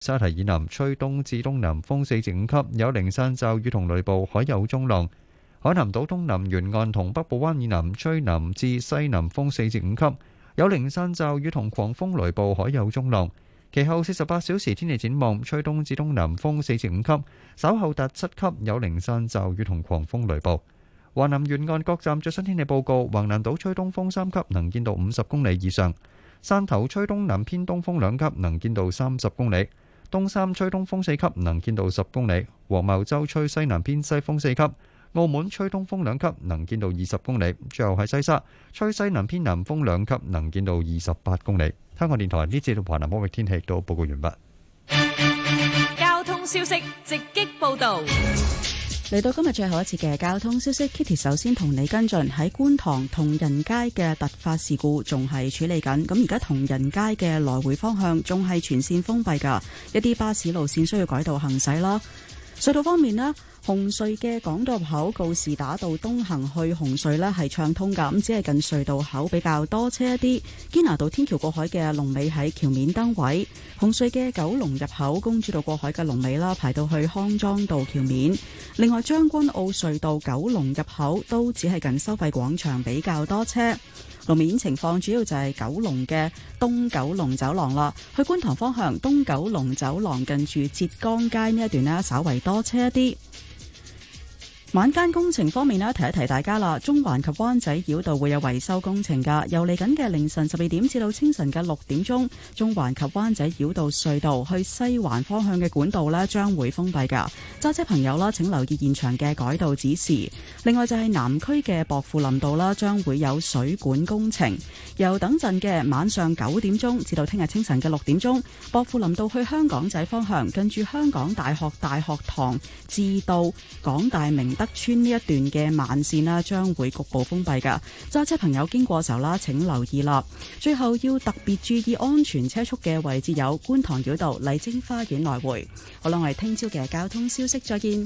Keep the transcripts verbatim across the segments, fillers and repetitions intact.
沙堤以南吹東至東南風四至五級，有零散驟雨同雷暴，海有中浪。海南島東南沿岸同北部灣以南吹南至西南風四至五級，有零散驟雨同狂風雷暴，海有中浪。其後四十八小時天氣展望，吹東至東南風四至五級，稍後達七級，有零散驟雨同狂風雷暴。華南沿岸各站最新天氣報告：橫瀾島吹東風三級，能見度五十公里以上；汕頭吹東南偏東風兩級，能見度三十公里；東三吹東風四級，能見度十公里；黃茅洲吹西南偏西風四級。澳門吹東風兩級，能見度二十公里。最後係西沙，吹西南偏南風兩級，能見度二十八公里。香港電台呢節華南海域天氣都報告完畢。 交通消息直擊報導。 嚟到今日最後一次嘅交通消息 ，Kitty 首先同你跟進喺觀塘同仁街嘅突發事故，仲係處理緊。咁而家同仁街嘅來回方向仲係全線封閉㗎，一啲巴士路線需要改道行駛啦。隧道方面呢，紅隧嘅港島入口告士打道東行去紅隧呢係暢通㗎，咁只係近隧道口比較多車一啲。堅拿道天橋過海嘅龍尾喺橋面燈位，紅隧嘅九龍入口公主道過海嘅龍尾啦，排到去康莊道橋面。另外將軍澳隧道九龍入口都只係近收費廣場比較多車。路面情況主要就係九龍嘅東九龍走廊啦，去觀塘方向東九龍走廊近住浙江街呢一段呢，稍為多車一啲。晚間工程方面呢，提一提大家啦，中環及灣仔繞道會有維修工程噶，由嚟緊嘅凌晨十二點至到清晨嘅六點鐘，中環及灣仔繞道隧道去西環方向嘅管道呢將會封閉噶，揸車朋友啦，請留意現場嘅改道指示。另外就係南區嘅薄扶林道啦，將會有水管工程，由等陣嘅晚上九點鐘至到聽日清晨嘅六點鐘，薄扶林道去香港仔方向，近住香港大學大學堂至到港大明德村呢一段嘅慢線啦，將會局部封閉噶，揸車朋友經過時候啦，請留意啦。最後要特別注意安全車速嘅位置有觀塘繞道麗晶花園來回。好啦，我哋聽朝嘅交通消息再見。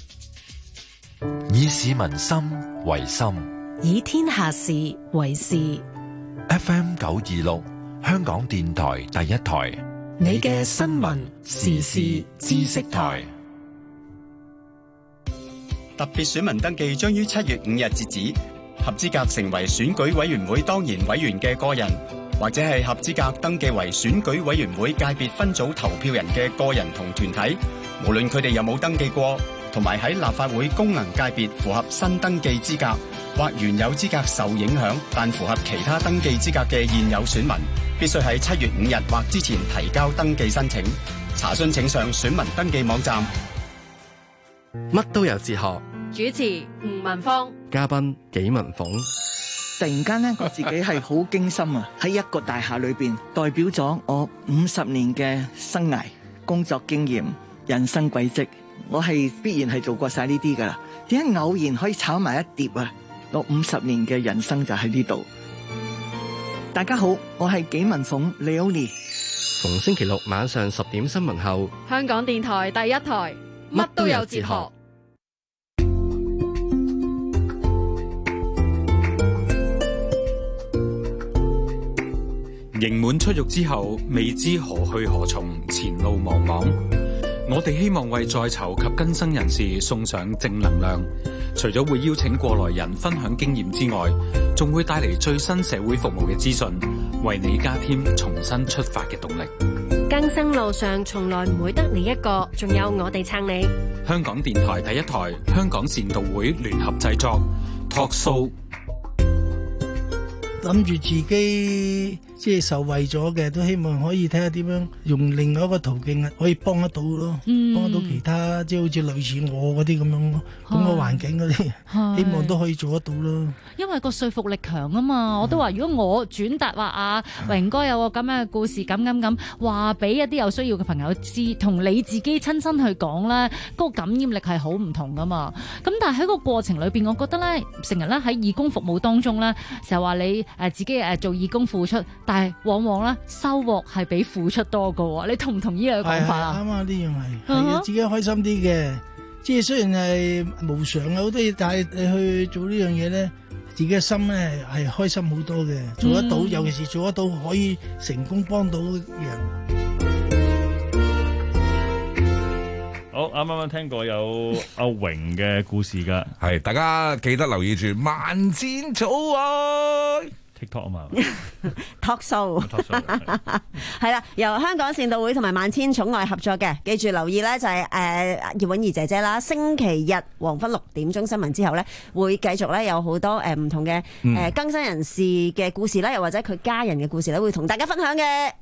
以市民心為心， 以天下事為事。 F M 九二六香港電台第一台， 你嘅新聞時事知識台。 特別選民登記將於七月五日截止，合資格成為選舉委員會當然委員嘅個人，或者係合資格登記為選舉委員會界別分組投票人嘅個人同團體，無論佢哋有冇登記過，同埋喺立法會功能界別符合新登記資格，或原有資格受影響但符合其他登記資格嘅現有選民，必須喺七月五日或之前提交登記申請。查詢請上選民登記網站。 乜都有哲學。 主持吳文芳， 嘉賓紀文鳳。 突然間咧，我自己係好驚心啊！喺一個大廈裏邊，代表咗我五十年嘅生涯、工作經驗、人生軌跡，我係必然係做過晒呢啲噶啦。點解偶然可以炒埋一碟啊？我五十年嘅人生就喺呢度。大家好，我係紀文鳳 Leonie。 逢星期六晚上十點新聞後， 香港電台第一台，乜都有哲學。 刑滿出獄之後，未知何去何從，前路茫茫。我哋希望為在囚及更生人士送上正能量，除咗會邀請過來人分享經驗之外，仲會帶嚟最新社會服務嘅資訊，為你加添重新出發嘅動力。 更生路上從來唔會得你一個，仲有我哋撐你。 香港電台第一台，香港善導會聯合製作 Talk Show。 諗住自己即係受惠咗嘅，都希望可以睇下點樣用另外一個途徑啊，可以幫得到咯，嗯、幫得到其他即係好似類似我嗰啲咁樣咯，咁嘅環境嗰啲，希望都可以做得到咯。 因為個說服力強啊嘛，我都話如果我轉達話阿榮哥有個咁樣嘅故事，咁咁咁話俾一啲有需要嘅朋友知，同你自己親身去講咧，嗰、嗰個感染力係好唔同噶嘛。咁但係喺個過程裏邊，我覺得咧，成日咧喺義工服務當中咧，成日話你誒自己誒做義工付出，但係往往咧收穫係比付出多噶喎。你同唔同意呢個講法啊？ 啱啊，呢樣係係啊，自己開心啲嘅。即係雖然係無償啊，好多嘢，但係你去做呢樣嘢咧，自己嘅心咧係開心好多嘅，做得到，嗯、尤其是做得到可以成功幫到人。 啱啱聽過有阿榮嘅故事㗎， 係大家記得留意住萬千寵愛 TikTok 啊嘛 ，Talk Show 係啦，由香港善導會同埋萬千寵愛合作嘅，記住留意咧就係誒葉韻儀姐姐啦。星期日黃昏六點鐘新聞之後咧，會繼續咧有好多誒唔同嘅誒更新人士嘅故事啦，又或者佢家人嘅故事咧，會同大家分享嘅。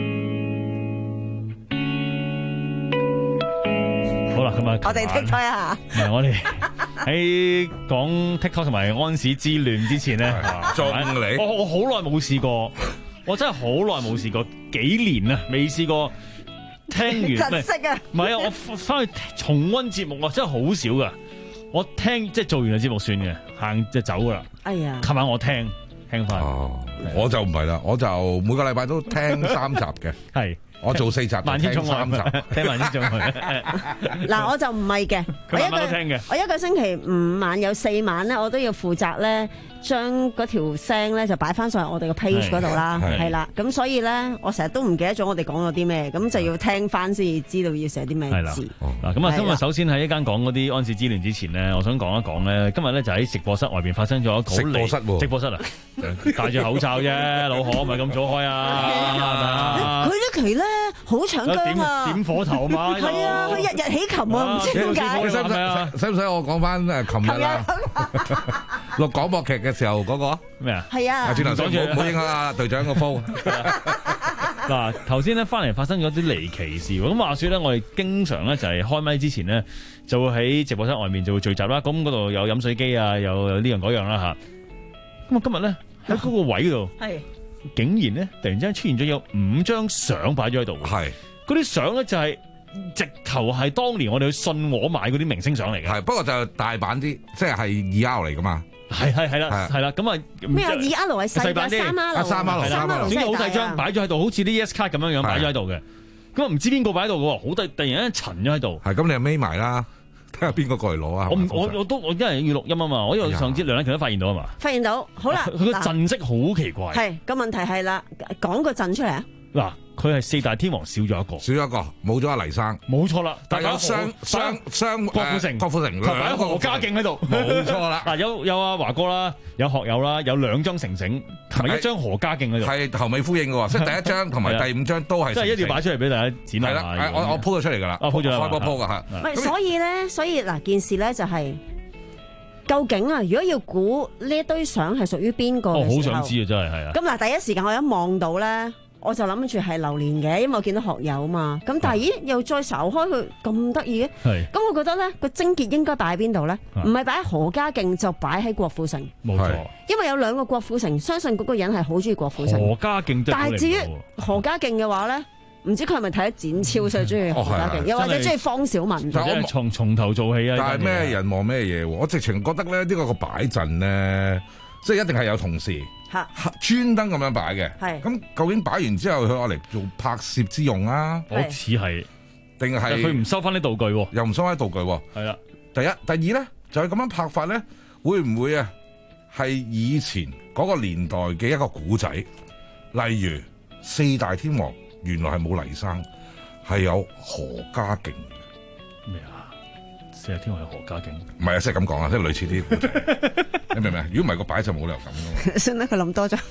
好啦，咁啊， 我哋 TikTok 一下， 唔係我哋喺講 TikTok 同埋安史之亂之前咧， 中你， 我我好耐冇試過，我真係好耐冇試過，幾年啊，未試過聽完， 窒息啊！ 唔係啊，我翻去重溫節目啊，真係好少噶，我聽即係做完個節目算嘅，行就走噶啦。 哎呀， 琴晚我聽聽翻， 哦，我就唔係啦，我就每個禮拜都聽三集嘅， 係。 我做四集， 萬千寵愛聽三集， 聽萬千寵愛。 嗱，我就唔係嘅，我一佢晚晚都聽嘅。 個我一個星期五晚有四晚咧，我都要負責咧，將嗰條聲咧就擺翻上我哋個 page 嗰度啦，係啦。咁所以咧，我成日都唔記得咗我哋講咗啲咩，咁就要聽翻先至知道要寫啲咩字。 嗱，咁啊，今日首先喺一間講嗰啲安史之亂之前呢，我想講一講咧，今日咧就喺直播室外邊發生咗一個直播室喎， 直播室啊，戴住口罩啫，老何咪咁早開啊， 佢呢期咧好搶姜啊， 點火頭嘛， 係啊，佢日日起琴啊，唔知點解。 使唔使使唔使我講翻誒琴日啦？錄廣播劇嘅時候嗰個咩啊？ 係啊， 轉頭講住，唔好影響啊隊長個鋪。 嗱，頭先咧翻嚟發生咗啲離奇事喎，咁話說咧，我哋經常咧就係開咪之前咧，就會喺直播室外面就會聚集啦，咁嗰度有飲水機啊，有呢樣嗰樣啦嚇。咁啊今日咧喺嗰個位度， 係竟然咧突然之間出現咗有五張相擺咗喺度， 係嗰啲相咧就係直頭係當年我哋去信和買嗰啲明星相嚟嘅， 係不過就大版啲，即係係二 R 嚟噶嘛。 係係係啦，係啦，咁啊咩啊？二 R 係細版啲，三 R 三 R 三 R， 總之好細張擺咗喺度，好似啲 yes 卡咁樣樣擺咗喺度嘅。咁啊唔知邊個擺喺度嘅喎，好突突然間沉咗喺度。 係咁，你又孭埋啦，睇下邊個過嚟攞啊！ 我唔我我都我因為要錄音啊嘛，我因為上次梁禮強都發現到啊嘛。 發現到，好啦， 佢個陣式好奇怪。 係個問題係啦，講個陣出嚟啊！ 嗱，佢係四大天王少咗一個， 少咗一個，冇咗阿黎生， 冇錯啦。 但有雙雙雙郭富城， 郭富城同埋何家勁喺度， 冇錯啦。 嗱，有有阿華哥啦，有學友啦，有兩張成成，同埋一張何家勁喺度， 係頭尾呼應嘅喎，即係第一張同埋第五張都係， 即係一定要擺出嚟俾大家展覽下。 係啦，我我 po 咗出嚟㗎啦， 我 po 咗啦， 開波 po 㗎嚇。 唔係，所以咧，所以嗱件事咧就係究竟啊，如果要估呢一堆相係屬於邊個？ 我好想知啊，真係係啊。 咁嗱，第一時間我一望到咧。我就諗住係榴蓮嘅，因為我見到學友嘛。咁但係咦，又再睄開佢咁得意嘅。咁我覺得咧個症結應該擺喺邊度咧？唔係擺喺何家勁，就擺喺郭富城。 冇錯。 因為有兩個郭富城，相信嗰個人係好中意郭富城。 何家勁真係。但係至於何家勁嘅話咧，唔知佢係咪睇得展超所以中意何家勁，又或者中意方小文。 但係從從頭做起啊！ 但係咩人望咩嘢？我直情覺得咧，呢個個擺陣咧，即係一定係有同事。專登咁樣擺嘅，咁究竟擺完之後佢攞嚟做拍攝之用啊？ 好似係， 定係佢唔收翻啲道具喎， 又唔收翻啲道具喎？ 係啦， 第一、第二咧，就係咁樣拍法咧，會唔會啊？係以前嗰個年代嘅一個古仔，例如四大天王原來係冇黎生，係有何家勁咩啊？四大天王係何家勁？ 唔係啊，即係咁講啊，即係類似啲古仔。你明唔明？如果唔係個擺就冇理由咁噶嘛。 算啦，佢諗多咗。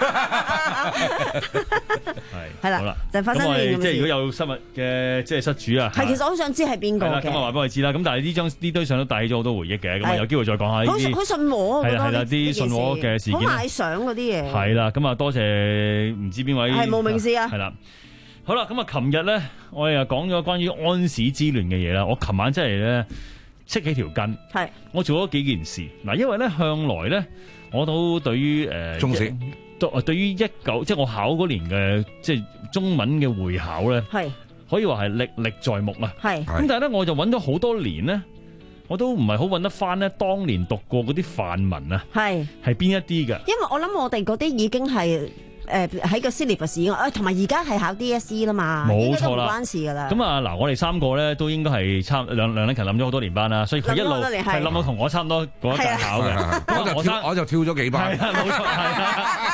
係係啦，就發生呢件咁嘅事。 即係如果有失物嘅即係失主啊， 係其實我好想知係邊個嘅。 咁啊話俾我知啦。咁但係呢張呢堆相都帶起咗好多回憶嘅。咁啊有機會再講下呢啲。 好信和， 係啦係啦，啲信和嘅事件。 好買相嗰啲嘢。 係啦，咁啊多謝唔知邊位。 係無名氏啊。 係啦。好啦，咁啊，琴日咧，我哋又講咗關於安史之亂嘅嘢啦。我琴晚真係咧。戚起條筋，係我做咗幾件事嗱，因為咧向來咧我都對於誒中史， 對對於一九即係我考嗰年嘅即係中文嘅會考咧，係可以話係歷歷在目啊，係咁，但係咧我就揾咗好多年咧，我都唔係好揾得翻咧當年讀過嗰啲範文啊，係係邊一啲㗎？因為我諗我哋嗰啲已經係。誒喺個 syllabus 以外，同埋而家係考 D S E 啦嘛，冇錯啦，唔關事噶啦。咁啊嗱，我哋三個咧都應該係差梁梁禮勤諗咗好多年班啦，所以佢一路係諗到同我差唔多嗰一屆考嘅。 我就跳我就跳咗幾班， 係啊，冇錯係啊。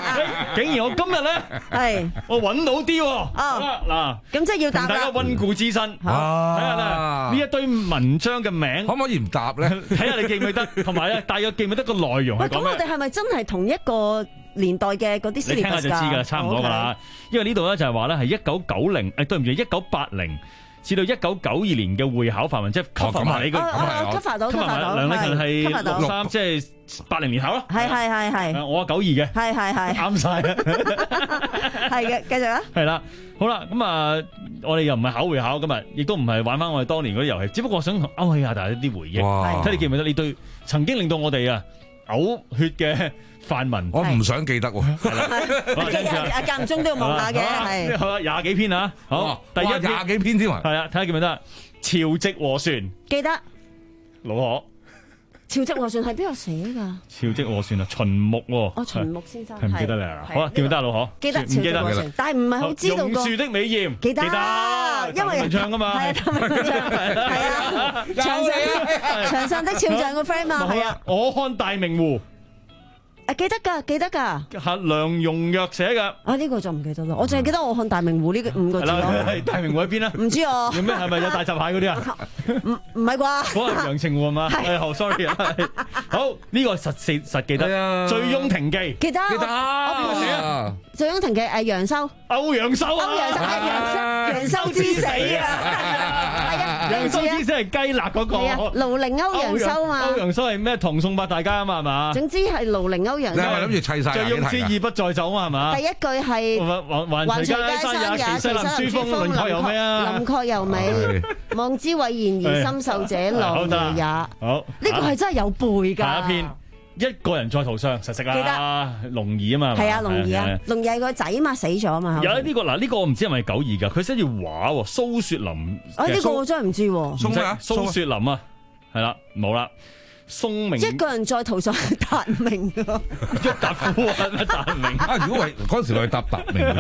竟然我今日咧係我揾到啲喎。 哦嗱， 咁即係要答同大家啦。 溫故知新，睇哇下啦呢一堆文章嘅名， 可唔可以唔答咧？ 睇下你記唔記得，同埋咧大約記唔記得個內容喂， 係講咩？ 咁我哋係咪真係同一個年代嘅嗰啲你聽下就知㗎啦，差唔多㗎啦。因為呢度咧就係話咧係一九九零，誒對唔住，一九八零至到一九九二年嘅會考範圍，即係 cover 埋你個哦哦，cover 到 cover 埋 ，cover 到， 梁禮勤係係 cover 到六三，即係八零年考啦。 係係係係誒我九二嘅， 係係係啱晒啊！ 係嘅，繼續啊！ 係啦，好啦，咁啊，我哋又唔係考會考今日，亦都唔係玩翻我哋當年嗰啲遊戲，只不過我想勾起下大家啲回憶， 哇睇你記唔記得呢對曾經令到我哋啊嘔血嘅範文。 我唔想記得喎。 係啦，好啦跟住啊啊間唔中都要望下嘅，係好啦，廿幾篇啊，好，第一哇廿幾篇添啊， 係啊，睇下記唔記得？潮汐和船， 記得老可。 潮汐和船係邊度寫㗎？ 潮汐和船啊，秦牧喎。 哦，秦牧先生係唔記得你啊？好啊，記唔記得啊，老可？ 記得唔記得潮汐和船，但係唔係好知道個榕樹的美艷， 記得，因為譚詠唱㗎嘛， 係啊，譚詠唱，係啊，牆上牆上的肖像個 friend 嘛，係啊， 我看大明湖。 誒記得㗎，記得㗎。 係梁容若寫㗎。 啊呢個就唔記得啦，我淨係記得我看大明湖呢個五個字咯。 係大明湖喺邊啊？ 唔知啊。 有咩係咪有大閘蟹嗰啲啊？ 唔唔係啩？ 嗰係陽澄湖係嘛？係好 sorry 啊。好呢個實實實記得。醉翁亭記記得。 記得。邊個寫啊？ 醉翁亭記誒楊修。 歐陽修啊。 歐陽修係楊修，楊修之死啊！係啊。 楊修之死係雞肋嗰個。 係啊，盧陵歐陽修嘛。 歐陽修係咩？唐宋八大家啊嘛係嘛？ 總之係盧陵歐陽修。 你係咪諗住砌晒？ 醉翁之意不在酒啊係嘛？ 第一句係還還隨街山也，其西林珠峰，輪廓有咩啊？ 輪廓又美，望之蔚然而深受者郎也也。 好， 呢個係真係有背㗎。 下一篇一個人在途上，實食啦。龍兒啊嘛， 係啊，龍兒啊，龍兒係個仔嘛，死咗嘛。 有呢個嗱，呢個我唔知係咪九二㗎，佢寫住畫喎，蘇雪林。 啊，呢個我真係唔知喎。 蘇咩啊？蘇雪林啊，係啦，冇啦。宋明一個人在途上達明㗎， 郁達夫啊，咩達明啊？如果係嗰陣時我係答達明，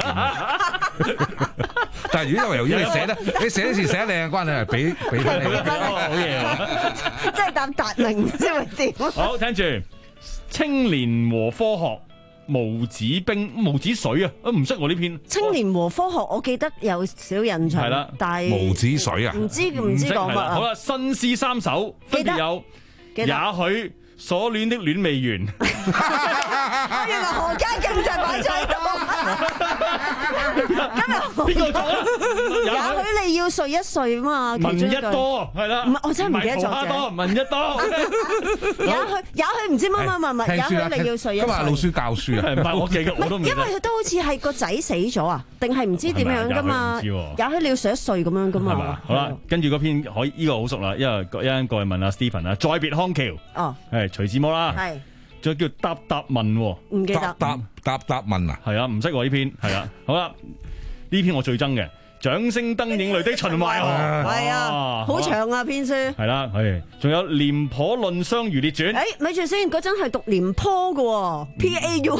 但係如果因為由於你寫得，你寫一次寫得靚嘅關係，係俾俾翻你。 好嘢喎！ 即係答達明，唔知會點？ 好，聽住青年和科學。無紙冰、無紙水啊！啊唔識我呢篇。 青年和科學，我記得有少印象。 係啦， 但係無紙水啊， 唔知唔知講乜啊？ 好啦，新詩三首分別有，也許所戀的戀未完。 原來何家勁就擺咗喺度。 邊個做啊？ 也許你要睡一睡嘛。 聞一多係啦。 唔係，我真係唔記得咗嘅。 多聞一多。 也許也許唔知乜乜乜乜，也許你要睡一睡。 今日老師教書啊， 唔係我記嘅，我都唔記得。 因為佢都好似係個仔死咗啊，定係唔知點樣噶嘛？也許你要睡一睡咁樣噶嘛？ 好啦，跟住嗰篇可以呢個好熟啦，因為一陣過去問阿 Stephen 啊，再別康橋。哦，係徐志摩啦。係。仲有叫答答問， 唔記得。 答答答問啊， 係啊，唔識喎呢篇，係啊，好啦，呢篇我最憎嘅，掌聲燈影裏的秦淮河， 係啊，好長啊篇書， 係啦，係，仲有廉頗論相如列傳， 誒，咪住先，嗰陣係讀廉頗嘅 ，P A U，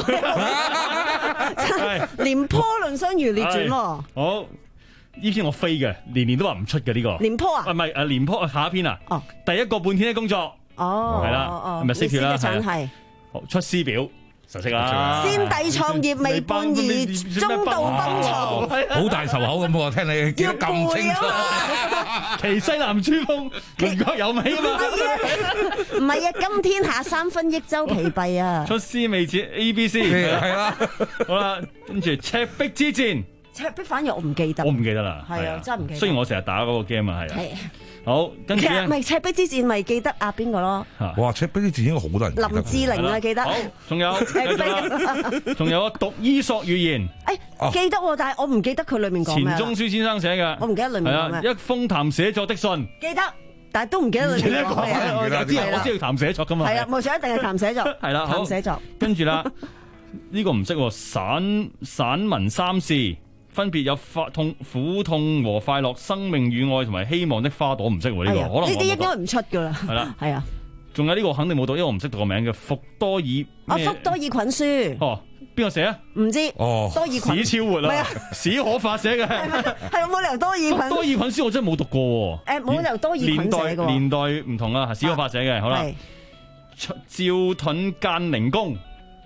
廉頗論相如列傳， 好，呢篇我飛嘅，年年都話唔出嘅呢個， 廉頗啊， 唔係誒廉頗下一篇啊，哦，第一個半天的工作， 哦， 係啦，咪識票啦，係。好出師表，實識啦。 先帝創業未半而中道崩殂， 好大仇口咁喎！聽你記得咁清楚。 其西南珠峰，輪廓有美啊嘛。 唔係啊，今天下三分益州其弊啊。 出師未捷 A B C 係啦。好啦，跟住赤壁之戰。 赤壁反而我唔記得。 我唔記得啦。 係啊，真係唔記得。 雖然我成日打嗰個 game 啊，係啊。好，跟住咧， 唔係赤壁之戰，咪記得啊邊個咯？ 哇！赤壁之戰應該好多人記得。 林志玲啊，記得。 好，仲有赤壁，仲有啊讀伊索寓言。 誒，記得，但係我唔記得佢裏面講咩。 錢鍾書先生寫嘅， 我唔記得裏面講咩。 一封談寫作的信。 記得，但係都唔記得裏面講咩。 我知，我知佢談寫作噶嘛。 係啊，冇錯，一定係談寫作。 係啦， 談寫作。 跟住啦，呢個唔識散散文三事。分別有發痛、苦痛和快樂、生命與愛同埋希望的花朵，唔識喎呢個，可能呢啲應該唔出噶啦。 係啦， 係啊， 仲有呢個肯定冇讀，因為我唔識讀個名嘅福多爾。 啊，福多爾菌書。 哦，邊個寫啊？ 唔知。 哦， 多爾菌。 史超活啊，史可法寫嘅。 係冇理由多爾菌。 多爾菌書我真係冇讀過喎。 誒，冇理由多爾菌寫嘅。 年代年代唔同啊，史可法寫嘅，好啦。趙盾諫靈公。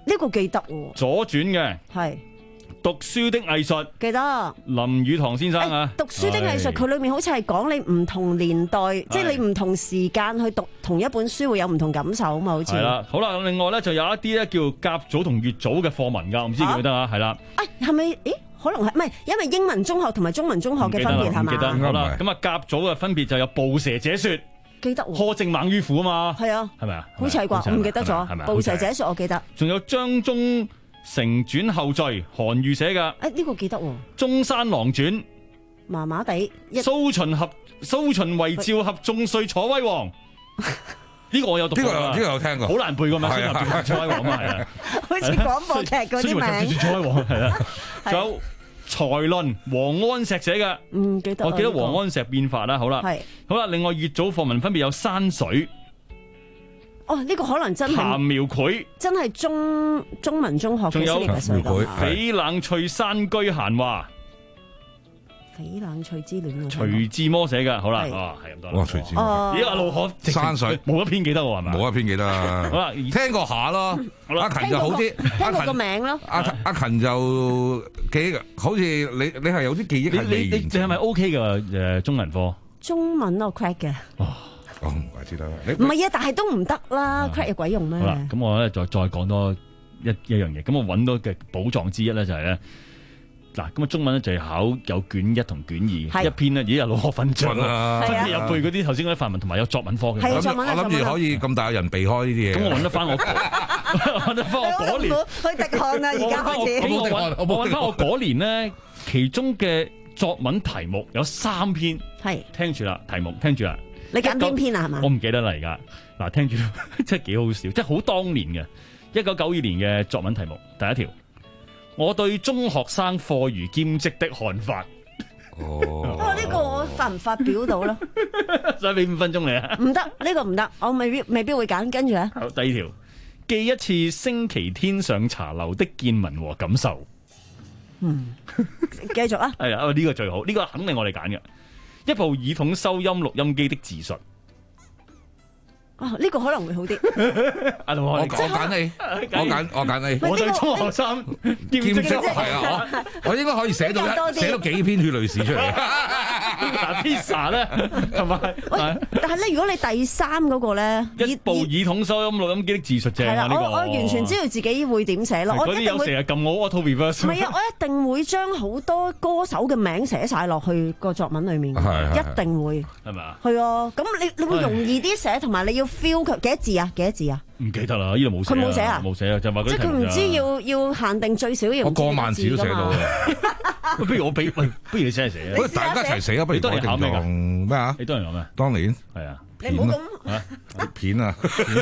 呢個記得喎。 左轉嘅係讀書的藝術， 記得林語堂先生啊。 讀書的藝術佢裏面好似係講你唔同年代，即係你唔同時間去讀同一本書會有唔同感受啊嘛，好似係啦。好啦，另外咧就有一啲咧叫甲組同乙組嘅課文㗎，我唔知記唔記得啊？係啦。 啊，係咪？咦？可能係唔係？因為英文中學同埋中文中學嘅分別係嘛？ 記得好啦，咁啊甲組嘅分別就有捕蛇者說， 記得喎。 苛政猛於虎啊嘛。 係啊， 係咪啊？ 好似係啩，我唔記得咗。 係咪？ 捕蛇者說我記得。 仲有張忠成傳後序，韓愈寫㗎。 誒呢個記得喎。 中山狼傳麻麻地。 蘇秦合蘇秦為趙合眾帥楚威王。呢個我有讀過啊， 呢個有聽過， 好難背㗎嘛。蘇秦合楚威王啊，係啊， 好似廣播劇嗰啲名。 蘇秦楚威王係啊，仲有才論王安石寫嘅。 嗯，記得。 我記得王安石變法啦。好啦， 係好啦。另外乙組課文分別有山水。 哦，呢、這個可能真係譚描繪， 真係中中文中學嘅。 仲有譚描繪， 翡冷翠山居閒話， 翡冷翠之戀啊， 徐志摩寫嘅。好啦，哦，係咁多啦。 哇，徐志摩， 咦，阿盧可山水冇一篇記得喎，係咪？ 冇一篇記得。好啦， 聽過下咯。阿勤就好啲， 聽過個名咯。 阿阿勤就記，好似你你係有啲記憶係未完。 你你係咪 OK 嘅誒中文科？ 中文我 crack 嘅。 哦，唔怪之得啦。 唔係啊，但係都唔得啦 ，crack 有鬼用咩？ 好啦，咁我咧再再講多一一樣嘢。咁我揾到嘅寶藏之一咧就係咧，嗱，咁啊中文咧就係考有卷一同卷二，一篇咧已經有老學分章啦，分別有背嗰啲頭先嗰啲範文同埋有作文科嘅。 係作文啦， 我諗住可以咁大人避開呢啲嘢。 咁我揾得翻我，揾得翻我嗰年， 去滴汗啦，而家開始。 我揾我揾翻我嗰年咧，其中嘅作文題目有三篇， 係聽住啦，題目聽住啦。 你揀邊篇啊？係嘛？ 我唔記得啦，而家嗱，聽住真係幾好笑，即係好當年嘅一九九二年嘅作文題目。第一條，我對中學生課餘兼職的看法。 哦， 哇！呢個我發唔發表到咧？ 再俾五分鐘你啊！ 唔得，呢個唔得，我未必未必會揀。跟住啊， 好，第二條，記一次星期天上茶樓的見聞和感受。 嗯，繼續啊。 係啊，呢個最好，呢個肯定我哋揀嘅。一部耳筒收音錄音機的自述。 啊，呢個可能會好啲。 阿同我我揀你，我揀我揀你。 我對中學生兼職係啊，我我應該可以寫到寫到幾篇血淚史出嚟。 嗱，pizza 咧，同埋喂，但係咧，如果你第三嗰個咧， 一部耳筒收音錄音機的自述正啊，呢個我我完全知道自己會點寫咯。我嗰啲有成日撳我 auto reverse。 唔係啊，我一定會將好多歌手嘅名寫晒落去個作文裡面，一定會係咪啊？ 係啊，咁你你會容易啲寫，同埋你要 feel 佢幾多字啊？幾多字啊？ 唔記得啦，呢度冇寫。 佢冇寫啊？ 冇寫啊，就話嗰啲。 即係佢唔知要要限定最少要。 我過萬字都寫到。 不如我俾喂，不如你寫嚟寫啊！ 不如大家一齊寫啊！不如改定當咩啊？ 你當年講咩？ 當年係啊， 你唔好咁片啊！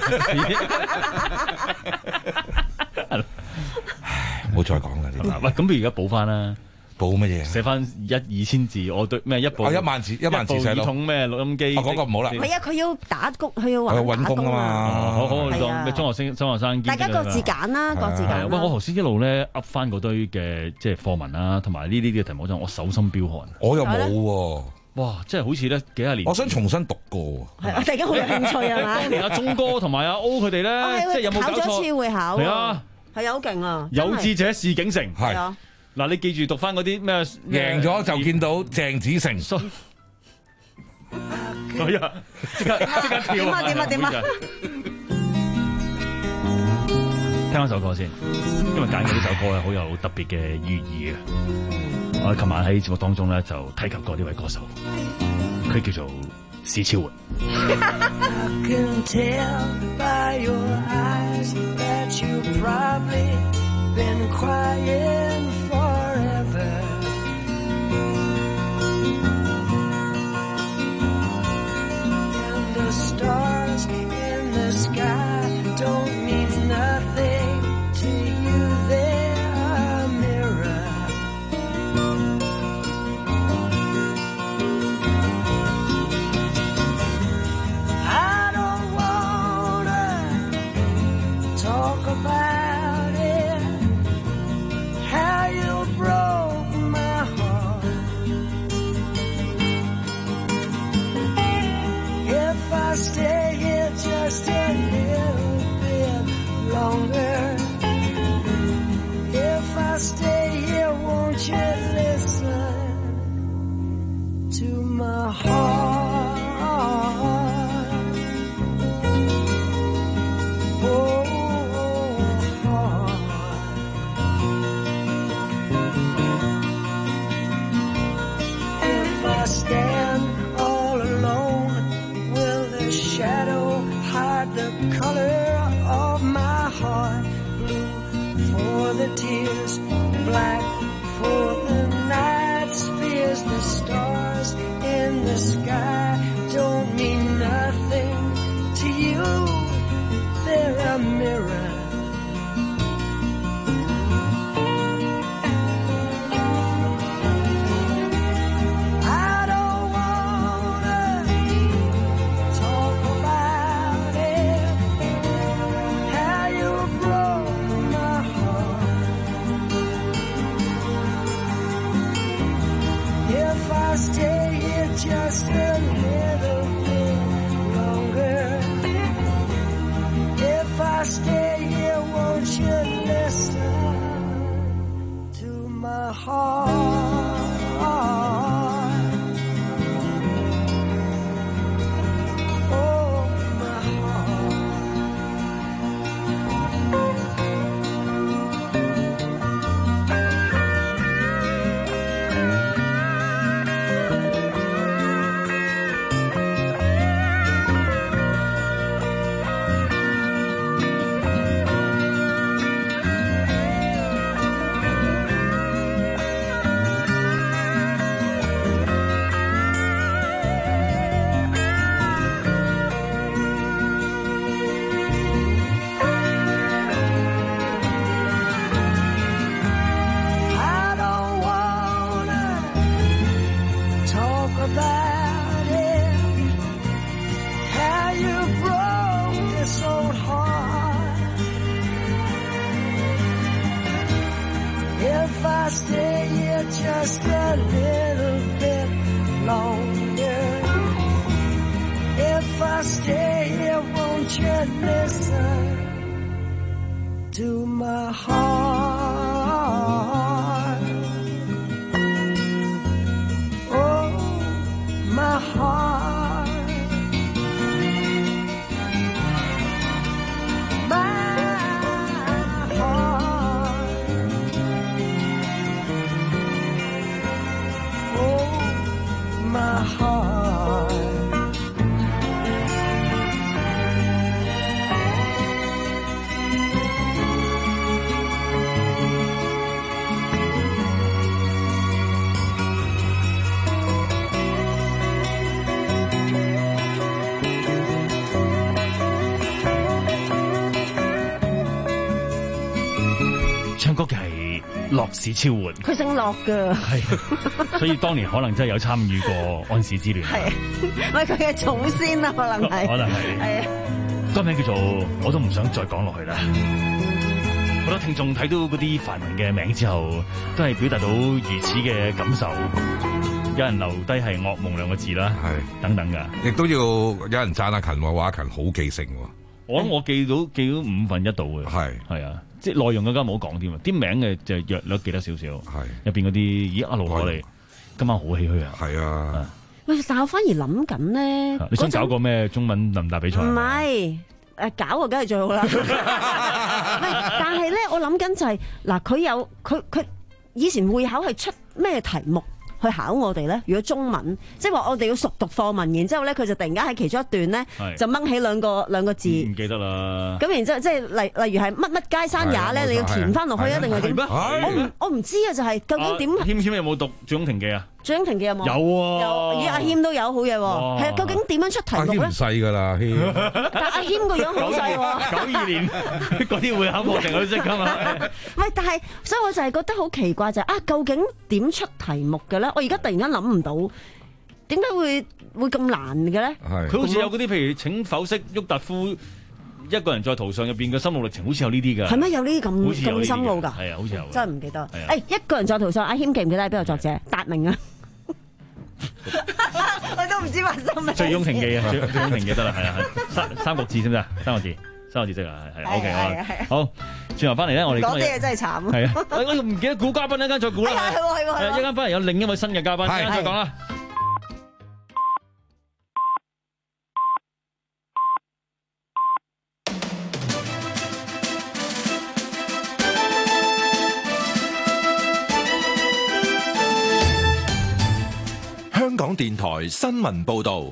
唔好再講啦！呢喂，咁不如而家補翻啦。 報乜嘢？ 寫翻一二千字，我對咩一部一萬字一萬字寫到。 一部耳筒咩錄音機？ 啊，嗰個唔好啦。 唔係啊，佢要打工，佢要揾揾工啊嘛。 好好，你當咩中學生、中學生。 大家各自揀啦，各自揀。 喂，我頭先一路咧噏翻嗰堆嘅即係課文啦，同埋呢啲嘅題目，我手心飆汗。 我又冇喎。 哇！即係好似咧幾廿年。 我想重新讀過。 係啊，大家好有興趣係嘛？ 當年阿鐘哥同埋阿 O 佢哋咧，即係有冇搞錯？ 考咗一次會考。 係啊，係啊，好勁啊！ 有志者事竟成。 係啊。 嗱，你記住讀翻嗰啲咩？ 贏咗就見到鄭子誠。 係啊，即刻即刻跳啊！ 點啊點啊點啊！ 聽翻首歌先，因為揀嘅呢首歌係好有特別嘅寓意嘅。我琴晚喺節目當中咧就提及過呢位歌手，佢叫做史超活。 Been crying forever. And the stars in the sky don't mean nothing to you. They're a mirror. I don't wanna talk about how you broke my heart. If I stay here just a little bit longer, tears, black for the night's fears. The stars in the sky don't mean nothing to you. They're a mirror. I don't wanna talk about it, how you broke my heart. If I stay here just a little bit longer, if I stay here, won't you listen to my heart? Oh, my heart. I don't wanna talk about it, how you broke this old heart. If I stay here just a little bit longer, if I stay here, won't you listen to my heart? Oh, my heart. My heart. Oh, my heart. 唱歌嘅係樂史超活， 佢姓樂㗎， 係，所以當年可能真係有參與過安史之亂。 係，唔係佢嘅祖先啦，可能係， 可能係， 係啊， 歌名叫做我都唔想再講落去啦。好多聽眾睇到嗰啲梵文嘅名之後，都係表達到如此嘅感受。有人留低係噩夢兩個字啦， 係等等㗎。 亦都要有人讚阿勤喎，話阿勤好記性喎。 我諗我記到記到五分一度嘅， 係係啊，即係內容更加冇講添啊！啲名嘅就約略記得少少，係入邊嗰啲，咦一路攞嚟，今晚好唏噓啊！ 係啊， 喂，但我反而諗緊咧， 你想搞個咩中文林達比賽？ 唔係誒，搞啊，梗係最好啦。唔係，但係咧，我諗緊就係嗱，佢有佢佢以前會考係出咩題目去考我哋咧？如果中文，即係話我哋要熟讀課文，然之後咧，佢就突然間喺其中一段咧，就掹起兩個兩個字， 唔記得啦。 咁然之後即係例例如係乜乜街山也咧，你要填翻落去啊，定係點？我唔我唔知啊，就係究竟點？ 謙謙有冇讀《醉翁亭記》啊？ 《醉翁亭記》有冇？ 有喎， 有咦阿謙都有好嘢喎，係啊，究竟點樣出題目咧？ 阿謙唔細㗎啦，謙。 但阿謙個樣好細喎。 九二年嗰啲會考課程我都識㗎嘛。 唔係，但係所以我就係覺得好奇怪就係啊，究竟點出題目嘅咧？我而家突然間諗唔到，點解會會咁難嘅咧？ 佢好似有嗰啲譬如請剖析郁達夫一個人在途上入邊嘅心路歷程，好似有呢啲㗎。 係咩？有呢啲咁咁深奧㗎？ 係啊，好似有。 真係唔記得。誒，一個人在途上，阿謙記唔記得係邊個作者？達明啊！我都唔知發生咩。 醉翁亭記啊，醉醉翁亭記得啦，係啊係。三三個字知唔知啊？三個字，三個字識啊，係係 OK 好。好，轉頭翻嚟咧，我哋講啲嘢真係慘。 係啊，我唔記得估嘉賓，一陣間再估啦。 係喎係喎。 一陣間翻嚟有另一位新嘅嘉賓，一陣間再講啦。 香港電台新聞報道，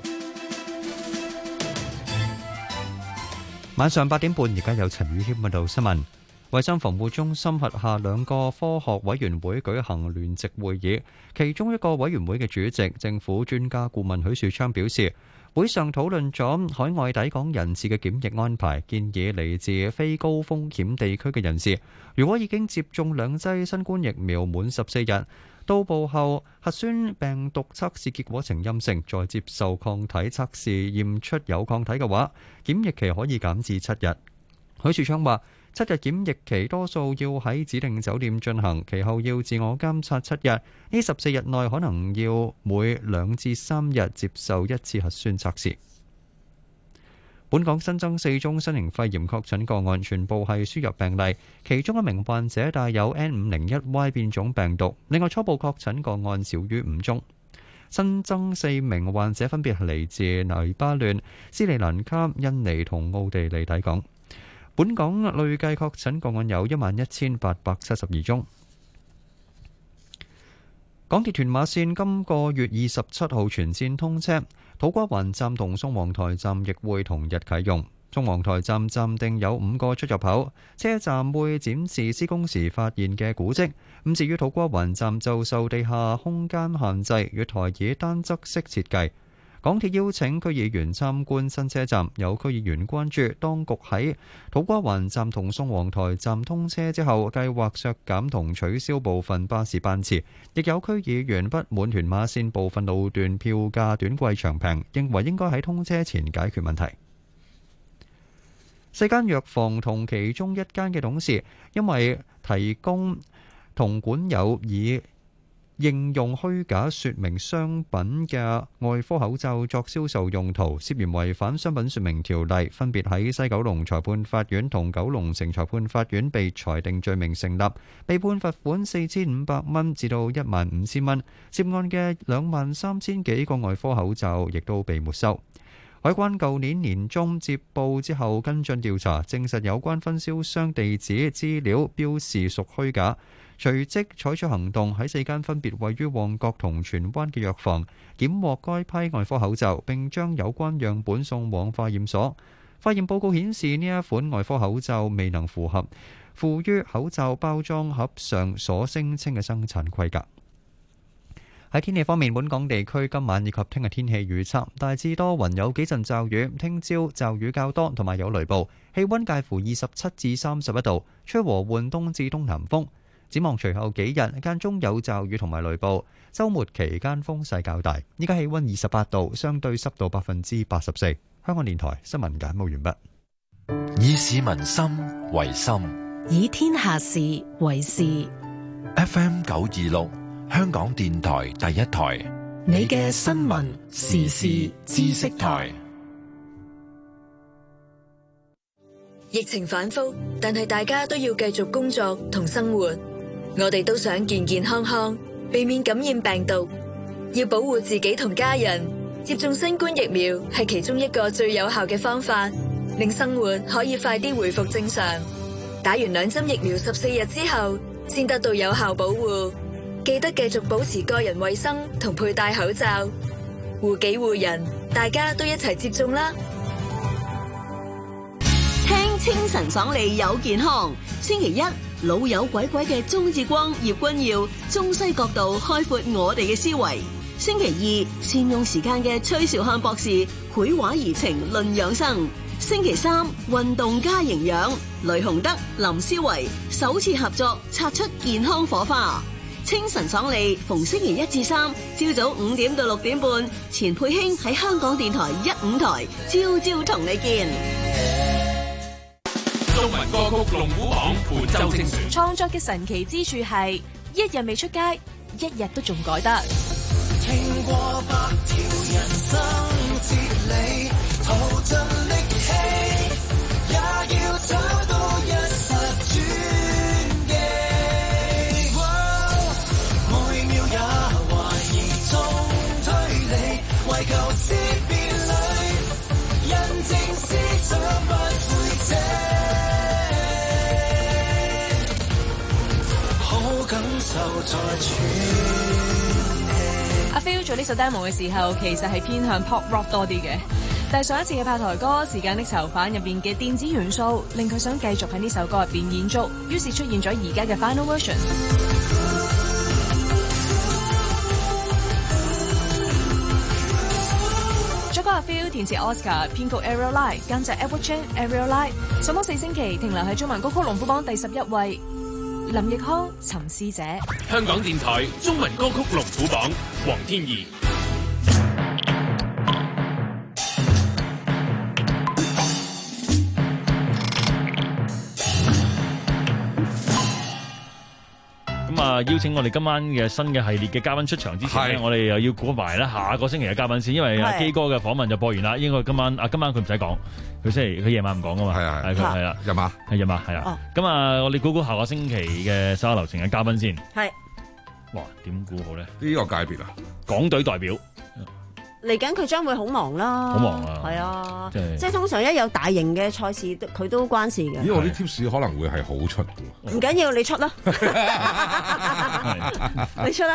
晚上八點半，而家有陳宇謙報道新聞。 衛生防護中心轄下兩個科學委員會舉行聯席會議，其中一個委員會嘅主席、政府專家顧問許樹昌表示，會上討論咗海外抵港人士嘅檢疫安排，建議嚟自非高風險地區嘅人士，如果已經接種兩劑新冠疫苗滿十四日，到埗後核酸病毒測試結果呈陰性，再接受抗體測試驗出有抗體嘅話，檢疫期可以減至七日。許樹昌話：七日檢疫期多數要喺指定酒店進行，其後要自我監察七日。呢十四日內可能要每兩至三日接受一次核酸測試。本港新增四宗新型肺炎確診個案，全部係輸入病例，其中一名患者帶有 N 五零一 Y 變種病毒。另外初步確診個案少於五宗。新增四名患者分別係嚟自黎巴嫩、斯里蘭卡、印尼同奧地利抵港。本港累計確診個案有一萬一千八百七十二宗。港鐵屯馬線今個月二十七號全線通車，土瓜灣站同宋皇臺站亦會同日啟用。宋皇臺站暫定有五個出入口，車站會展示施工時發現嘅古蹟。咁至於土瓜灣站就受地下空間限制，月台以單側式設計。港鐵邀請區議員參觀新車站，有區議員關注當局喺土瓜灣站同宋皇臺站通車之後，計劃削減同取消部分巴士班次，亦有區議員不滿屯馬線部分路段票價短貴長平，認為應該喺通車前解決問題。四間藥房同其中一間嘅董事因為提供同管有以應用虛假說明商品嘅外科口罩作銷售用途，涉嫌違反商品說明條例，分別喺西九龍裁判法院同九龍城裁判法院被裁定罪名成立，被判罰款四千五百蚊至到一萬五千蚊。涉案嘅兩萬三千幾個外科口罩亦都被沒收。海關舊年年中接報之後跟進調查，證實有關分銷商地址資料標示屬虛假，隨即採取行動，喺四間分別位於旺角同荃灣嘅藥房檢獲該批外科口罩，並將有關樣本送往化驗所。化驗報告顯示呢一款外科口罩未能符合附於口罩包裝盒上所聲稱嘅生產規格。喺天氣方面，本港地區今晚以及聽日天氣預測大致多雲，有幾陣驟雨，聽朝驟雨較多，同埋有雷暴，氣溫介乎二十七至三十一度，吹和緩東至東南風。展望隨後幾日間中有驟雨同埋雷暴，週末期間風勢較大。依家氣溫二十八度，相對濕度百分之八十四。香港電台新聞簡報完畢。 以市民心為心， 以天下事為事。 F M 九二六。香港電台第一台， 你嘅新聞時事知識台。 疫情反覆，但係大家都要繼續工作同生活。我哋都想健健康康，避免感染病毒。要保護自己同家人，接種新冠疫苗係其中一個最有效嘅方法，令生活可以快啲回復正常。打完兩針疫苗十四日之後，先得到有效保護。記得繼續保持個人衛生同佩戴口罩，護己護人，大家都一齊接種啦！ 聽清晨爽利有健康。星期一，老友鬼鬼嘅鍾志光、葉君耀，中西角度開闊我哋嘅思維。星期二，善用時間嘅崔兆漢博士，繪畫怡情論養生。星期三，運動加營養，雷洪德、林思維首次合作，擦出健康火花。清晨爽利，逢星期一至三，朝早五點到六點半，錢佩卿喺香港電台一五台，朝朝同你見。 中文歌曲龍虎榜本周精選， 創作嘅神奇之處係一日未出街，一日都仲改得。 聽過百條人生哲理，淘盡力氣，也要找到一剎轉。為求思辨裏，印證思想不悔者，好感受在喘氣。 阿 Phil 做呢首 demo 嘅時候，其實係偏向 pop rock 多啲嘅。 但係上一次嘅拍台歌《時間的囚犯》入邊嘅電子元素，令佢想繼續喺呢首歌入邊延續，於是出現咗而家嘅 Final Version。作曲阿 Phil， 填詞 Oscar， 編曲 Ariel Lai， 監製 Edward Chan、Ariel Lai， 上榜四星期，停留喺中文歌曲龍虎榜第十一位。林奕匡《尋師者》。 香港電台中文歌曲龍虎榜，黃天怡。 啊！邀請我哋今晚嘅新嘅系列嘅嘉賓出場之前咧，我哋又要估埋咧下個星期嘅嘉賓先，因為阿基哥嘅訪問就播完啦。應該今晚啊，今晚佢唔使講，佢星期佢夜晚唔講噶嘛。係啊係，係啦， 日晚係日晚係啊。咁啊，我哋估估下個星期嘅稍後流程嘅嘉賓先。 係。 哇！點估好咧？ 呢個界別啊， 港隊代表。 嚟緊佢將會好忙啦， 好忙啊， 係啊， 即係即係通常一有大型嘅賽事，佢都關事嘅。 咦，我啲 tips 可能會係好出嘅。 唔緊要，你出啦，你出啦，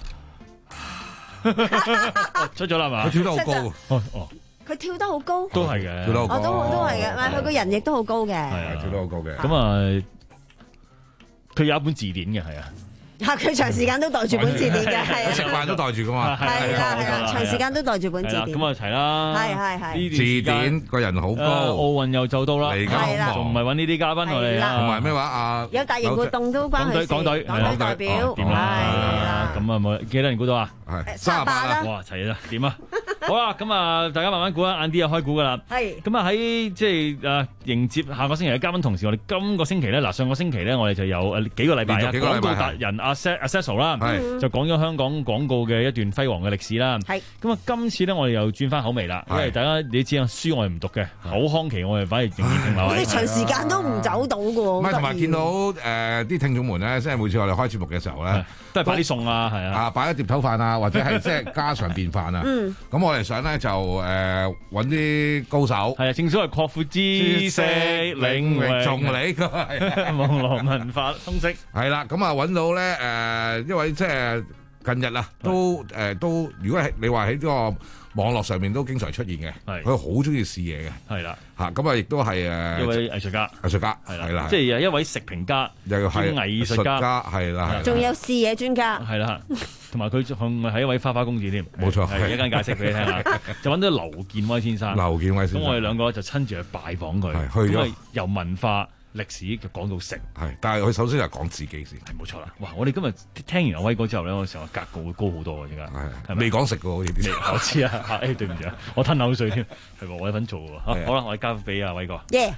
出咗啦嘛？ 佢跳得好高， 哦哦， 佢跳得好高， 都係嘅， 跳得好高， 我都都係嘅，唔係佢個人亦都好高嘅， 係啊，跳得好高嘅。 咁啊，佢有一本字典嘅，係啊。 嚇！佢長時間都袋住本字典嘅，係啊， 食飯都袋住噶嘛， 係啦係啦，長時間都袋住本字典。 咁啊齊啦， 係係係。 字典個人好高， 奧運又就到啦， 嚟緊好忙， 仲唔係揾呢啲嘉賓我哋啊？ 同埋咩話啊？ 有大型活動都關佢事。 港隊港隊代表， 點啦？咁啊冇幾多人估到啊？ 係三十八啦！ 哇齊啦，點啊？好啦，咁啊大家慢慢估啦，晏啲就開估噶啦。 係。咁啊喺即係誒迎接下個星期嘅嘉賓同時，我哋今個星期咧嗱上個星期咧我哋就有誒幾個禮拜啊廣告達人阿 Set 阿 Cecil 啦。係就講咗香港廣告嘅一段輝煌嘅歷史啦。係咁啊，今次咧我哋又轉翻口味啦，因為大家你知啊，書我哋唔讀嘅，口腔期我哋反而仍然停留喺。 我哋長時間都唔走到嘅喎。 唔係，同埋見到誒啲聽眾們咧，即係每次我哋開節目嘅時候咧， 都係擺啲餸啊，係啊， 啊擺一碟頭飯啊，或者係即係家常便飯啊。嗯。咁我哋想咧就誒揾啲高手。係啊，正所謂擴闊知識領域， 仲你個網絡文化通識。 係啦，咁啊揾到咧誒，因為即係近日啊，都誒都，如果係你話喺呢個網絡上面都經常出現嘅，佢好中意試嘢嘅， 係啦嚇，咁啊亦都係誒一位藝術家， 藝術家係啦， 係啦， 即係一位食評家， 又係藝術家， 係啦， 仲有試嘢專家， 係啦，同埋佢仲係一位花花公子添， 冇錯， 係一間解釋俾你聽下，就揾到劉建威先生， 劉建威先生， 咁我哋兩個就親自去拜訪佢， 去咗由文化歷史就講到食， 係，但係佢首先就講自己先， 係冇錯啦。哇！我哋今日聽完阿威哥之後咧，我成個格局會高好多啊！而家係未講食嘅好似啲， 我知啊，誒對唔住啊，我吞口水添，係喎，我有份做喎。好啦，我哋交俾阿威哥。 耶！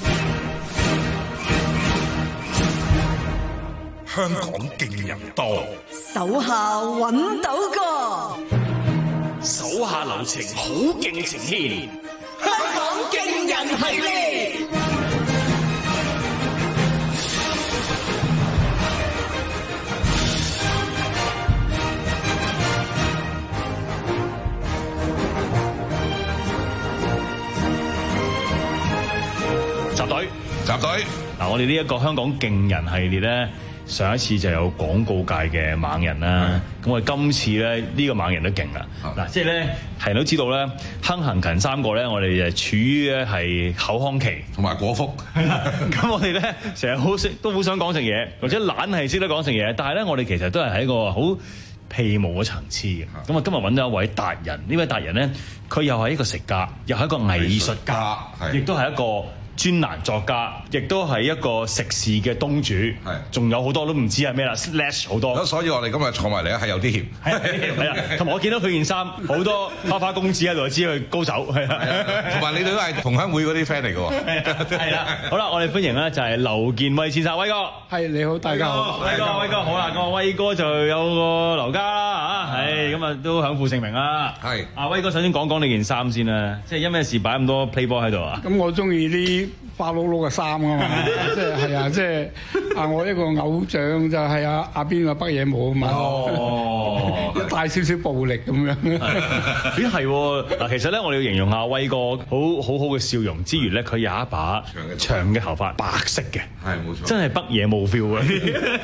香港勁人多， 手下揾到個， 手下留情，好勁呈現。 香港勁人系列。 集隊， 集隊。 嗱，我哋呢一個香港勁人系列咧，上一次就有廣告界嘅猛人啦。咁我哋今次咧呢、呢個猛人都勁啦。嗱，即係咧係人都知道咧，亨行勤三個咧，我哋就處於咧係口腔期同埋果腹。 咁我哋咧成日好識都好想講食嘢，或者懶係識得講食嘢，但係咧我哋其實都係喺一個好皮毛嘅層次嘅。咁啊，今日揾到一位達人，呢位達人咧，佢又係一個食家，又係一個藝術家，亦都係一個專欄作家，亦都係一個食肆嘅東主，係，仲有好多都唔知係咩啦 ，slash 好多。 咁所以我哋今日坐埋嚟咧係有啲險， 係啊，同埋我見到佢件衫好多花花公子喺度，就知佢高手，係啊， 同埋你哋都係同鄉會嗰啲 friend 嚟嘅喎， 係啦。好啦，我哋歡迎咧就係劉建威先生，威哥。 係你好，大家好。 威哥，威哥好啦，咁威哥就有個劉家啦嚇，係咁啊都享負盛名啦。係。阿威哥首先講講你件衫先啦，即係因咩事擺咁多 Playboy 喺度啊？ 咁我中意啲花碌碌嘅衫啊嘛，即係係啊，即係啊我一個偶像就係阿阿邊個北野武啊嘛。哦， 帶少少暴力咁樣。 咦係喎嗱，其實咧我哋要形容下威哥好好好嘅笑容之餘咧，佢有一把長嘅頭髮，白色嘅， 係冇錯， 真係北野冇 feel 啊！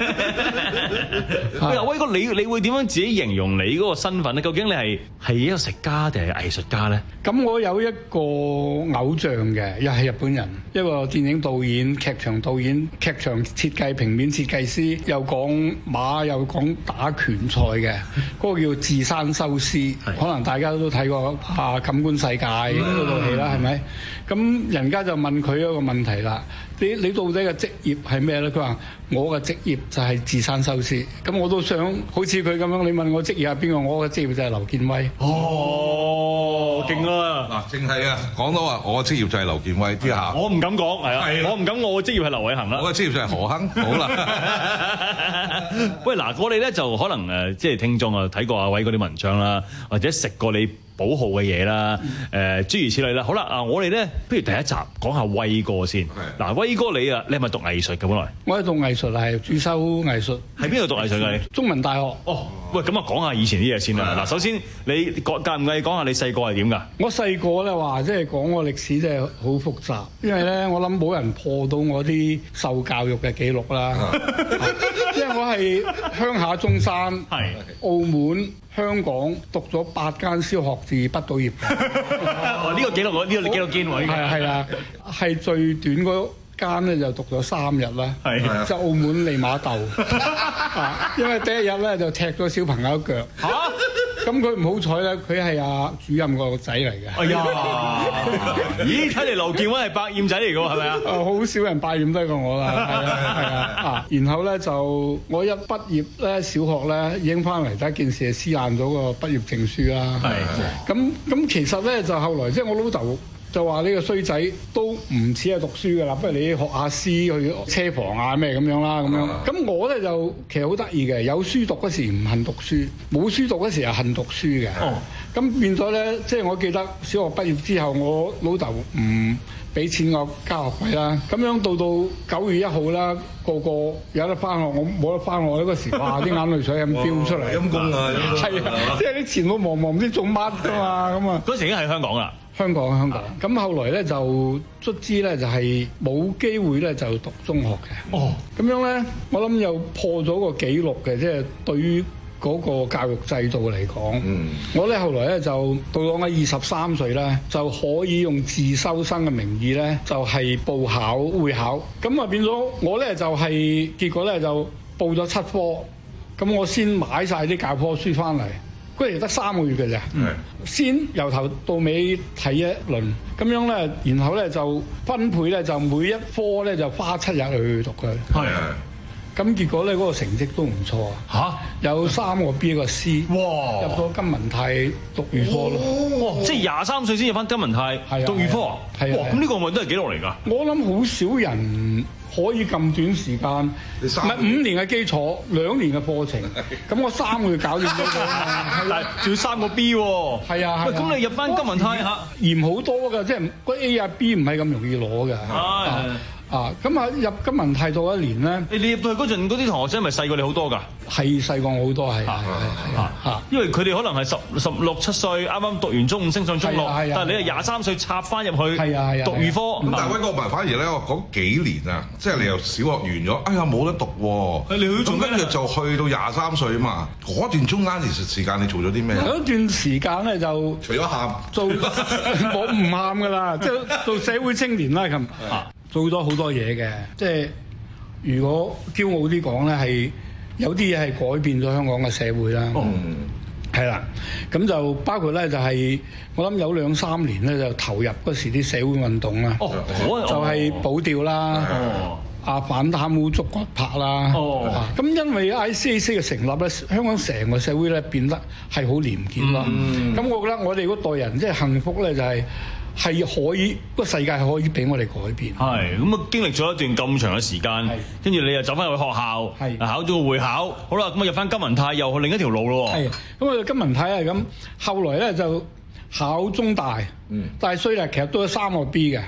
喂，威哥，你你會點樣自己形容你嗰個身份咧？究竟你係係一個食家定係藝術家咧？ 咁我有一個偶像嘅，又係日本人，一個電影導演、劇場導演、劇場設計、平面設計師，又講馬又講打拳賽嘅，嗰個叫寺山修司，可能大家都睇過啊《感官世界》嗰套戲啦，係咪？咁人家就問佢一個問題啦。你你到底嘅職業係咩咧？佢話我嘅職業就係寺山修司。咁我都想好似佢咁樣，你問我職業係邊個？我嘅職業就係劉建威。 哦，勁啦！ 嗱，正係啊，講到話我嘅職業就係劉建威之下， 我唔敢講，係啊，我唔敢，我嘅職業係劉偉恒啦。 我嘅職業就係何亨。好啦， 喂，嗱，我哋咧就可能誒，即係聽眾啊睇過阿偉嗰啲文章啦，或者食過你寶號嘅嘢啦，誒、呃、諸如此類啦。好啦，啊我哋咧不如第一集講下威哥先。嗱，威哥你啊，你係咪讀藝術嘅本來？ 我係讀藝術，係主修藝術。 喺邊度讀藝術㗎你？ 中文大學。 哦，喂，咁啊講下以前啲嘢先啦。嗱，首先你講介唔介意講下你細個係點㗎？ 我細個咧話，即係講我歷史真係好複雜，因為咧我諗冇人破到我啲受教育嘅記錄啦。因為我係鄉下中山，係澳門。香港讀咗八間小學至畢到業嘅， 呢個記錄我呢個記錄堅喎， 係啊係啊，係最短嗰間咧就讀咗三日啦，係即係澳門利馬竇，因為第一日咧就踢咗小朋友一腳，嚇，咁佢唔好彩咧，佢係阿主任個仔嚟嘅。 哎呀，咦，睇嚟劉建威係百厭仔嚟㗎喎，係咪啊？ 啊，好少人百厭得過我啦，係啊係啊啊！然後咧就我一畢業咧，小學咧已經翻嚟第一件事係撕爛咗個畢業證書啦。係，咁咁其實咧就後來即係我老豆就話呢個衰仔都唔似係讀書㗎啦，不如你學下詩去車房啊咩咁樣啦咁樣。咁我咧就其實好得意嘅，有書讀嗰時唔恨讀書，冇書讀嗰時又恨讀書嘅。哦，咁變咗咧，即係我記得小學畢業之後，我老豆唔俾錢我交學費啦。咁樣到到九月一號啦，個個有得翻學，我冇得翻學咧嗰時，哇！啲眼淚水咁飆出嚟。陰公啊！係啊，即係啲前路茫茫唔知做乜㗎嘛咁啊。 嗰時已經喺香港啦。 香港香港，咁後來咧就卒之咧就係冇機會咧就讀中學嘅。哦，咁樣咧，我諗又破咗個紀錄嘅，即係對於嗰個教育制度嚟講。嗯，我咧後來咧就到咗我二十三歲咧，就可以用自修生嘅名義咧，就係報考會考。咁啊變咗我咧就係結果咧就報咗七科，咁我先買晒啲教科書翻嚟。嗰時得三個月嘅啫，嗯、先由頭到尾睇一輪，咁樣咧，然後咧就分配咧，就每一科咧就花七日去讀佢。係係。咁結果咧嗰、嗰個成績都唔錯啊！嚇，有三個 B 一個 C， 哇！入咗金文泰讀預科咯。 哦，即係廿三歲先入翻金文泰讀預科啊！係啊，哇！咁呢個咪都係紀錄嚟㗎？ 我諗好少人可以咁短時間，唔係五年嘅基礎，兩年嘅課程，咁我三個月搞掂咗佢啊嘛， 係，仲要三個 B 喎， 係啊， 喂，咁你入翻金文泰嚇， 嚴好多㗎，即係嗰 A 啊 B 唔係咁容易攞㗎。啊，咁啊入金文泰到一年咧， 你你入到去嗰陣嗰啲同學仔咪細過你好多㗎？ 係細過我好多，係係係嚇，因為佢哋可能係十十六七歲，啱啱讀完中五升上中六，但係你係廿三歲插翻入去讀預科。 咁但係威哥問反而咧，我講幾年啊，即係你由小學完咗，哎呀冇得讀喎，你去咁跟住就去到廿三歲啊嘛，嗰段中間其實時間你做咗啲咩？ 嗰段時間咧就除咗喊， 做我唔喊㗎啦，即係做社會青年啦咁。做咗好多嘢嘅，即係如果驕傲啲講咧，係有啲嘢係改變咗香港嘅社會啦。嗯，係啦，咁就包括咧就係、是、我諗有兩三年咧就投入嗰時啲社會運動啦。哦，就係保釣啦，哦、啊反貪污捉葛柏啦。哦，咁、啊、因為 I C A C 嘅成立咧，香港成個社會咧變得係好廉潔咯。咁、嗯、我覺得我哋嗰代人即係幸福咧，就係、是。係可以，個世界係可以俾我哋改變。係咁啊！經歷咗一段咁長嘅時間，跟住你又走翻去學校，考咗個會考，好啦，咁啊入翻金文泰又去另一條路咯。係， 咁啊金文泰係咁，後來咧就考中大，嗯、但係雖然其實都有三個 B 嘅，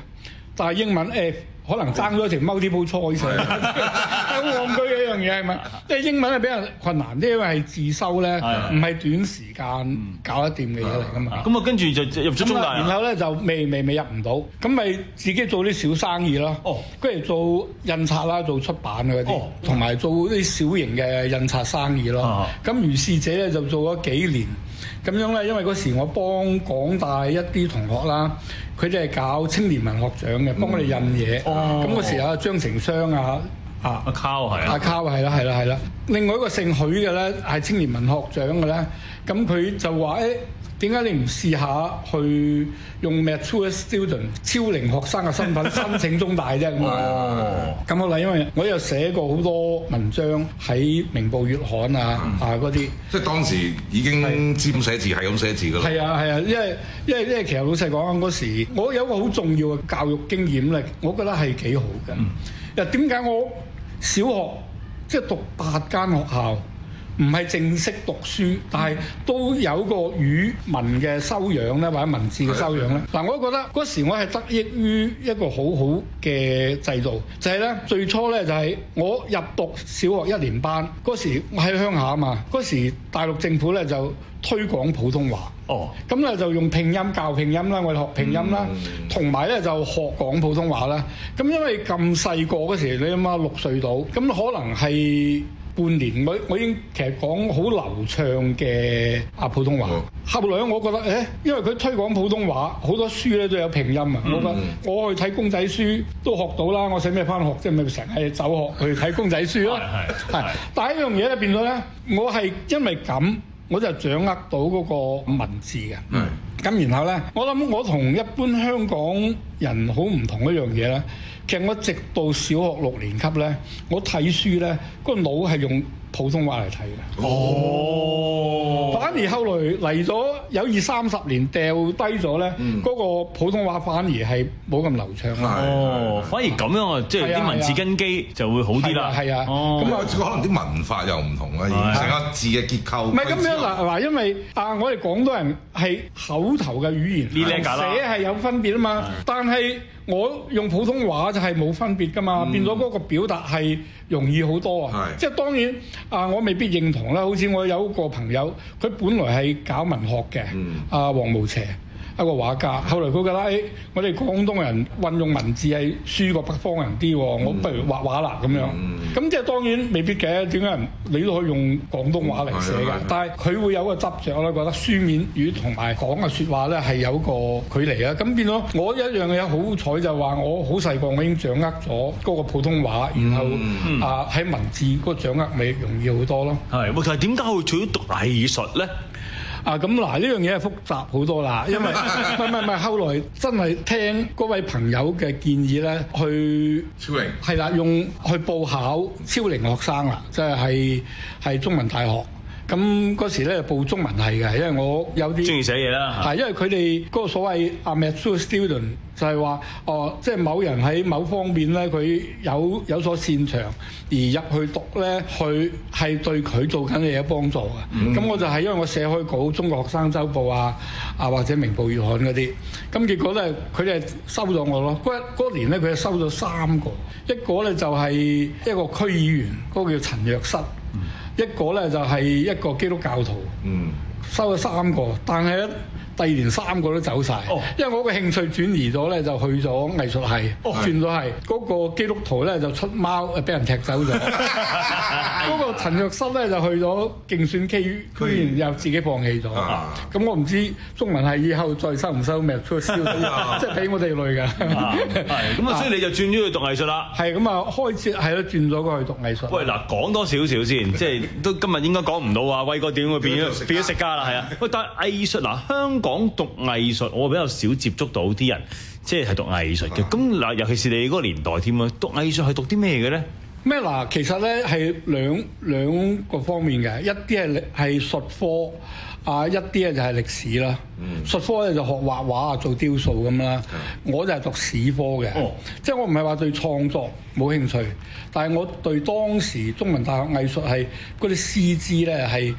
但係英文 F。可能爭咗條 multiple choice，好戇居嘅一樣嘢係咪？即係英文係比較困難啲，因為係自修咧，唔係短時間搞得掂嘅嘢嚟㗎嘛。 咁啊，跟住就入咗中大， 然後咧就未未未入唔到，咁咪自己做啲小生意咯。哦，跟住做印刷啦，做出版嗰啲，同埋做啲小型嘅印刷生意咯。咁如是者咧就做咗幾年。咁樣咧，因為嗰時我幫港大一啲同學啦，佢哋係搞青年文學獎嘅，幫我哋印嘢。咁嗰時啊，張成雙啊，啊阿 Cow 係啊， 阿 Cow 係啦係啦係啦。另外一個姓許嘅咧係青年文學獎嘅咧，咁佢就話誒，點解你唔試下去用 mature student 超齡學生嘅身份申請中大啫？咁啊，咁好啦，因為我有寫過好多文章喺明報月刊啊啊嗰啲， 即係當時已經尖寫字係咁寫字㗎啦。 係啊係啊，因為因為因為其實老實講嗰時，我有一個好重要嘅教育經驗咧，我覺得係幾好嘅。又點解我小學即係讀八間學校？唔係正式讀書，但係都有個語文嘅修養咧，或者文字嘅修養咧。嗱，我都覺得嗰時我係得益於一個好好嘅制度，就係咧最初咧就係我入讀小學一年班嗰時，我喺鄉下啊嘛，嗰時大陸政府咧就推廣普通話。哦，咁咧就用拼音教拼音啦，我哋學拼音啦，同埋咧就學講普通話啦。咁因為咁細個嗰時，你諗下六歲到，咁可能係半年，我我已經其實講好流暢嘅啊普通話。嗯、後來我覺得誒，因為佢推廣普通話，好多書咧都有拼音啊。嗯、我覺得我去睇公仔書都學到啦。我使咩返學？即係咪成日走學去睇公仔書咯？係係。但係一樣嘢咧變咗咧，我係因為咁。我就掌握到嗰個文字嘅，咁、嗯、然後咧，我諗我同一般香港人好唔同一樣嘢咧。其實我直到小學六年級咧，我睇書咧，個腦係用普通話嚟睇嘅。哦，反而後來嚟咗有二三十年掉低咗咧，嗰、嗯、個普通話反而係冇咁流暢啦。 哦，反而咁樣啊，即係啲文字根基就會好啲啦。 係啊， 咁啊，可能啲文化又唔同啦，成個字嘅結構。唔係咁樣嗱嗱，因為啊，我哋廣東人係口頭嘅語言，寫係有分別啊嘛，但係我用普通話就係冇分別噶嘛，嗯、變咗嗰個表達係容易好多啊！即係當然啊，我未必認同啦。好似我有一個朋友，佢本來係搞文學嘅，阿黃無邪。一個畫家，後來佢覺得誒，我哋廣東人運用文字係輸過北方人啲，嗯、我不如畫畫啦咁樣。咁、嗯、即係當然未必嘅，點解你都可以用廣東話嚟寫嘅？嗯、但係佢會有個執着咧，覺得書面語同埋講嘅説話咧係有個距離啊。咁變咗我一樣嘢好彩就話我好細個我已經掌握咗嗰個普通話，然後、嗯、啊喺文字嗰個掌握咪容易好多咯。 係，但係點解會取咗讀藝術咧？ 啊咁嗱，呢樣嘢係複雜好多啦，因為唔係唔係唔係，後來真係聽嗰位朋友嘅建議咧，去超齡係啦，用去報考超齡學生啦，即係係係中文大學。咁嗰時咧報中文系嘅，因為我有啲中意寫嘢啦， 係因為佢哋嗰個所謂 mature student 就係話哦，即係某人喺某方面咧，佢有有所擅長而入去讀咧，佢係對佢做緊嘢有幫助嘅。咁、嗯、我就係因為我寫開稿《中國學生週報》啊啊或者《明報月刊》嗰啲，咁結果咧佢哋收咗我咯。嗰嗰年咧佢收咗三個，一個咧就係一個區議員，嗰、嗰個叫陳若瑟。嗯一個咧就係一個基督教徒，嗯、收咗三個，但係咧第二年三個都走晒，哦、因為我個興趣轉移咗咧，就去咗藝術系，哦、轉咗係嗰個基督徒咧就出貓，誒俾人踢走咗。嗰個陳若瑟咧就去咗競選區區議員，又自己放棄咗。咁、啊、我唔知中文系以後再收唔收咩出燒，即係俾我哋累㗎。 係咁啊，所以你就轉咗去讀藝術啦。 係咁啊，開始係咯，轉咗過去讀藝術。 喂，嗱，講多少少先，即係都今日應該講唔到啊。威哥點會變咗變咗食家啦？係啊。喂，但係藝術嗱，香港讀藝術，我比較少接觸到啲人，即係係讀藝術嘅。咁嗱，尤其是你嗰個年代添啊，讀藝術係讀啲咩嘅咧？ 咩嗱？其實咧係兩兩個方面嘅，一啲係係術科啊，一啲咧就係歷史啦。嗯、術科咧就學畫畫啊，做雕塑咁啦。嗯、我就係讀史科嘅，哦、即係我唔係話對創作冇興趣，但係我對當時中文大學藝術係嗰啲師資咧係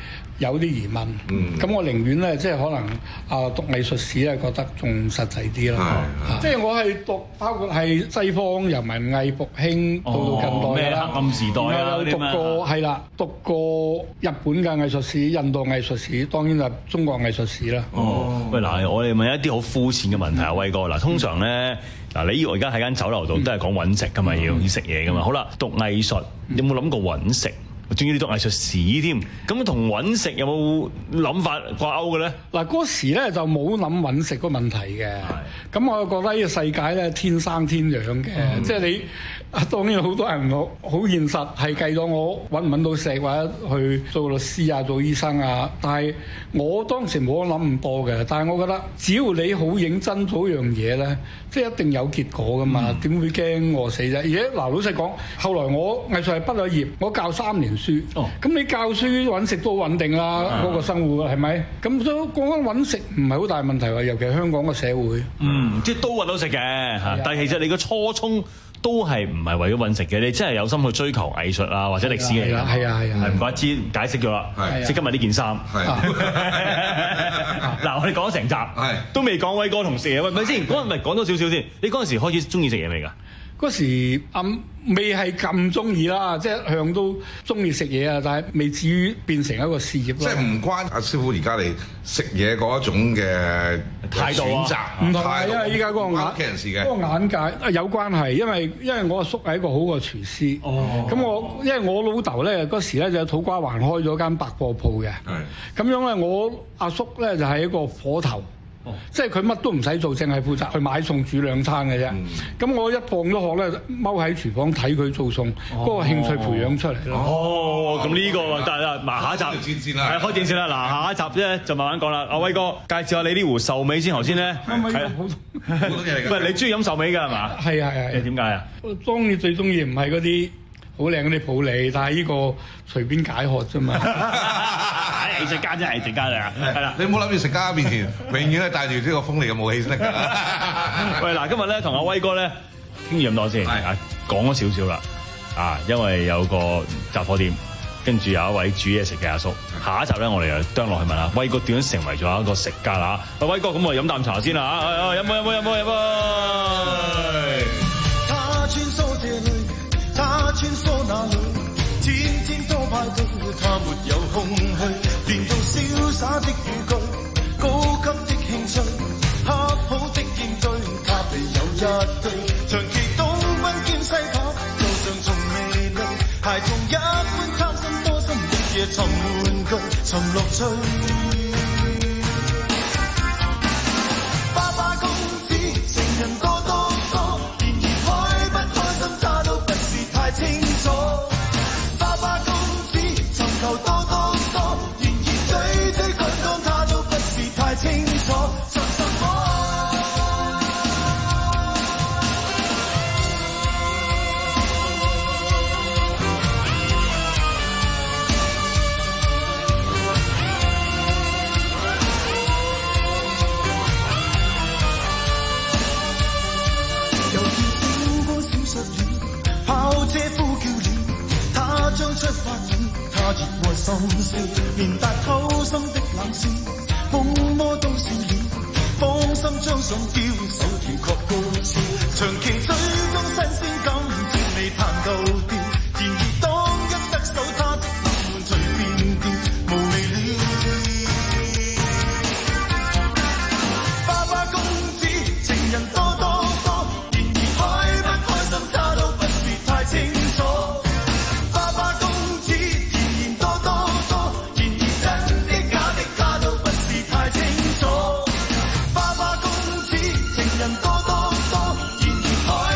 有啲疑問。咁、嗯、我寧願咧，即係可能啊讀藝術史咧，覺得仲實際啲啦。即係我係讀包括係西方由文藝復興到到近代啦， 黑暗時代啊有讀過係啦，讀過日本嘅藝術史、印度藝術史，當然就中國藝術史啦。 哦，喂嗱，我哋問一啲好膚淺嘅問題啊，威哥嗱，通常咧。嗱，你而家喺間酒樓度都係講揾食噶嘛，要要食嘢噶嘛。好啦，讀藝術有冇諗過揾食？仲要你讀藝術史添，咁同揾食有冇諗法掛鈎嘅咧？ 嗱，嗰時咧就冇諗揾食個問題嘅。咁我覺得呢個世界咧天生天養嘅，嗯、即係你當然好多人好好現實係計咗我揾唔揾到食或者去做律師啊、做醫生啊。但係我當時冇諗咁多嘅。但係我覺得只要你好認真做一樣嘢咧，即係一定有結果噶嘛。點、嗯、會驚餓死啫？而且嗱，老實講，後來我藝術系畢咗業，我教三年書。哦，咁你教書揾食都穩定啦，嗰、嗯、個生活係咪？咁所以講緊揾食唔係好大問題喎，尤其係香港嘅社會。 嗯，即係都揾到食嘅嚇，但係其實你個初衷都係唔係為咗揾食嘅，你真係有心去追求藝術啊或者歷史嘅。係啊係啊係啊，唔怪之解釋咗啦。即係今日呢件衫。嗱，我哋講咗成集，都未講威哥同食嘢。喂，咪先，嗰陣咪講多少少先。你嗰陣時開始中意食嘢未㗎？ 嗰時啊、嗯、未係咁中意啦，即係向都中意食嘢啊，但係未至於變成一個事業。即係唔關阿師傅而家你食嘢嗰一種嘅態度選擇唔同啊，因為依家嗰個眼嘅人士嘅嗰個眼界啊有關係，因為因為我阿叔係一個好嘅廚師。哦，咁我因為我老豆咧嗰時咧就喺土瓜灣開咗間百貨鋪嘅。係咁樣咧，我阿叔咧就係一個火頭。哦、即係佢乜都唔使做，淨係負責去買餸煮兩餐嘅啫。咁、嗯、我一放咗學咧，踎喺廚房睇佢做餸，嗰、哦、個興趣培養出嚟咯。 哦，咁呢、這個得啦，嗱下一集係開戰線啦。嗱下一集咧就慢慢講啦。阿威哥介紹下你呢壺壽眉先，頭先咧係普通普通嘢嚟㗎。 喂，你中意飲壽眉㗎係嘛？ 係啊係啊。誒點解啊？ 當然最中意唔係嗰啲好靚嗰啲普洱，但係呢個隨便解渴啫嘛。 藝術家真係藝術家嚟啊！係啦， 你唔好諗住食家面前，永遠係帶住呢個鋒利嘅武器先得㗎。 喂，嗱，今日咧同阿威哥咧傾住咁多先，係講咗少少啦。啊，因為有個雜貨店，跟住有一位煮嘢食嘅阿叔。下一集咧，我哋又啄落去問下威哥點樣成為咗一個食家啦。喂，威哥，咁我哋飲啖茶先啦。啊，啊，飲杯飲杯飲杯飲杯。他穿梭這裏，他穿梭那裏，天天多派對，他沒有空虛。連到瀟灑的語句，高級的興趣，恰好的應對，他備有一對，長期東奔兼西跑，路上從未累，孩童一般貪心多心的夜尋玩具，尋樂趣。爸爸公子情人多多多，然而開不開心他都不是太清楚。爸爸公子尋求多多多。太清楚，尋什麼？又見星光閃爍了，跑車呼叫了，他將出發了，他熱愛心思，連帶偷心的冷笑。風魔都試了，芳心將上吊，手調確高潮，長期追蹤新鮮感，甜味彈舊調。然而當一得手，他的冷悶隨變調，無味了。爸爸公子情人多多多，然而開不開心他都不是太清楚。爸爸公子甜言多多多，然而真的假的他都不是太清楚。爸爸公子情人多多多，然而開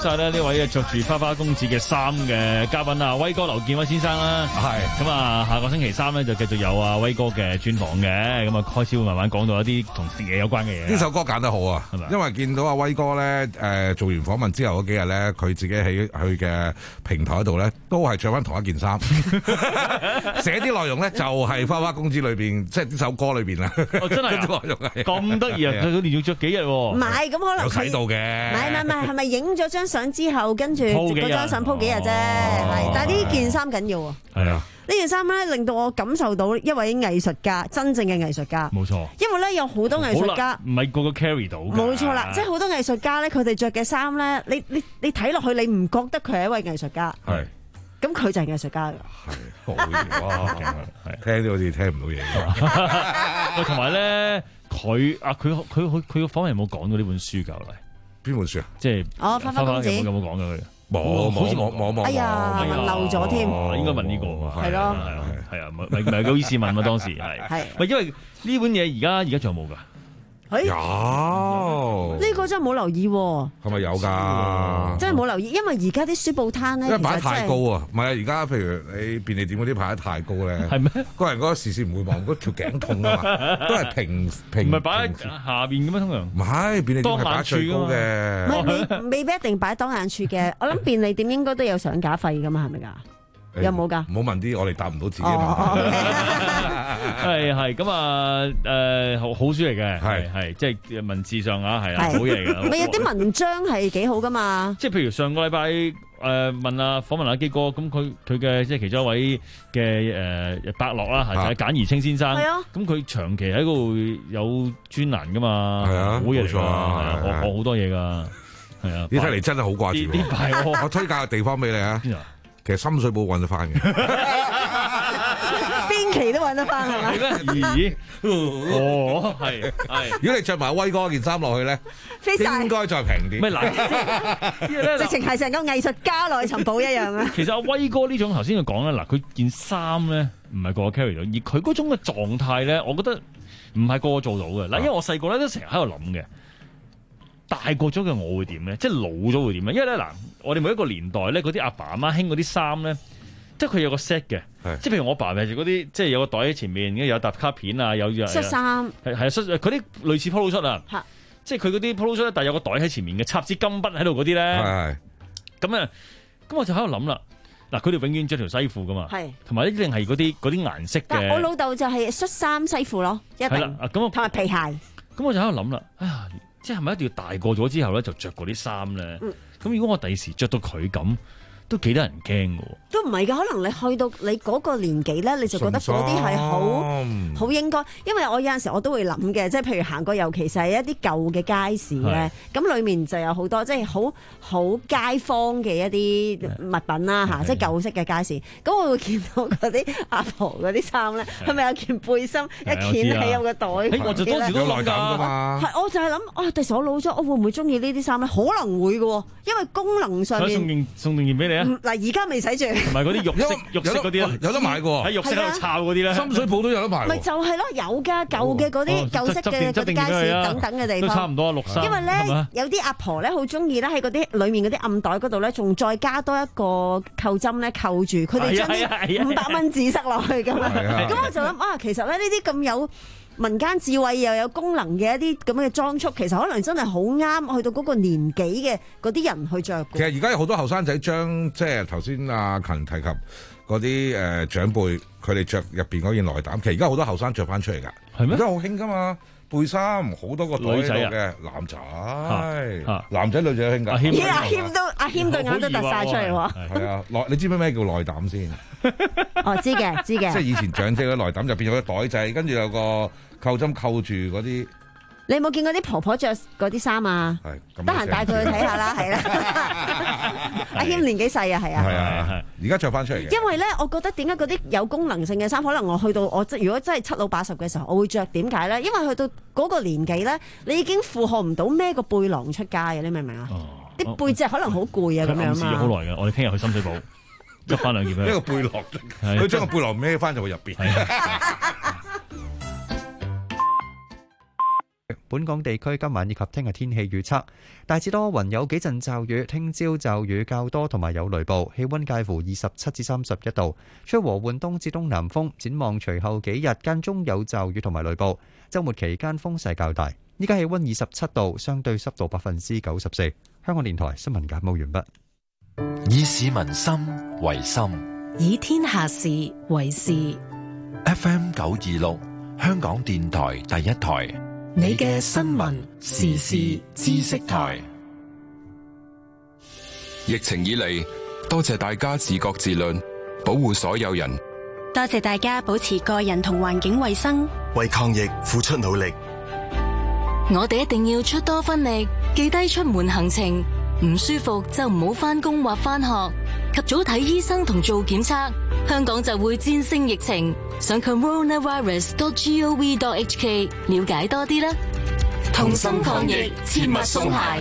晒咧呢位着住花花公子嘅衫嘅嘉賓啊，威哥劉建威先生啦。 係咁啊，下個星期三咧就繼續有啊威哥嘅專訪嘅，咁啊開始會慢慢講到一啲同食嘢有關嘅嘢。 呢首歌揀得好啊，因為見到阿威哥咧，誒、呃、做完訪問之後嗰幾日咧，佢自己喺佢嘅平台度咧，都係着翻同一件衫，寫啲內容咧就係、是、花花公子裏邊，即係呢首歌裏邊啦。 哦，真係內容係咁得意啊！佢連續着幾日喎？ 唔係，咁可能有睇到嘅。 唔係唔係唔係，係咪影咗張相之後，跟住嗰張相鋪幾日啫？係，但係呢件衫緊要喎。 係啊。 呢件衫咧令到我感受到一位藝術家，真正嘅藝術家。 冇錯。 因為咧有好多藝術家， 唔係個個 carry 到。 冇錯啦，即係好多藝術家咧，佢哋着嘅衫咧，你你你睇落去，你唔覺得佢係一位藝術家。 係。 咁佢就係藝術家㗎。 係，好哇！聽到好似聽唔到嘢。 喂，同埋咧，佢啊，佢佢佢佢個訪問有冇講到呢本書㗎？嚟邊本書啊？ 即係哦，花花公子有冇有冇講㗎佢？ 冇，好似冇冇冇。 哎呀，問漏咗添。 應該問呢個。 係咯。 係啊係啊，唔係唔係好意思問嘛當時係。 係。 喂，因為呢本嘢而家而家仲有冇㗎？ 有呢個真係冇留意喎， 係咪有㗎？ 真係冇留意，因為而家啲書報攤咧， 因為擺得太高啊，唔係啊！而家譬如你便利店嗰啲擺得太高咧， 係咩？ 個人嗰個視線唔會望，嗰條頸痛啊嘛，都係平平。 唔係擺喺下邊嘅咩？通常唔係便利店係擺最高嘅， 唔係未未必一定擺當眼處嘅。我諗便利店應該都有上架費㗎嘛，係咪㗎？有冇㗎？ 唔好問啲我哋答唔到自己嘅問題。 係係咁啊誒，好好書嚟嘅，係係即係文字上啊，係啊，好嘢嚟㗎。 咪有啲文章係幾好㗎嘛？ 即係譬如上個禮拜誒問啊訪問阿基哥，咁佢佢嘅即係其中一位嘅誒伯樂啦，係就係簡而清先生。係啊，咁佢長期喺嗰度有專欄㗎嘛， 係啊， 好嘢嚟㗎， 冇錯啊， 學學好多嘢㗎，係啊。 你睇嚟真係好掛住。 呢排我推介個地方俾你啊。其實深水埗揾得翻嘅， 邊期都揾得翻係咪？ 咦？哦，係係。 如果你着埋威哥件衫落去咧，應該再平啲。 咩嗱？ 直情係成個藝術家內尋寶一樣啊！ 其實阿威哥呢種頭先佢講咧，嗱佢件衫咧唔係個個 carry 到，而佢嗰種嘅狀態咧，我覺得唔係個個做到嘅。嗱，因為我細個咧都成日喺度諗嘅。大個咗嘅我會點咧？即係老咗會點咧？因為咧嗱，我哋每一個年代咧，嗰啲阿爸阿媽興嗰啲衫咧，即係佢有個 set 嘅，即係譬如我爸係嗰啲，即係有個袋喺前面，跟住有沓卡片啊，有恤衫， 係係恤嗰啲類似 polo 恤啊，即係佢嗰啲 polo 恤，但係有個袋喺前面嘅，插支金筆喺度嗰啲咧，係咁啊，咁我就喺度諗啦，嗱，佢哋永遠着條西褲噶嘛，係，同埋一定係嗰啲嗰啲顏色嘅。 我老豆就係恤衫西褲咯，一定， 咁同埋皮鞋。 咁我就喺度諗啦，啊！即係咪一定要大個咗之後咧，就着嗰啲衫咧？咁、嗯、如果我第時着到佢咁，都幾得人驚嘅喎。都唔係㗎，可能你去到你嗰個年紀咧，你就覺得嗰啲係好好應該。因為我有陣時我都會諗嘅，即係譬如行過，尤其是係一啲舊嘅街市咧，咁裡面就有好多即係好好街坊嘅一啲物品啦嚇，即係舊式嘅街市。咁我會見到嗰啲阿婆嗰啲衫咧，係咪有件背心一件係有個袋？ 我就當時都諗㗎嘛。 係，我就係諗啊，第時我老咗，我會唔會中意呢啲衫咧？可能會嘅喎，因為功能上面。 送件送定件俾你啊！ 嗱，而家未使住。 同埋嗰啲肉色肉色嗰啲啊， 有得買嘅喎， 喺肉色喺度炒嗰啲咧， 深水埗都有得賣。 咪就係咯，有㗎，舊嘅嗰啲舊式嘅嗰啲街市等等嘅地方， 都差唔多綠衫。 因為咧有啲阿婆咧好中意咧喺嗰啲裡面嗰啲暗袋嗰度咧，仲再加多一個扣針咧扣住，佢哋將啲五百蚊紙塞落去㗎嘛。咁我就諗啊，其實咧呢啲咁有民間智慧又有功能嘅一啲咁嘅裝束，其實可能真係好啱去到嗰個年紀嘅嗰啲人去着。 其實而家有好多後生仔將即係頭先阿勤提及嗰啲誒長輩，佢哋着入邊嗰件內膽，其實而家好多後生着翻出嚟㗎。係咩？而家好興㗎嘛，背衫好多個袋喺度嘅男仔，男仔女仔興㗎。 阿謙阿謙都阿謙對眼都突晒出嚟喎。 係啊，內你知唔知咩叫內膽先？ 哦，知嘅，知嘅。 即係以前長者嘅內膽入邊有個袋仔，跟住有個扣針扣住嗰啲。 你有冇見過啲婆婆着嗰啲衫啊？係，得閒帶佢去睇下啦，係啦。阿謙年紀細啊，係啊。 係啊，係。而家着翻出嚟嘅。 因為咧，我覺得點解嗰啲有功能性嘅衫，可能我去到我即如果真係七老八十嘅時候，我會着。點解咧？因為去到嗰個年紀咧，你已經負荷唔到孭個背囊出街嘅，你明唔明啊？啲背脊可能好攰啊，咁樣嘛。 暗示咗好耐嘅，我哋聽日去深水埗。執翻兩件咧， 一個背囊，佢將個背囊孭翻就會入邊。 本港地區今晚以及聽日天氣預測，大致多雲，有幾陣驟雨，聽朝驟雨較多同埋有雷暴，氣溫介乎二十七至三十一度，吹和緩東至東南風。展望隨後幾日間中有驟雨同埋雷暴，週末期間風勢較大。依家氣溫二十七度，相對濕度百分之九十四。香港電台新聞簡報完畢。 以市民心為心， 以天下事為事。 F M 九二六，香港電台第一台， 你嘅新聞時事知識台。 疫情以嚟，多謝大家自覺自律，保護所有人。 多謝大家保持個人同環境衛生， 為抗疫付出努力。 我哋一定要出多分力，記低出門行程，唔舒服就唔好返工或返學，及早睇醫生同做檢測，香港就會戰勝疫情。上 coronavirus dot gov dot hk 了解多啲啦。 同心抗疫，切勿鬆懈。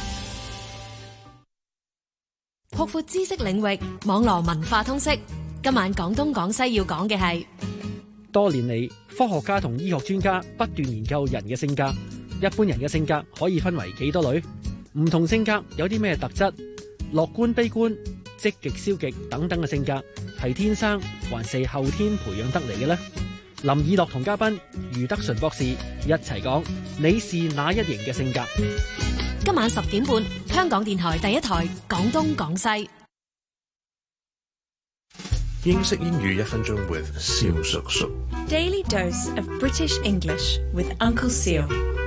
擴闊知識領域，網絡文化通識。今晚廣東廣西要講嘅係， 多年嚟，科學家同醫學專家不斷研究人嘅性格。一般人嘅性格可以分為幾多類？唔同性格有啲咩特質？樂觀、悲觀、積極、消極等等嘅性格係天生還是後天培養得嚟嘅呢？林以樂同嘉賓余德純博士一齊講，你是哪一型嘅性格？ 今晚十點半，香港電台第一台廣東廣西。 英式英語一分鐘 with 蕭叔叔。 Daily dose of British English with Uncle Seal。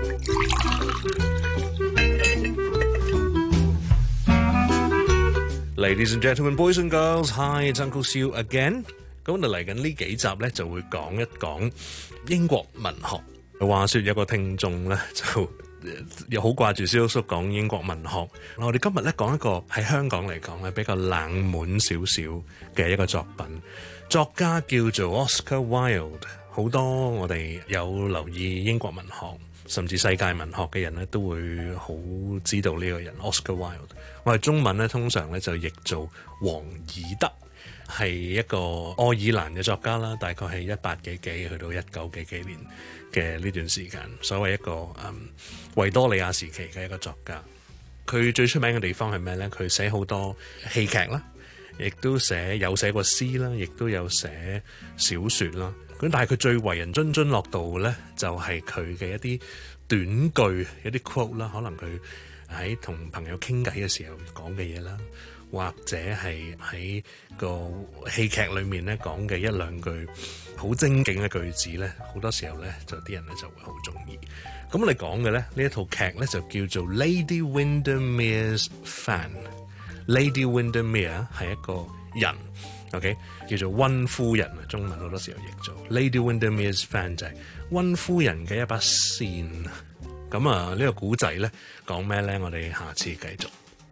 Ladies and gentlemen, boys and girls, hi, it's Uncle Seal again。咁我哋嚟緊呢幾集咧，就會講一講英國文學。話說有個聽眾咧，就又好掛住蕭叔講英國文學。我哋今日咧講一個喺香港嚟講咧比較冷門少少嘅一個作品，作家叫做 Oscar Wilde。好多我哋有留意英國文學甚至世界文學嘅人咧，都會好知道呢個人 Oscar Wilde。我哋中文咧通常咧就譯做王爾德，係一個愛爾蘭嘅作家啦，大概係一八幾幾去到一九幾幾年嘅呢段時間，所謂一個嗯維多利亞時期嘅一個作家。佢最出名嘅地方係咩咧？佢寫好多戲劇啦，亦都寫有寫過詩啦，亦都有寫小說啦。咁但係佢最為人津津樂道嘅咧，就係佢嘅一啲短句、一啲 quote 啦，可能佢喺同朋友傾偈嘅時候講嘅嘢啦，或者係喺個戲劇裏面咧講嘅一兩句好精警嘅句子咧，好多時候咧就啲人咧就會好中意。咁我哋講嘅咧呢一套劇咧就叫做 Lady Windermere's Fan。Lady Windermere 係一個人。OK， 叫做溫夫人啊，中文好多時候譯做 Lady Windermere's Fan， 就係溫夫人嘅一把扇。咁啊，呢個古仔咧講咩咧？我哋下次繼續。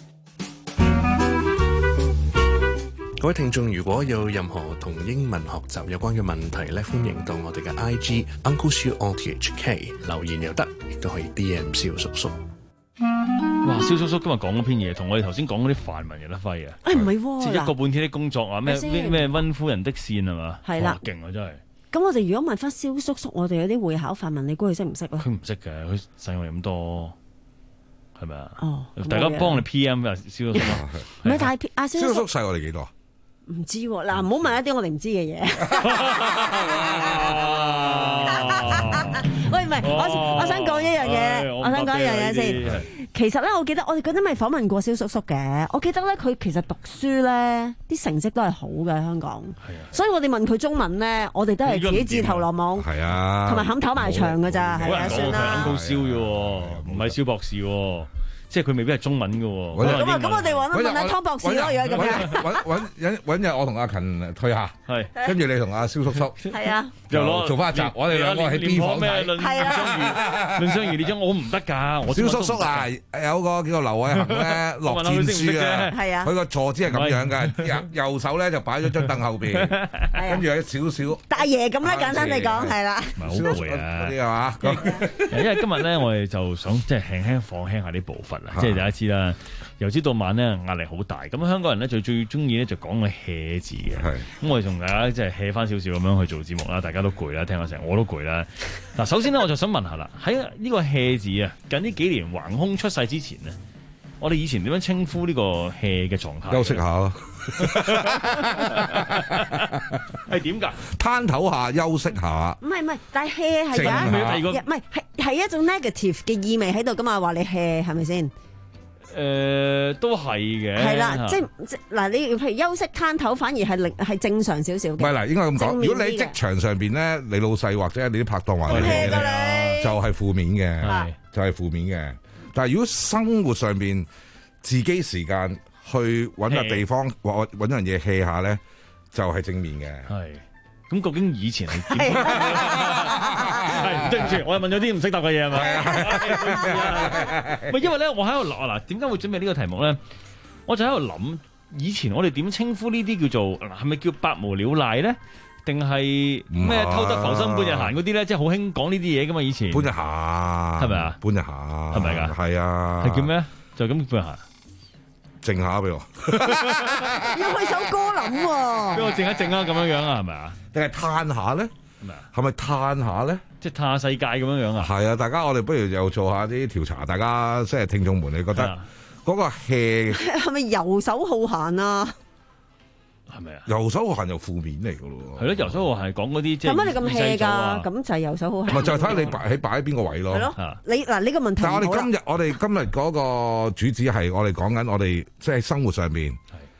各位聽眾，如果有任何同英文學習有關嘅問題咧，歡迎到我哋嘅 I G Uncle Siu O T H K 留言又得，亦都可以 D M 蕭叔叔。 哇！蕭叔叔今日講嗰篇嘢，同我哋頭先講嗰啲範文有得揮啊！ 誒唔係喎， 即係一個半天的工作啊！咩咩咩溫夫人的線係嘛？ 係啦， 勁啊真係！ 咁我哋如果問翻蕭叔叔，我哋有啲會考範文，你估佢識唔識咧？ 佢唔識嘅，佢細我哋咁多，係咪啊？ 哦， 大家幫你 P M 啊，蕭叔叔。 唔係，但係阿蕭叔叔細我哋幾多？ 唔知喎，嗱，唔好問一啲我哋唔知嘅嘢。喂，唔係，我我想講一樣嘢，我想講一樣嘢先。其實咧，我記得我哋嗰陣咪訪問過蕭叔叔嘅。我記得咧，佢其實讀書咧啲成績都係好嘅香港。係啊。所以我哋問佢中文咧，我哋都係自己自投羅網。係啊。同埋肯唞埋場㗎咋，係啊，算啦。 講係 Uncle Siu 啫喎，唔係蕭博士喎。即係佢未必係中文嘅喎。 咁啊，咁我哋揾問下湯博士咯，如果咁樣。 揾揾揾揾日我同阿勤退下，係跟住你同阿蕭叔叔， 係啊， 又攞做翻一集，我哋兩個喺 B 房睇。 係啊， 論雙魚呢張我唔得㗎，我蕭叔叔啊，有個叫做劉偉恒咧落戰書啊，係啊，佢個坐姿係咁樣嘅，右右手咧就擺咗張凳後邊，跟住有少少大爺咁啦，簡單嚟講係啦。 唔係好攰啊， 嗰啲係嘛？ 因為今日咧，我哋就想即係輕輕放輕下啲步伐。 啊，即係大家知啦。由朝到晚咧壓力好大，咁香港人咧最最中意咧就講個 hea 字嘅。咁我哋同大家即係 hea 翻少少咁樣去做節目啦，大家都攰啦，聽我成我都攰啦。嗱，首先咧我就想問下啦，喺呢個 hea 字啊，近呢幾年橫空出世之前咧，我哋以前點樣稱呼呢個 hea 嘅狀態？ 休息下咯。 係點㗎？ 攤頭下休息下。 唔係唔係，但係 hea 係有一唔係係係一種 negative 嘅意味喺度㗎嘛？話你 hea 係咪先？ 誒、呃，都係嘅。係啦， 即即嗱，你譬如休息攤頭，反而係令係正常少少嘅。 唔係嗱，應該咁講。如果你喺職場上邊咧，你老細或者你啲拍檔話你 hea 咧，就係負面嘅，就係負面嘅。但係如果生活上邊自己時間去揾個地方或揾樣嘢 hea 下咧，就係正面嘅。 係。咁究竟以前係點？係對唔住，我又問咗啲唔識答嘅嘢係咪？唔係因為咧，我喺度諗嗱，點解會準備呢個題目咧？我就喺度諗，以前我哋點稱呼呢啲叫做嗱，係咪叫百無聊賴咧？定係咩偷得浮生半日閒嗰啲咧？即係好興講呢啲嘢噶嘛？以前半日閒係咪啊？半日閒係咪㗎？係啊。係叫咩？就咁半日閒。 靜下俾我， 要去首歌諗喎。 俾我靜一靜啊，咁樣樣啊，係咪啊？ 定係嘆下咧？係咪嘆下咧？ 即係嘆下世界咁樣樣啊？ 係啊，大家我哋不如又做下啲調查，大家即係聽眾們，你覺得嗰個 hea 係咪遊手好閒啊？ 係咪啊？ 遊手好閒又負面嚟噶咯喎。 係咯，遊手好閒係講嗰啲即係。 咁乜你咁 hea 㗎？咁就係遊手好閒。 咪就係睇下你擺喺擺喺邊個位咯。 係咯。你嗱呢個問題。 但係我哋今日我哋今日嗰個主旨係我哋講緊我哋即係生活上面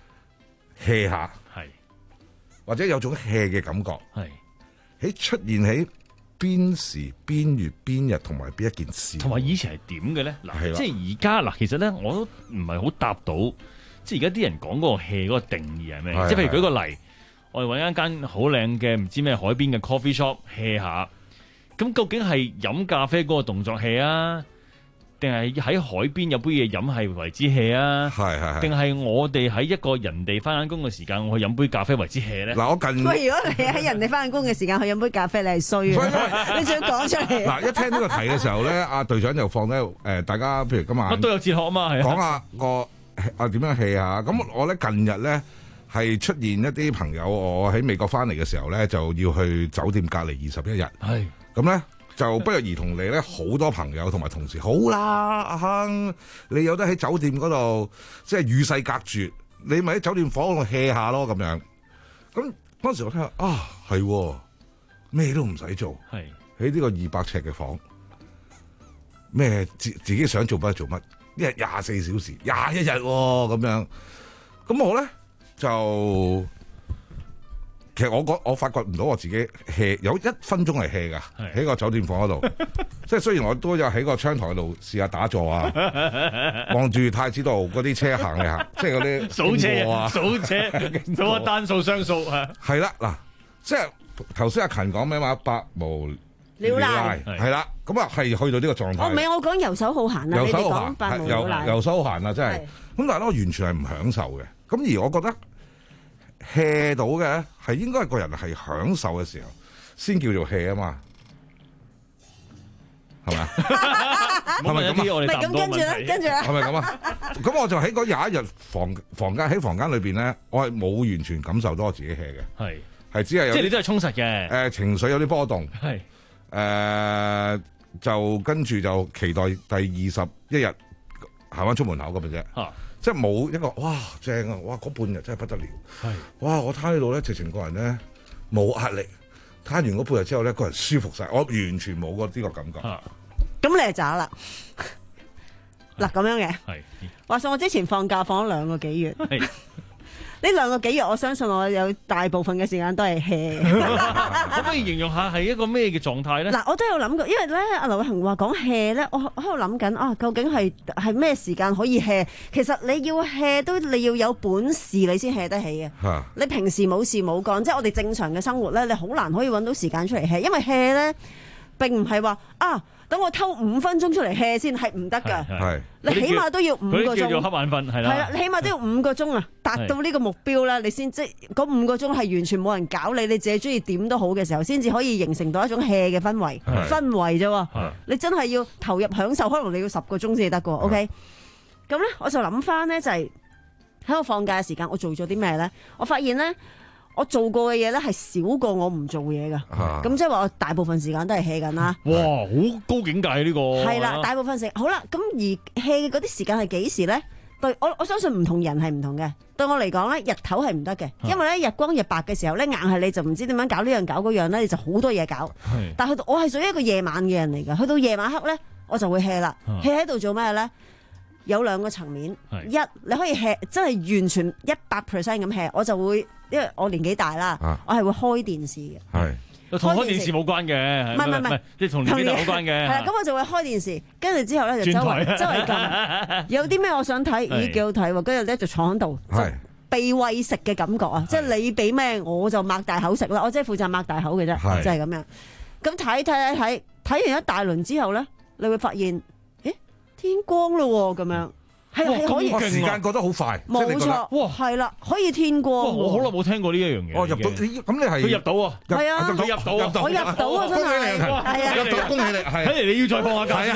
hea 下， 係或者有種 hea 嘅感覺， 係喺出現喺邊時邊月邊日同埋邊一件事。 同埋以前係點嘅咧？嗱， 係啦， 即係而家嗱，其實咧我都唔係好答到。即係而家啲人講嗰個 hea 嗰個定義係咩？即係譬如舉個例，我哋揾一間好靚嘅唔知咩海邊嘅 coffee shop hea 下，咁究竟係飲咖啡嗰個動作 hea 啊，定係喺海邊有杯嘢飲係為之 hea 啊？係係係。定係我哋喺一個人哋翻緊工嘅時間，我去飲杯咖啡為之 hea 咧？ 嗱，我近喂，如果你喺人哋翻緊工嘅時間去飲杯咖啡，你係衰嘅，你仲要講出嚟。 嗱，一聽呢個題嘅時候咧，阿隊長就放咧誒，大家譬如今晚乜都有哲學啊嘛，係講下個。啊點樣 hea 啊？咁我咧近日咧係出現一啲朋友，我喺美國翻嚟嘅時候咧就要去酒店隔離二十一日。係咁咧就不約而同嚟咧，好多朋友同埋同事，好啦，阿亨，你有得喺酒店嗰度即係與世隔絕，你咪喺酒店房度 hea 下咯咁樣。咁嗰陣時我聽下啊，係咩都唔使做，係喺呢個二百尺嘅房，咩自自己想做乜做乜。一日廿四小時，廿一日喎咁樣，咁我咧就其實我覺我發覺唔到我自己 hea 有一分鐘係 hea 噶，喺個酒店房嗰度，即係雖然我都有喺個窗台度試下打坐啊，望住太子道嗰啲車行嚟行，即係嗰啲數車啊，數車，數下單數雙數啊， 係啦嗱，即係頭先阿勤講咩話，百無聊賴係啦，咁啊係去到呢個狀態。 我唔係我講遊手好閒啊，你哋講百無聊賴。 遊手好閒啊，真係。咁但係咧，我完全係唔享受嘅。咁而我覺得 hea 到嘅係應該係個人係享受嘅時候先叫做 hea 啊嘛，係咪啊？係咪咁啊？ 唔係咁跟住咧，跟住咧， 係咪咁啊？咁我就喺嗰廿一日房房間喺房間裏邊咧，我係冇完全感受到我自己 hea 嘅，係係只係有即係你都係充實嘅。 誒情緒有啲波動係。誒、呃、就跟住就期待第二十一日行翻出門口咁嘅啫，啊、即係冇一個哇正啊！哇嗰半日真係不得了，係哇我攤喺度咧，直情個人咧冇壓力，攤完嗰半日之後咧，個人舒服晒，我完全冇過呢個感覺。咁、啊、 你係渣啦，嗱咁樣嘅，係話說我之前放假放咗兩個幾月。呢兩個幾月，我相信我有大部分嘅時間都係 hea。 可唔可以形容下係一個咩嘅狀態咧？ 嗱，我都有諗過，因為咧，阿劉偉恒話講 hea 咧，我喺度諗緊啊，究竟係係咩時間可以 hea？其實你要 hea 都你要有本事，你先 hea 得起嘅。啊、你平時冇事冇幹，即係我哋正常嘅生活咧，你好難可以揾到時間出嚟 hea，因為 hea 咧並唔係話啊。等我偷五分鐘出嚟 hea 先係唔得㗎，係你起碼都要五個鐘。佢叫做瞌眼瞓係啦，係啦，你起碼都要五個鐘啊，達到呢個目標啦，你先即係嗰五個鐘係完全冇人搞你，你自己中意點都好嘅時候，先至可以形成到一種 hea 嘅氛圍，氛圍啫喎。你真係要投入享受，可能你要十個鐘先得㗎喎。OK， 咁咧我就諗翻咧就係喺我放假嘅時間，我做咗啲咩咧？我發現咧。我做過嘅嘢咧係少過我唔做嘢噶，咁即係話我大部分時間都係 hea 緊啦。 哇，好高境界呢個！ 係啦，大部分時好啦，咁而 hea 嘅嗰啲時間係幾時咧？對我我相信唔同人係唔同嘅。對我嚟講咧，日頭係唔得嘅，因為咧日光日白嘅時候咧，硬係你就唔知點樣搞呢樣搞嗰樣咧，你就好多嘢搞。但係我係屬於一個夜晚嘅人嚟㗎，去到夜晚黑咧，我就會 hea 啦。hea 喺度做咩咧？有兩個層面，一你可以 hea，真係完全一百 percent 咁 hea，我就會。因為我年紀大啦，啊、我係會開電視嘅。 係，同開電視冇關嘅， 唔係唔係唔係， 即係同年紀大冇關嘅。係啦，咁我就會開電視，跟住之後咧就周圍周圍撳，有啲咩我想睇，咦幾好睇喎，跟住咧就坐喺度，就被餵食嘅感覺啊！即係你俾咩我就擘大口食啦，我即係負責擘大口嘅啫，即係咁樣。咁睇睇睇睇，睇完一大輪之後咧，你會發現，誒天光咯咁樣。係係可以， 時間過得好快， 冇錯，哇，係啦，可以天光。 我好耐冇聽過呢一樣嘢。 哦，入到咁你係佢入到啊， 係啊， 佢入到， 我入到啊，真係，係啊， 入到，恭喜你，係。 睇嚟你要再放下假先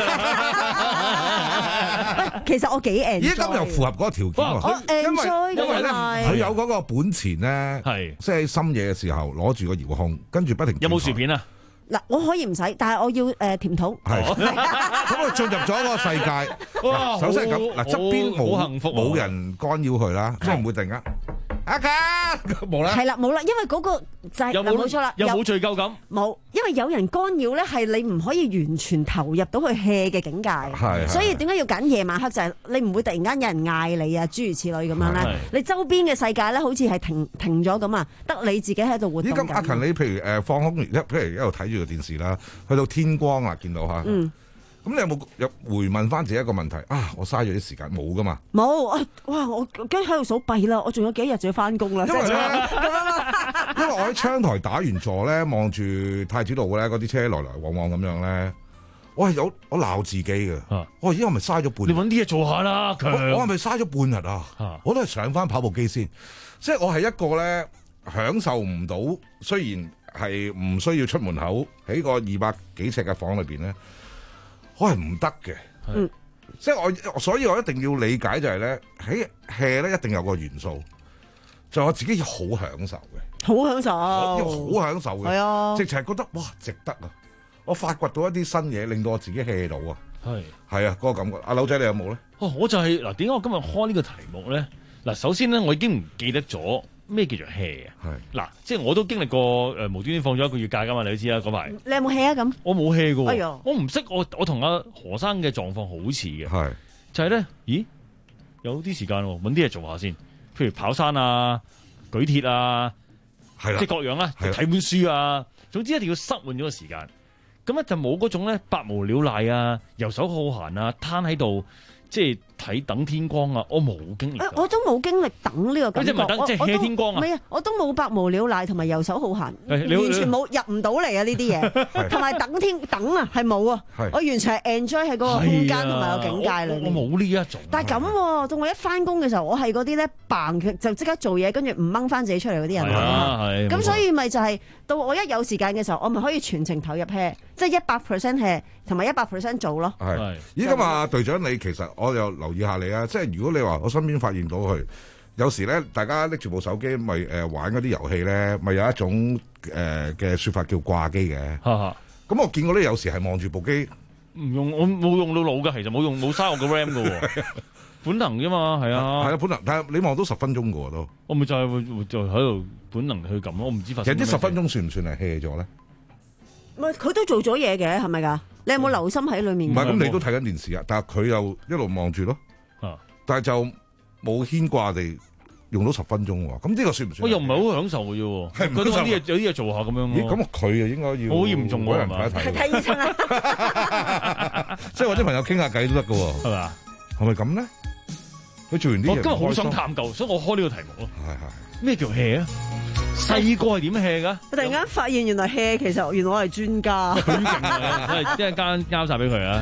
啦。其實我幾 enjoy。 咦，咁又符合嗰個條件喎。 我 enjoy， 因為咧，佢有嗰個本錢咧， 係即係深夜嘅時候攞住個遙控，跟住不停。 有冇薯片啊？ 嗱，我可以唔使，但係我要誒甜筒。 係，咁我進入咗個世界。 哇！ 首先係咁，嗱側邊冇冇人干擾佢啦，即係唔會突然間阿卡冇啦。 係啦，冇啦，因為嗰個就係冇錯啦， 有冇罪疚感？ 冇，因為有人干擾咧，係你唔可以完全投入到去 hea 嘅境界。係，所以點解要揀夜晚黑？就係你唔會突然間有人嗌你啊，諸如此類咁樣咧。你周邊嘅世界咧，好似係停停咗咁啊，得你自己喺度活動緊。 咦？咁阿勤，你譬如誒放空，一譬如一路睇住個電視啦，去到天光啦，見到嚇。嗯。咁你有冇有回問翻自己一個問題啊？我嘥咗啲時間冇噶嘛？ 冇啊！哇！我驚喺度數弊啦，我仲有幾日就要翻工啦。 因為咧，因為我喺窗台打完座咧，望住太子道咧嗰啲車來來往往咁樣咧，我係有我鬧自己嘅。我話咦，我咪嘥咗半日？ 你揾啲嘢做下啦，強！ 我係咪嘥咗半日啊？啊我都係上翻跑步機先，即係我係一個咧享受唔到，雖然係唔需要出門口喺個二百幾尺嘅房裏邊咧。我係唔得嘅，嗯，即係我，所以我一定要理解就係咧，喺 hea 咧一定有個元素，就我自己好享受嘅， 好享受， 好享受嘅， 係啊， 直情係覺得哇值得啊！我發掘到一啲新嘢，令到我自己 hea 到啊，係係啊，嗰個感覺。阿柳仔你有冇咧？ 哦，我就係嗱，點解我今日開呢個題目咧？嗱，首先咧，我已經唔記得咗。咩叫做 hea 啊？係嗱，即係我都經歷過誒、呃，無端端放咗一個月假噶嘛，你都知啦嗰排。你有冇 hea 啊？咁我冇 hea 噶，哎呦我唔識我我同阿何生嘅狀況好似嘅，係就係咧，咦，有啲時間喎，搵啲嘢做下先，譬如跑山啊、舉鐵啊，係啦，即係各樣啦，睇本書啊，總之一定要塞滿咗個時間，咁咧就冇嗰種咧百無聊賴啊、遊手好閒啊、攤喺度。即係睇等天光啊！我冇經歷， 我都冇經歷等呢個感覺。 即係等即係 hea 天光啊！ 唔係啊，我都冇百無聊賴同埋遊手好閒，完全冇入唔到嚟啊！呢啲嘢同埋等天等啊，係冇啊！我完全係 enjoy 喺嗰個空間同埋個境界裏面。 我冇呢一種。但係咁，到我一翻工嘅時候，我係嗰啲咧嘭就即刻做嘢，跟住唔掹翻自己出嚟嗰啲人啊！咁所以咪就係到我一有時間嘅時候，我咪可以全程投入 hea，即係一百 percent hea 同埋一百 percent 做咯。 係。咦？咁啊，隊長你其實我又留意下你啊，即係如果你話我身邊發現到佢，有時咧大家拎住部手機咪誒玩嗰啲遊戲咧，咪有一種誒嘅説法叫掛機嘅。咁我見過咧，有時係望住部機， 唔用我冇用到腦㗎，其實冇用冇嘥我個 RAM 㗎喎，本能啫嘛，係啊， 係啊，本能，但係你望到十分鐘㗎喎都。我咪就係會就喺度本能去撳咯，我唔知發生。 其實呢十分鐘算唔算係 hea 咗咧？ 唔係佢都做咗嘢嘅，係咪㗎？你有冇留心喺裏面？ 唔係，咁你都睇緊電視啊，但係佢又一路望住咯。啊！但係就冇牽掛地用到十分鐘喎。咁呢個算唔算？我又唔係好享受嘅啫喎。係佢都有啲嘢有啲嘢做下咁樣。咦？ 咁佢啊應該要好嚴重喎，係嘛？ 睇睇醫生啊！ 即係我啲朋友傾下偈都得嘅喎。係嘛？係咪咁咧？佢做完啲嘢， 我今日好想探究，所以我開呢個題目咯。係係。咩叫 hea 啊？細個係點 hea 噶？ 我突然間發現原來 hea 其實原來我係專家。 好勁啊！我係一陣間交晒俾佢啊！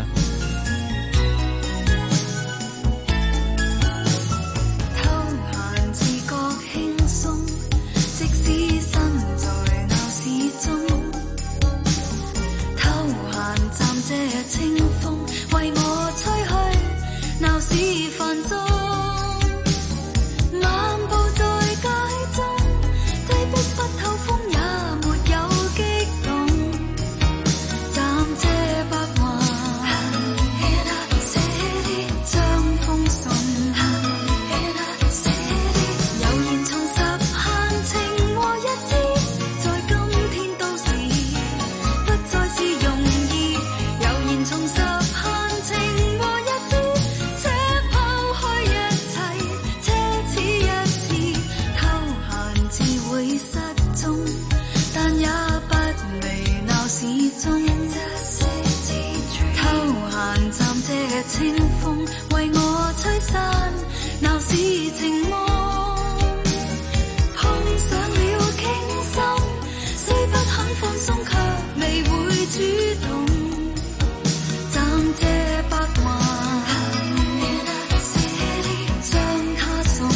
這清風為我吹去，鬧市泛舟。 夜清風為我吹散鬧市情夢，碰上了傾心，雖不肯放鬆，卻未會主動，暫借白環將他送，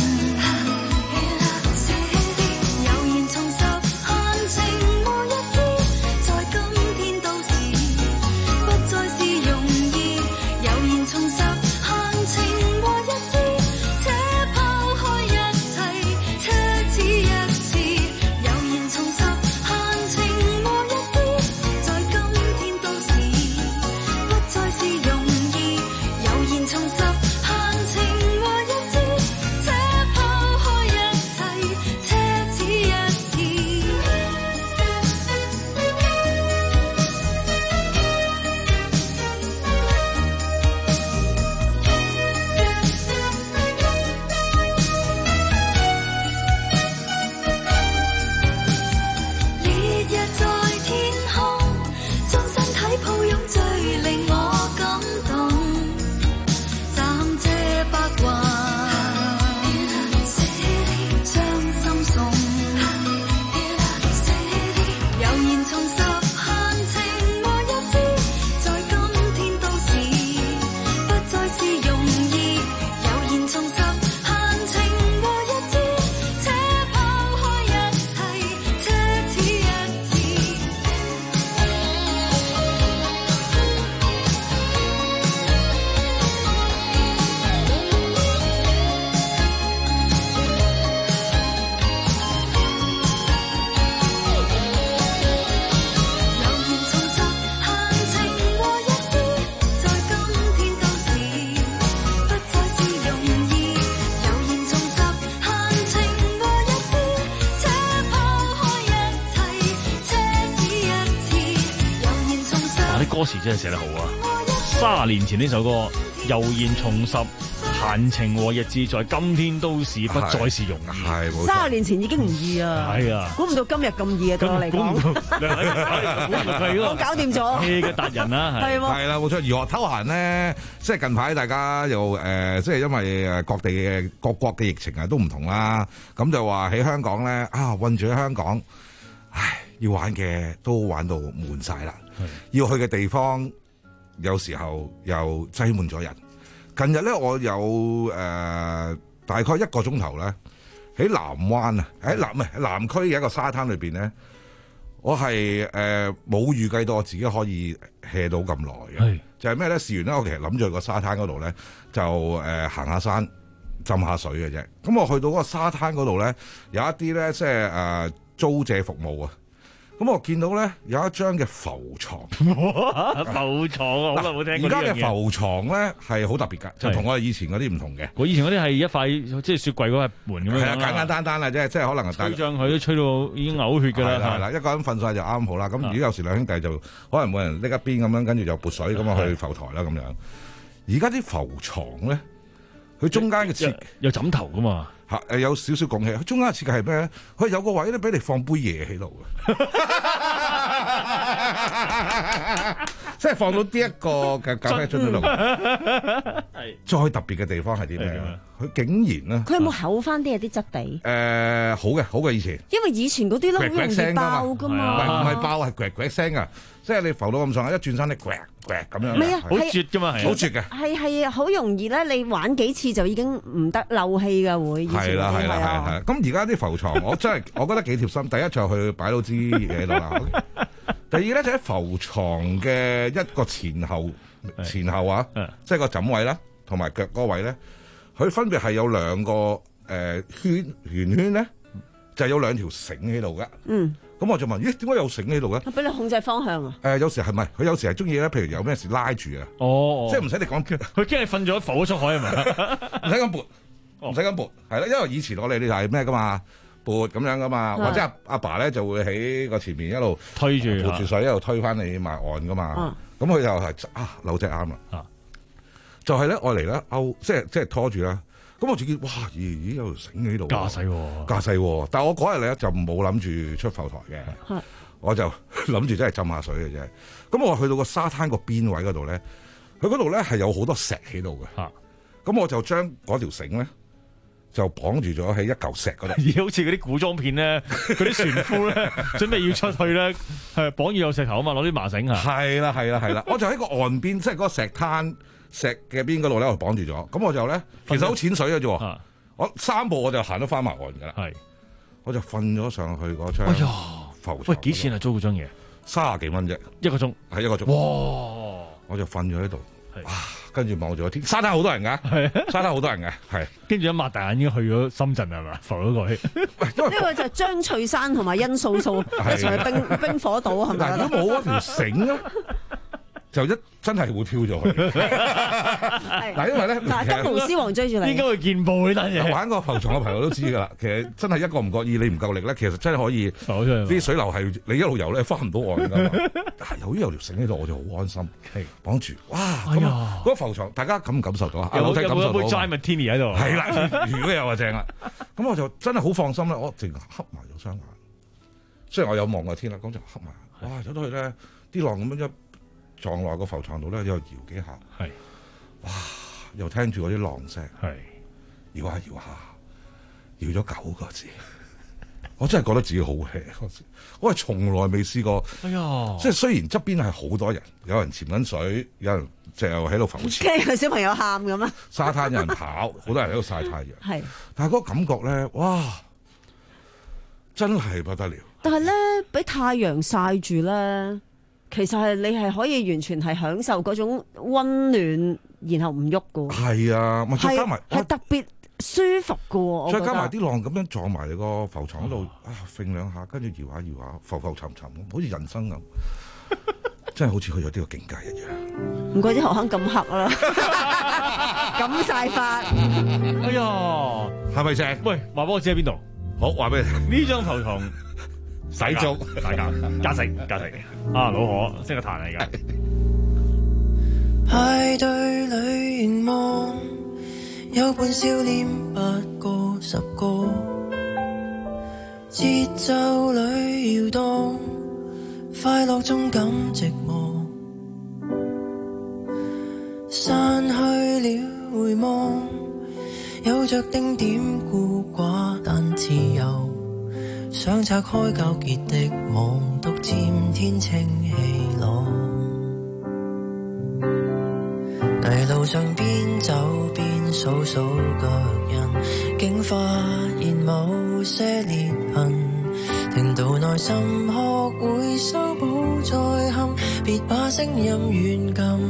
悠然重拾閒情和日子，在今天都市不再是容易，悠然重拾閒情和日子，且拋開一切奢侈一次，悠然重拾閒情和日子，在今天都市不再是容易，悠然重拾閒情和日子，且拋開一切奢侈一次。烈日在天空，將身體抱擁最令我感動，暫借白環將心送，悠然重拾閒情和日子，在今天都市不再是容易，悠然重拾閒情和日子，且拋開一切奢侈一次。悠然重拾閒情和日子，在今天都市不再是容易，悠然重拾閒情和日子，且拋開一切奢侈一次，悠然重拾。 哇！啲歌詞真係寫得好啊！卅年前呢首歌，悠然重拾閒情和日子，在今天都市不再是容易。 係冇三十年前已經唔易啊， 係啊， 估唔到今日咁易啊，對我嚟講，我搞掂咗呢個達人啦， 係喎， 係啦，冇錯。如何偷閒咧？即係近排大家又誒、呃，即係因為誒各地嘅各國嘅疫情啊都唔同啦，咁就話喺香港咧啊，韞住喺香港，唉，要玩嘅都玩到悶晒啦，要去嘅地方有時候又擠滿咗人。近日咧，我有誒、呃、大概一個鐘頭咧，喺南灣啊，喺南唔係南區嘅一個沙灘裏邊咧，我係誒冇預計到我自己可以 hea 到咁耐嘅。就係咩咧？試完咧，我其實諗住去個沙灘嗰度咧，就誒、呃、行下山、浸下水嘅啫。咁我去到嗰個沙灘嗰度咧，有一啲咧即係誒租借服務啊。咁我見到咧有一張嘅浮床， 浮床啊，好耐冇聽過呢樣嘢。 而家嘅浮床咧係好特別㗎，就同我哋以前嗰啲唔同嘅。 我以前嗰啲係一塊即係雪櫃嗰塊門咁樣。 係啊，簡簡單單啊，即係即係可能吹脹佢都吹到已經嘔血㗎啦。 係啦，一個人瞓晒就啱好啦。咁如果有時兩兄弟就可能每人拎一邊咁樣，跟住就撥水咁啊去浮台啦咁樣。而家啲浮床咧，佢中間嘅設有枕頭㗎嘛。 嚇誒有少少拱起，佢中間嘅設計係咩咧？佢有個位咧俾你放杯嘢喺度嘅，即係放到呢一個嘅咖啡樽喺度。係再特別嘅地方係啲咩？佢竟然咧， 佢有冇厚翻啲啊？啲質地誒好嘅，好嘅以前。 因為以前嗰啲咧好容易爆㗎嘛， 唔係爆係噥噥聲㗎，即係你浮到咁上下，一轉身你噥噥咁樣。 唔係啊， 好絕㗎嘛，係好絕嘅。 係係好容易咧，你玩幾次就已經唔得漏氣㗎會。 係啦係啦係係。咁而家啲浮床，我真係我覺得幾貼心。第一就去擺到支嘢喺度啦。第二咧就喺浮床嘅一個前後前後啊，即係個枕位啦，同埋腳嗰位咧，佢分別係有兩個誒、呃、圈圓圈咧，就係、是、有兩條繩喺度嘅。嗯，咁我就問：咦，點解有繩喺度嘅？ 俾你控制方向啊？ 誒、呃，有時係咪佢有時係中意咧？譬如有咩事拉住啊？ 哦， 即係唔使你講， 佢驚你瞓咗浮咗出海係咪？ 唔使咁撥，唔使咁撥，係啦，因為以前我哋呢就係咩噶嘛？撥咁樣噶嘛，或者阿阿爸咧就會喺個前面一路推住撥住水，一路推翻你埋岸噶嘛。咁佢就係啊扭隻啱啦，就係咧愛嚟咧勾，即係即係拖住啦。咁我自己哇咦咦有條繩喺度， 架勢喎， 架勢喎。但係我嗰日咧就冇諗住出浮台嘅，我就諗住真係浸下水嘅啫。咁我去到個沙灘個邊位嗰度咧， 佢嗰度咧係有好多石喺度嘅。 嚇， 咁我就將嗰條繩咧就綁住咗喺一嚿石嗰度。 而好似嗰啲古裝片咧，嗰啲船夫咧準備要出去咧，係綁住有石頭啊嘛，攞啲麻繩啊。 係啦係啦係啦，我就喺個岸邊，即係嗰個石灘石嘅邊嗰度咧，我綁住咗。咁我就咧其實好淺水嘅啫。我三步我就行得翻埋岸㗎啦。係，我就瞓咗上去嗰張。哎呀，浮喂，幾錢啊？租嗰張嘢？ 三十幾蚊啫， 一個鐘， 係一個鐘。哇！我就瞓咗喺度，哇！跟住望住個天，沙灘好多人噶，沙灘好多人嘅，係。 跟住一擘大眼已經去咗深圳係嘛？浮咗過去。 呢個就係張翠山同埋殷素素一齊去冰冰火島係咪？ 嗱，如果冇嗰條繩咧，就一真係會飄咗去。嗱，因為咧， 嗱，金毛獅王追住你， 應該會見報呢單嘢。 玩過浮床嘅朋友都知㗎啦，其實真係一個唔覺意，你唔夠力咧，其實真係可以啲水流係你一路游咧翻唔到岸㗎嘛。但係由於有條繩喺度，我就好安心，綁住。哇！咁嗰個浮床，大家感唔感受到啊？ 有冇感受到？ 有冇杯 Dry Martini 喺度？ 係啦，如果有就正啦。咁我就真係好放心啦，我淨係瞌埋咗雙眼。雖然我有望個天啦，咁就瞌埋。哇！走到去咧，啲浪咁樣一撞落個浮床度咧，又搖幾下。係。哇！又聽住嗰啲浪聲。係。搖下搖下，搖咗九個字。我真係覺得自己好 hea 嗰時，我係從來未試過。哎呀！即係雖然側邊係好多人，有人潛緊水，有人就喺度浮潛。 跟住有小朋友喊咁啊！ 沙灘有人跑，好多人喺度曬太陽。係。但係嗰個感覺咧，哇！真係不得了。 但係咧，俾太陽曬住咧，其實係你係可以完全係享受嗰種溫暖，然後唔喐噶。係啊，咪再加埋係特別舒服噶喎。 再加埋啲浪咁樣撞埋你個浮床嗰度，啊，揈兩下，跟住搖下搖下，浮浮沉沉，好似人生咁，真係好似去咗呢個境界一樣。 唔怪啲河坑咁黑啦，咁晒法。 哎呀， 係咪正？ 喂，話俾我知喺邊度？ 好，話俾你聽。 呢張浮床洗足，大家加食加食。啊，老何識個彈嚟㗎。 派對裏凝望，有半笑臉八個十個，節奏裏搖動，快樂中感寂寞，散去了回望，有着丁點孤寡但自由，想拆開糾結的網，獨佔天清氣朗。泥路上邊走邊數數腳印，竟發現某些裂痕，聽到內心學會修補再陷，別把聲音軟禁。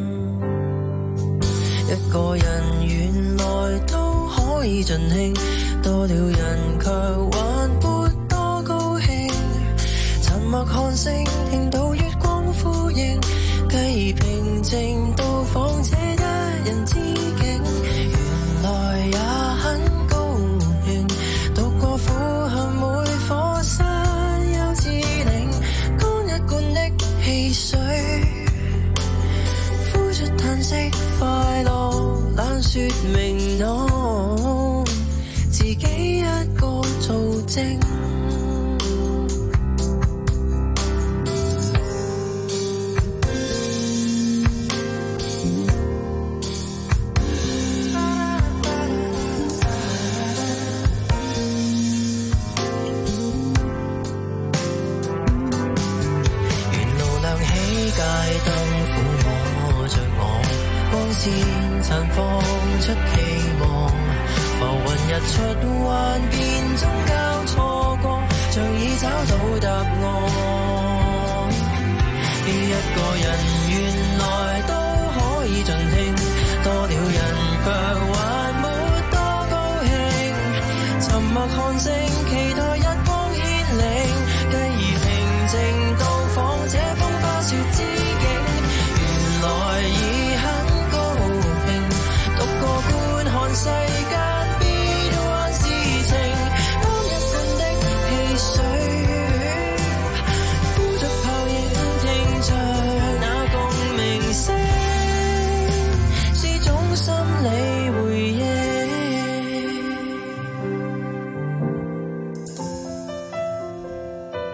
一個人原來都可以盡興，多了人卻還沒多高興。沉默看星，聽到月光呼應，繼而平靜到訪這一人之境。原來也很高興，讀過苦恨每課室幼稚靈，乾一罐的汽水，呼出嘆息快樂，懶說明朗，自己一個做證。綻放出期望，浮雲日出幻變中交錯過，像已找到答案。一個人原來都可以盡興，多了人卻還沒多高興。沉默看星，期待日光牽領，繼而平靜到訪這風花雪之境。原來已很世間變幻事情，當一罐的汽水，呼着泡影，聽着那共鳴聲，是種心理回憶。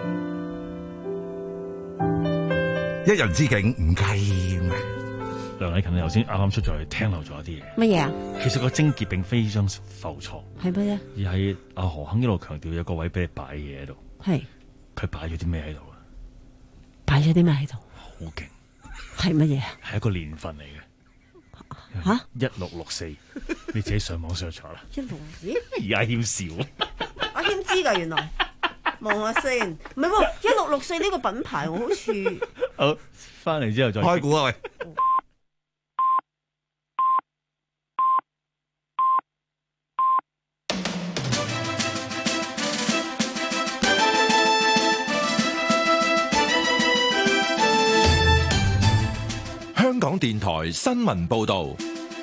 一人之境唔計咩？ 梁禮勤頭先啱啱出咗去聽漏咗一啲嘢。 乜嘢啊？ 其實個症結並非將浮錯， 係乜嘢？ 而係阿何肯一路強調有個位俾你擺嘢喺度。 係佢擺咗啲咩喺度啊？ 擺咗啲咩喺度？ 好勁！ 係乜嘢啊？ 係一個年份嚟嘅。 吓， 一六六四，你自己上網 search 下啦。 一六咦？ 而家謙笑， 阿謙知㗎原來，望下先。唔係喎，一六六四呢個品牌我好似好翻嚟之後再開估啊喂！ 香港電台新聞報道。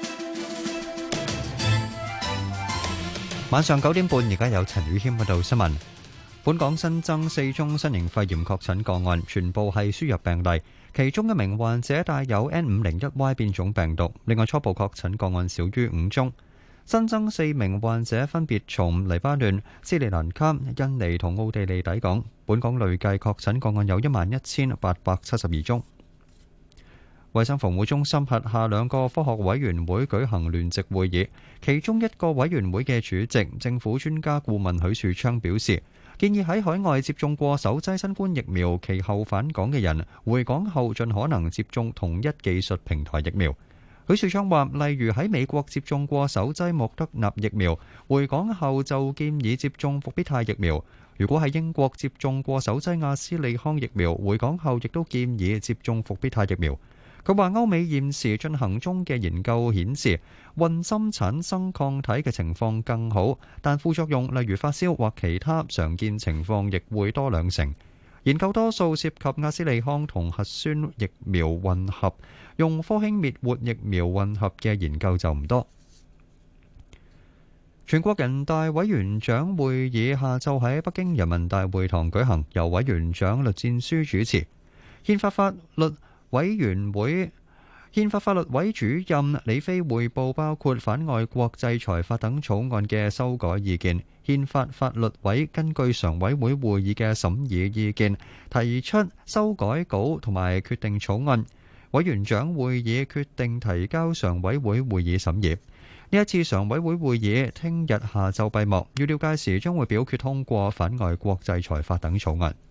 晚上九點半，而家有陳宇謙報道新聞。本港新增四宗新型肺炎確診個案，全部係輸入病例，其中一名患者帶有 N 五零一 Y 變種病毒。另外初步確診個案少於五宗。新增四名患者分別從黎巴嫩、斯里蘭卡、印尼同奧地利抵港。本港累計確診個案有一萬一千八百七十二宗。衛生防護中心轄下兩個科學委員會舉行聯席會議，其中一個委員會嘅主席、政府專家顧問許樹昌表示，建議喺海外接種過首劑新冠疫苗，其後返港嘅人，回港後盡可能接種同一技術平台疫苗。許樹昌話，例如喺美國接種過首劑莫德納疫苗，回港後就建議接種復必泰疫苗。如果喺英國接種過首劑阿斯利康疫苗，回港後亦都建議接種復必泰疫苗。佢話歐美現時進行中嘅研究顯示，混針產生抗體嘅情況更好，但副作用例如發燒或其他常見情況亦會多兩成。研究多數涉及阿斯利康同核酸疫苗混合，用科興滅活疫苗混合嘅研究就唔多。全國人大委員長會議下晝喺北京人民大會堂舉行，由委員長栗戰書主持。憲法法律委員會憲法法律委主任李飛匯報包括反外國制裁法等草案嘅修改意見。憲法法律委根據常委會會議嘅審議意見，提出修改稿同埋決定草案。委員長會議決定提交常委會會議審議。呢一次常委會會議聽日下晝閉幕，預料屆時將會表決通過反外國制裁法等草案。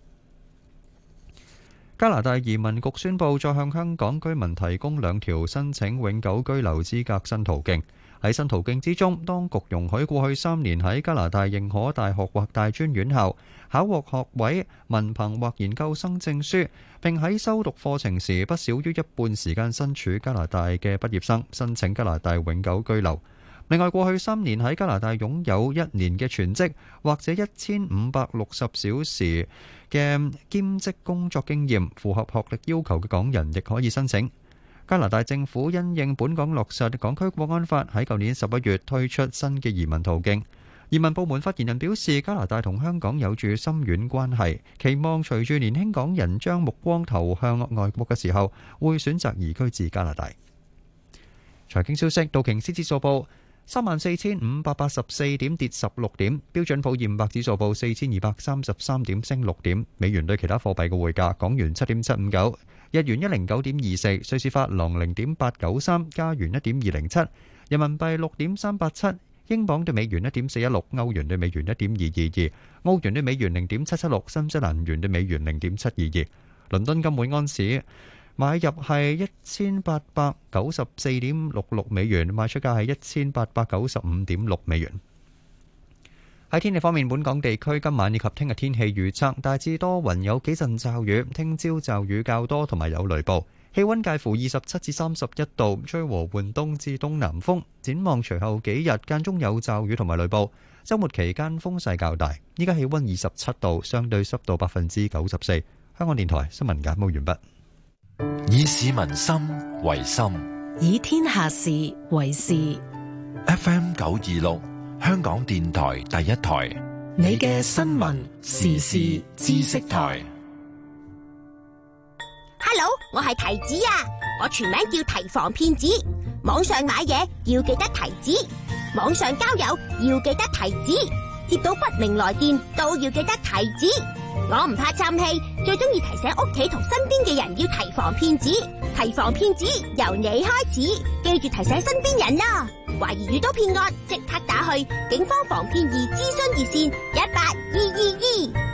加拿大移民局宣布再向香港居民提供兩條申請永久居留資格新途徑。喺新途徑之中，當局容許過去三年喺加拿大認可大學或大專院校考獲學位、文憑或研究生證書，並喺修讀課程時不少於一半時間身處加拿大嘅畢業生申請加拿大永久居留。另外，過去三年喺加拿大擁有一年嘅全職或者一千五百六十小時嘅兼職工作經驗，符合學歷要求嘅港人亦可以申請。加拿大政府因應本港落實港區國安法，喺舊年十一月推出新嘅移民途徑。移民部門發言人表示，加拿大同香港有住深遠關係，期望隨住年輕港人將目光投向外國嘅時候，會選擇移居至加拿大。財經消息，道瓊斯指數報三萬四千五百八十四點，跌十六點。標準普爾五百指數報四千二百三十三點，升六點。美元對其他貨幣嘅匯價：港元七點七五九，日元一零九點二四，瑞士法郎零點八九三，加元一點二零七，人民幣六點三八七，英鎊對美元一點四一六，歐元對美元一點二二二，澳元對美元零點七七六，新西蘭元對美元零點七二二。倫敦金每安士買入係一千八百九十四點六六美元，賣出價係一千八百九十五點六美元。喺天氣方面，本港地區今晚以及聽日天氣預測大致多雲，有幾陣驟雨，聽朝驟雨較多同埋有雷暴，氣溫介乎二十七至三十一度，吹和緩東至東南風。展望隨後幾日間中有驟雨同埋雷暴，週末期間風勢較大。依家氣溫二十七度，相對濕度百分之九十四。香港電台新聞簡報完畢。 以市民心為心， 以天下事為事。 F M 九二六，香港電台第一台， 你嘅新聞時事知識台。 Hello， 我係提子啊，我全名叫提防騙子。網上買嘢要記得提子，網上交友要記得提子，接到不明來電都要記得提子。 我唔怕嘥氣，最中意提醒屋企同身邊嘅人要提防騙子。提防騙子由你開始，記住提醒身邊人啦。懷疑遇到騙案，即刻打去警方防騙易諮詢熱線一八二二二。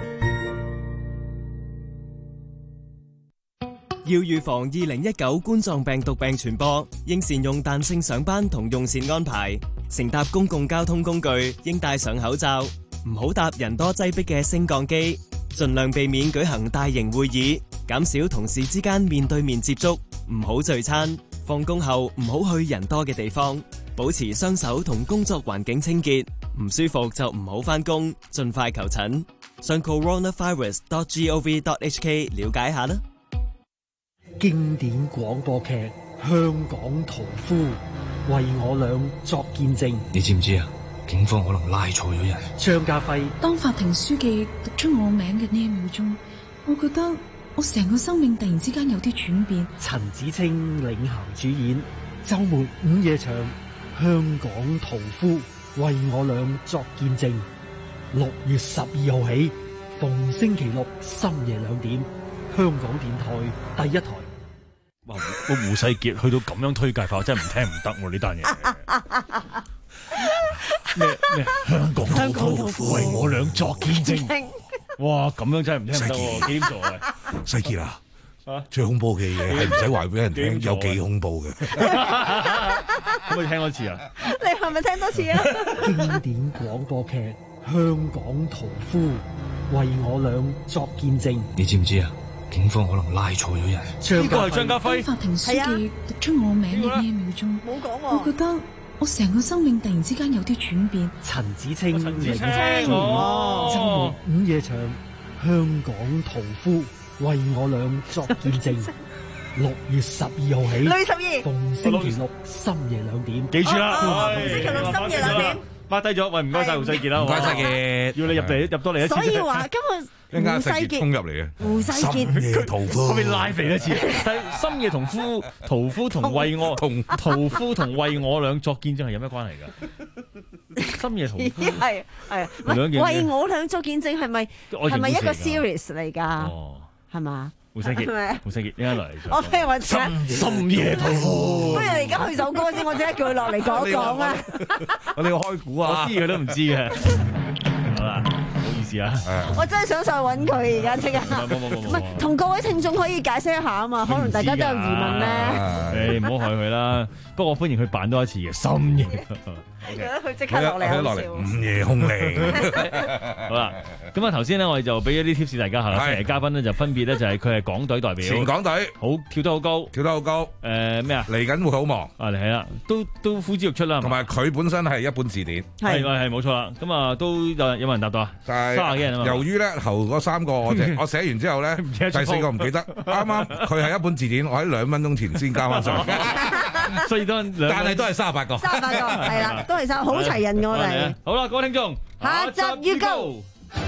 要預防二零一九冠狀病毒病傳播，應善用彈性上班同用膳安排。乘搭公共交通工具應戴上口罩，唔好搭人多擠迫嘅升降機。盡量避免舉行大型會議，減少同事之間面對面接觸，唔好聚餐。放工後唔好去人多嘅地方，保持雙手同工作環境清潔。唔舒服就唔好返工，盡快求診。上 coronavirus dot gov dot hk 了解下啦。 經典廣播劇《香港屠夫》，為我倆作見證。 你知唔知啊？警方可能拉錯咗人。 張家輝， 當法庭書記讀出我名嘅呢一秒鐘，我覺得我成個生命突然之間有啲轉變。 陳子清領銜主演，周末午夜場《香港屠夫》，為我倆作見證。六月十二號起，逢星期六深夜兩點，香港電台第一台。 哇！個胡世傑去到咁樣推介法，真係唔聽唔得喎呢單嘢。咩咩香港香港屠夫為我倆作見證。哇！咁樣真係唔聽唔得喎，幾點做啊？ 世傑啊！最恐怖嘅嘢係唔使話俾人聽，有幾恐怖嘅。 可唔可以聽多次啊？ 你係咪聽多次啊？ 經典廣播劇《香港屠夫》，為我倆作見證。 你知唔知啊？警方可能拉錯咗人。 呢個係張家輝。 當法庭書記讀出我名嘅呢一秒鐘， 冇講喎。 我覺得我成個生命突然之間有啲轉變。 陳子清， 陳子清， 哦，周末午夜場《香港屠夫》，為我倆作見證。六月十二號起， 六月十二， 逢星期六深夜兩點， 記住啦， 逢星期六深夜兩點。 抹低咗，喂，唔該晒胡世傑啦， 唔該世傑， 要你入嚟入多嚟一次。 所以話今日胡世傑衝入嚟嘅， 胡世傑屠夫， 可唔可以拉肥一次？但係深夜屠夫、屠夫同為我同屠夫同為我倆作見證係有咩關係㗎？深夜屠夫係係，為我倆作見證係咪係咪一個 series 嚟㗎？ 哦， 係嘛？ 胡世傑，胡世傑，應該嚟。 我聽話深深夜屠夫。 不如你而家去首歌先，我即刻叫佢落嚟講一講啊！ 我哋要開估啊！ 我知佢都唔知嘅。好啦，唔好意思啊。 我真係想上去揾佢而家即刻。唔係，同各位聽眾可以解釋一下啊嘛，可能大家都有疑問咧。 誒，唔好害佢啦。不過我歡迎佢扮多一次嘅深夜。 佢即刻落嚟， 落嚟午夜凶鈴。 好啦，咁啊頭先咧，我哋就俾咗啲 tips 大家嚇，星期嘉賓咧就分別咧就係佢係港隊代表， 前港隊， 好跳得好高， 跳得好高。 誒咩啊？ 嚟緊會好忙啊！係啦，都都呼之欲出啦。 同埋佢本身係一本字典， 係係冇錯啦。咁啊都有有冇人答到啊？ 三十幾人啊嘛。由於咧頭嗰三個我我寫完之後咧，第四個唔記得。啱啱佢係一本字典，我喺兩分鐘前先加翻上。 所以都但係都係三十八個， 三十八個係啦，都係好齊人嘅我哋。 好啦，各位聽眾， 下集預告。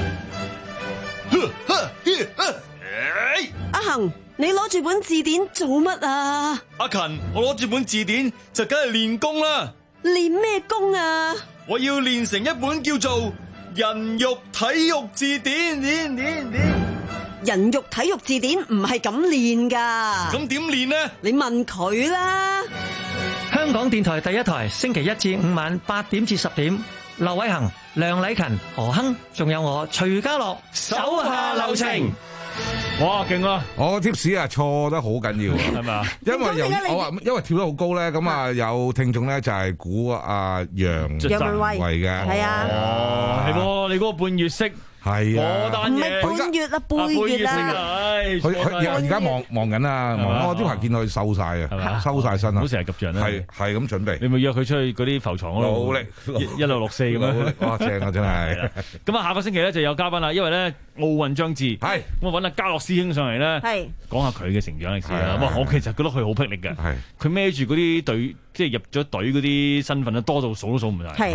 阿恒，你攞住本字典做乜啊？ 阿勤，我攞住本字典就梗係練功啦。 練咩功啊？ 我要練成一本叫做《人肉體育字典》。練練練。 人肉體育字典唔係咁練噶。 咁點練呢？ 你問佢啦。 香港電台第一台，星期一至五晚八點至十點，劉偉恒、梁禮勤、何亨，仲有我徐家樂，手下留情。 哇，勁啊！ 我個 tips 啊錯得好緊要，係咪啊？因為由我話因為跳得好高咧，咁啊有聽眾咧就係估阿楊楊文慧嘅， 係啊， 哦，係喎，你嗰個半月式。 係啊， 唔係半月啦，半月啦。 佢佢而家忙忙緊啊，忙我呢排見佢瘦晒啊，收晒身啊， 好成日及住人啦。 係係咁準備。 你咪約佢出去嗰啲浮床嗰度， 努力一六六四咁樣。 哇，正啊，真係。 咁啊，下個星期咧就有嘉賓啦，因為咧奧運將至，係咁我揾阿嘉樂師兄上嚟咧，係講下佢嘅成長歷史啦。哇，我其實覺得佢好霹靂嘅，係佢孭住嗰啲隊，即係入咗隊嗰啲身份咧，多到數都數唔晒。係。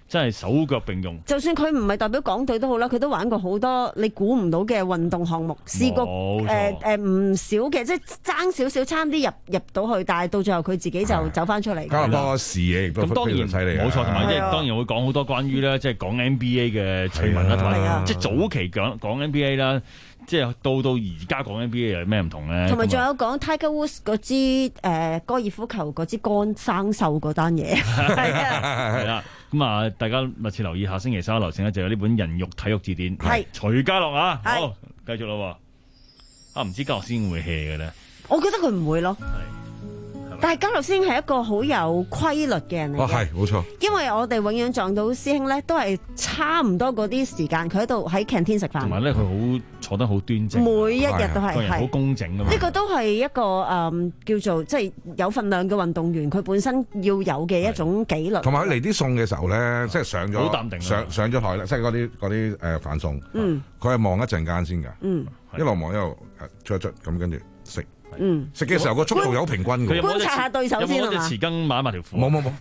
真係手腳並用。 就算佢唔係代表港隊都好啦，佢都玩過好多你估唔到嘅運動項目，試過誒誒唔少嘅，即係爭少少差啲入入到去，但係到最後佢自己就走翻出嚟。 加多視野亦都非常犀利。 冇錯，同埋即係當然會講好多關於咧，即係講 N B A 嘅趣聞啦，同埋即係早期講講 N B A 啦。即係到到而家講 N B A 有咩唔同咧？ 同埋仲有講 Tiger Woods 嗰支誒高爾夫球嗰支肝生鏽嗰單嘢，係啊， 係啦。咁啊，大家密切留意下星期三流程咧，就有呢本《人肉體育字典》，係徐家樂啊，好繼續咯。啊，唔知家樂先會 hea 嘅咧？ 我覺得佢唔會咯。但係家樂師兄係一個好有規律嘅人嚟嘅， 哦係冇錯。 因為我哋永遠撞到師兄咧，都係差唔多嗰啲時間，佢喺度喺 canteen 食飯。同埋咧，佢好坐得好端正， 每一日都係個人好工整㗎嘛。 呢個都係一個誒、嗯、叫做即係有份量嘅運動員，佢本身要有嘅一種紀律。 同埋佢嚟啲餸嘅時候咧，即係上咗好淡定， 上上咗台啦，即係嗰啲嗰啲誒飯餸。嗯，佢係望一陣間先㗎。嗯，一路望一路捽一捽咁，跟住食。嗯，食嘅時候個速度有平均嘅， 觀察下對手先係嘛？有冇隻匙羹買埋條褲？ 冇冇冇。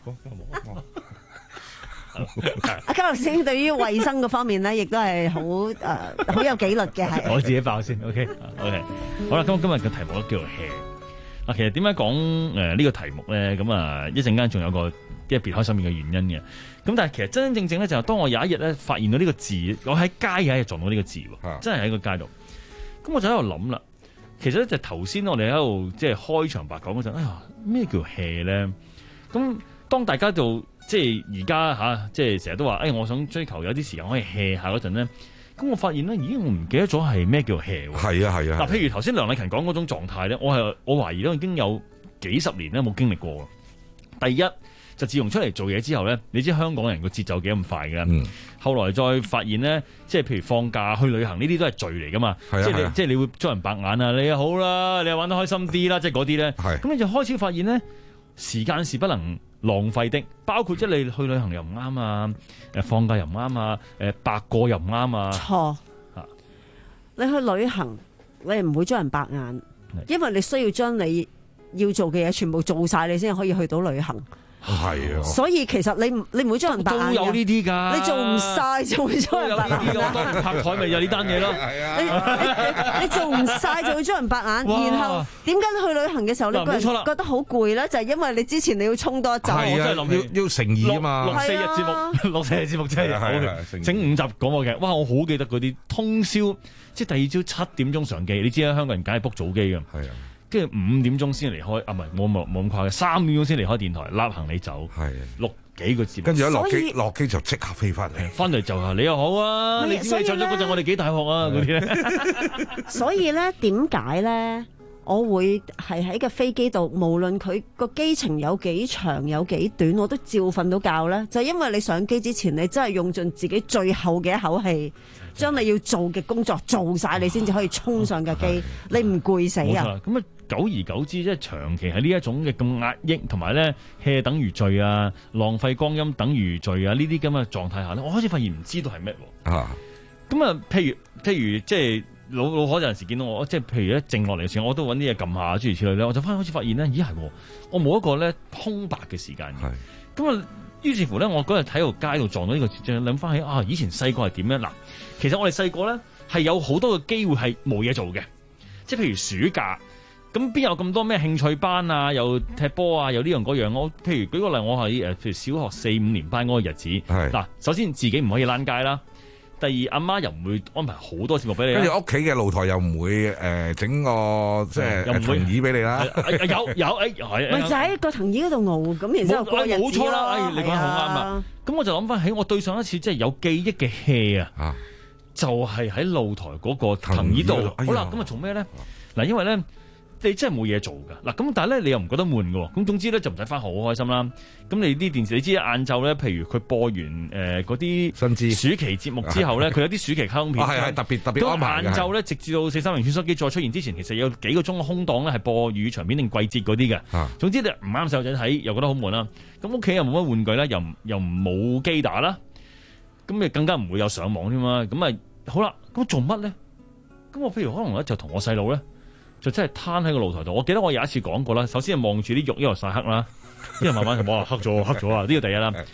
阿家樂師兄對於衞生嗰方面咧，亦都係好誒好有紀律嘅，係。 我自己爆先 ，OK OK。好啦，咁今日嘅題目都叫做 hea。嗱，其實點解講誒呢個題目咧？咁啊，一陣間仲有個一別開心面嘅原因嘅。咁但係其實真真正正咧，就係當我有一日咧發現到呢個字，我喺街有一日撞到呢個字喎，真係喺個街度。咁我就喺度諗啦。其實咧就頭先我哋喺度即係開場白講嗰陣，哎呀咩叫 hea 咧？咁當大家就即係而家吓，即係成日都話，哎，我想追求有啲時間可以 hea 下嗰陣咧，咁我發現咧，咦，我唔記得咗係咩叫 hea 喎？ 係啊係啊。嗱， 譬如頭先梁麗勤講嗰種狀態咧，我係我懷疑都已經有幾十年咧冇經歷過。第一就自從出嚟做嘢之後咧，你知香港人個節奏幾咁快嘅。嗯。後來再發現咧，即係譬如放假去旅行呢啲都係罪嚟噶嘛。係啊。即係你即係你會遭人白眼啊！你又好啦，你又玩得開心啲啦，即係嗰啲咧。係。咁你就開始發現咧，時間是不能浪費的，包括即係你去旅行又唔啱啊，誒放假又唔啱啊，誒白過又唔啱啊。錯。嚇！ 你去旅行，你唔會遭人白眼，因為你需要將你要做嘅嘢全部做晒，你先可以去到旅行。 係啊， 所以其實你你唔會將人白眼嘅， 都有呢啲㗎。 你做唔晒就會將人白眼。 我當年拍台咪有呢單嘢咯。 係啊，你做唔晒就會將人白眼。然後點解你去旅行嘅時候你個人覺得好攰咧？就係因為你之前你要衝多一陣。 係啊，要要誠意啊嘛。 六四日節目，六四日節目真係好嘅。整五集講我嘅，哇！我好記得嗰啲通宵，即係第二朝七點鐘上機。你知啦，香港人梗係 book 早機㗎。係啊。跟住五點鐘先離開，啊唔係冇冇冇咁快嘅，三點鐘先離開電台，立行李走，係錄幾個節目， 跟住一落機落機就即刻飛翻嚟， 翻嚟就話你又好啊，你知你走咗嗰陣我哋幾大學啊嗰啲咧。 所以咧點解咧，我會係喺個飛機度，無論佢個機程有幾長有幾短，我都照瞓到覺咧，就係因為你上機之前，你真係用盡自己最後嘅一口氣。將你要做嘅工作做晒，你先至可以衝上架機，你唔攰死啊！ 咁啊，久而久之，即係長期喺呢一種嘅咁壓抑，同埋咧 hea 等於罪啊，浪費光陰等於罪啊，呢啲咁嘅狀態下咧，我開始發現唔知道係咩啊！咁啊，譬如譬如即係老老可有陣時見到我，即係譬如咧靜落嚟嘅時候，我都揾啲嘢撳下諸如此類咧，我就翻開始發現咧，咦係，我冇一個咧空白嘅時間嘅。咁啊，於是乎咧，我嗰日喺條街度撞到呢個節目，諗翻起啊，以前細個係點咧嗱？其實我哋細個咧係有好多嘅機會係冇嘢做嘅，即係譬如暑假，咁邊有咁多咩興趣班啊，又踢波啊，又呢樣嗰樣。我譬如舉個例，我係誒譬如小學四五年班嗰個日子，嗱，首先自己唔可以躝街啦，第二阿媽又唔會安排好多節目俾你，跟住屋企嘅露台又唔會誒整個即係藤椅俾你啦， 有有誒係， 咪就喺個藤椅嗰度熬，咁然之後過日子咯。 冇錯啦，你講得好啱啊！咁我就諗翻起我對上一次即係有記憶嘅 hea 啊。就係喺露台嗰個藤椅度，好啦，咁啊做咩咧？嗱，因為咧你真係冇嘢做㗎，嗱咁但係咧你又唔覺得悶㗎喎，咁總之咧就唔使翻學好開心啦。咁你啲電視你知晏晝咧，譬如佢播完誒嗰啲暑期節目之後咧，佢有啲暑期卡通片，係係特別特別安排嘅。晏晝咧直至到四三零穿梭機再出現之前，其實有幾個鐘嘅空檔咧係播粵語長片定季節嗰啲嘅。總之你唔啱細路仔睇，又覺得好悶啦。咁屋企又冇乜玩具啦，又又冇機打啦。咁你更加唔會有上網添嘛？咁啊好啦，咁做乜咧？咁我譬如可能咧就同我細路咧，就真係攤喺個露台度。我記得我有一次講過啦，首先係望住啲肉一路曬黑啦，之後慢慢就哇黑咗黑咗啊！呢個第一啦。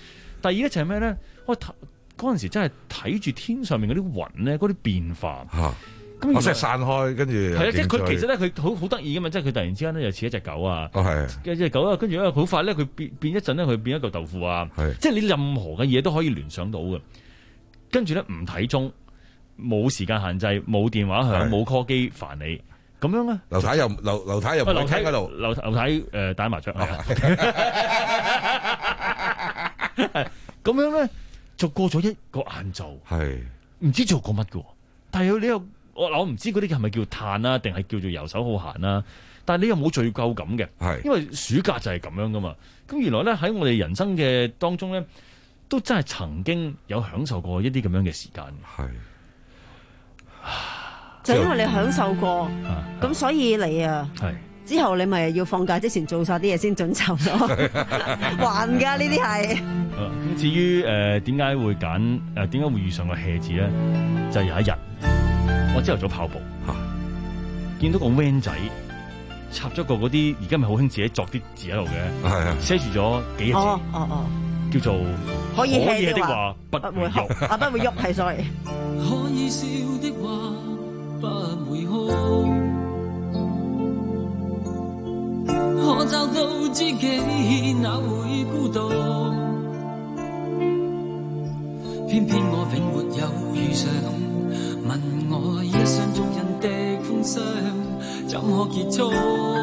第二咧就係咩咧？我睇嗰陣時真係睇住天上面嗰啲雲咧，嗰啲變化。 嚇咁我即係散開，跟住係啊，即係佢其實咧，佢好好得意噶嘛，即係佢突然之間咧又似一隻狗啊， 哦係， 一隻狗啊，跟住咧好快咧佢變變一陣咧，佢變一嚿豆腐啊，即係你任何嘅嘢都可以聯想到嘅。跟住咧唔睇鐘，冇時間限制，冇電話響，冇 call 機煩你，咁樣咧。 劉太又劉劉太又唔喺廳嗰度， 劉劉太誒打麻雀啊，咁樣咧就過咗一個晏晝， 係唔知做過乜嘅，但係你又。我我唔知嗰啲係咪叫嘆啊，定係叫做遊手好閒啊？但係你又冇罪疚感嘅，因為暑假就係咁樣噶嘛。咁原來咧喺我哋人生嘅當中咧，都真係曾經有享受過一啲咁樣嘅時間。 係， 就因為你享受過，咁、啊、所以你啊，之後你咪要放假之前做晒啲嘢先準籌咯，還㗎呢啲係。 咁至於誒點解會揀誒點解會遇上個 hea 字咧？就係、有一日。我朝頭早跑步，啊、見到個 van 仔插咗個嗰啲，而家咪好興自己作啲字喺度嘅，寫住咗幾個字， 哦哦哦， 叫做可以 hea 的話不會喐， 啊不會喐係 sorry。 可以笑的話不會哭，可找到知己哪會孤獨，偏偏我並沒有遇上。問我一廂情願的歡傷怎可結束？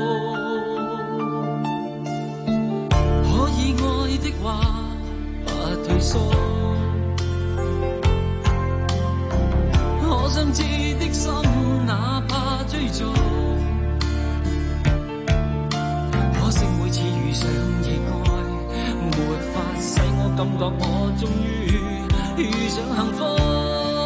可以愛的話不退縮，可想知的心哪怕追逐，可惜每次遇上意外，沒法使我感覺我終於遇上幸福。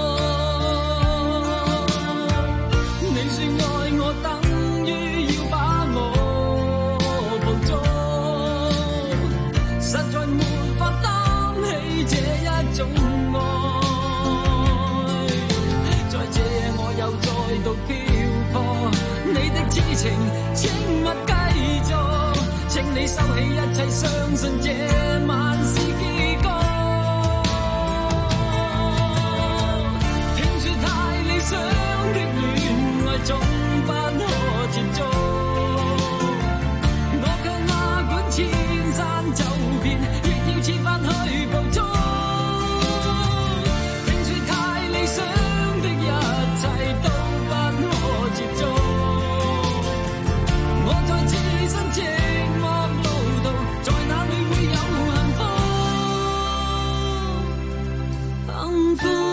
情請勿繼續，請你收起一切，相信這晚是結局。聽說太理想的戀愛總不可接觸，我卻哪管千山走遍，亦要切返去捕捉。聽說太理想的一切都不可接觸，自身寂寞路途，在哪裏會有幸福？幸福。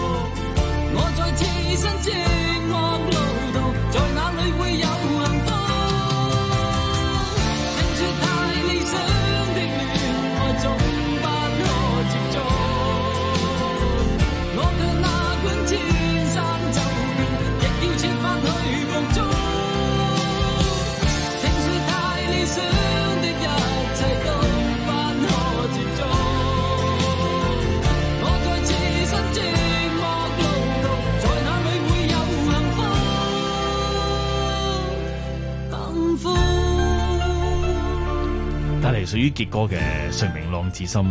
我在此身寂寞路途，在哪裏會有幸福？ 歡。 帶嚟屬於傑哥嘅《誰明浪子心》。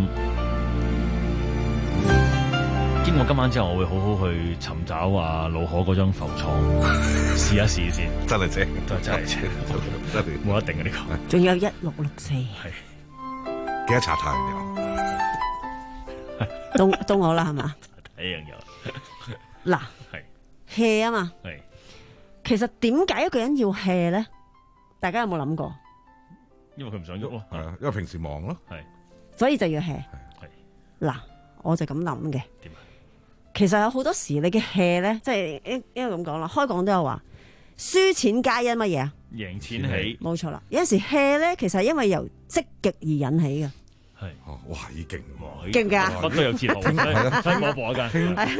經過今晚之後，我會好好去尋找啊老可嗰張浮床，試一試先。 真係正， 真係正， 真係冇一定嘅呢個。 仲有一六六四， 係幾多茶太有？ 到到我啦，係嘛？ 一樣有。 嗱， 係 hea 啊嘛。 係。 其實點解一個人要 hea 咧？大家有冇諗過？ 因為佢唔想喐咯， 係啊，因為平時忙咯， 係， 所以就要 hea。 係。 嗱，我就咁諗嘅。 點啊？ 其實有好多時你嘅 hea 咧，即係應應該咁講啦。開講都有話，輸錢皆因乜嘢啊？ 贏錢起。 冇錯啦。有陣時 hea 咧，其實係因為由積極而引起嘅。 係。 哦，哇，已勁喎！ 勁㗎， 乜都有節目，睇我播一間。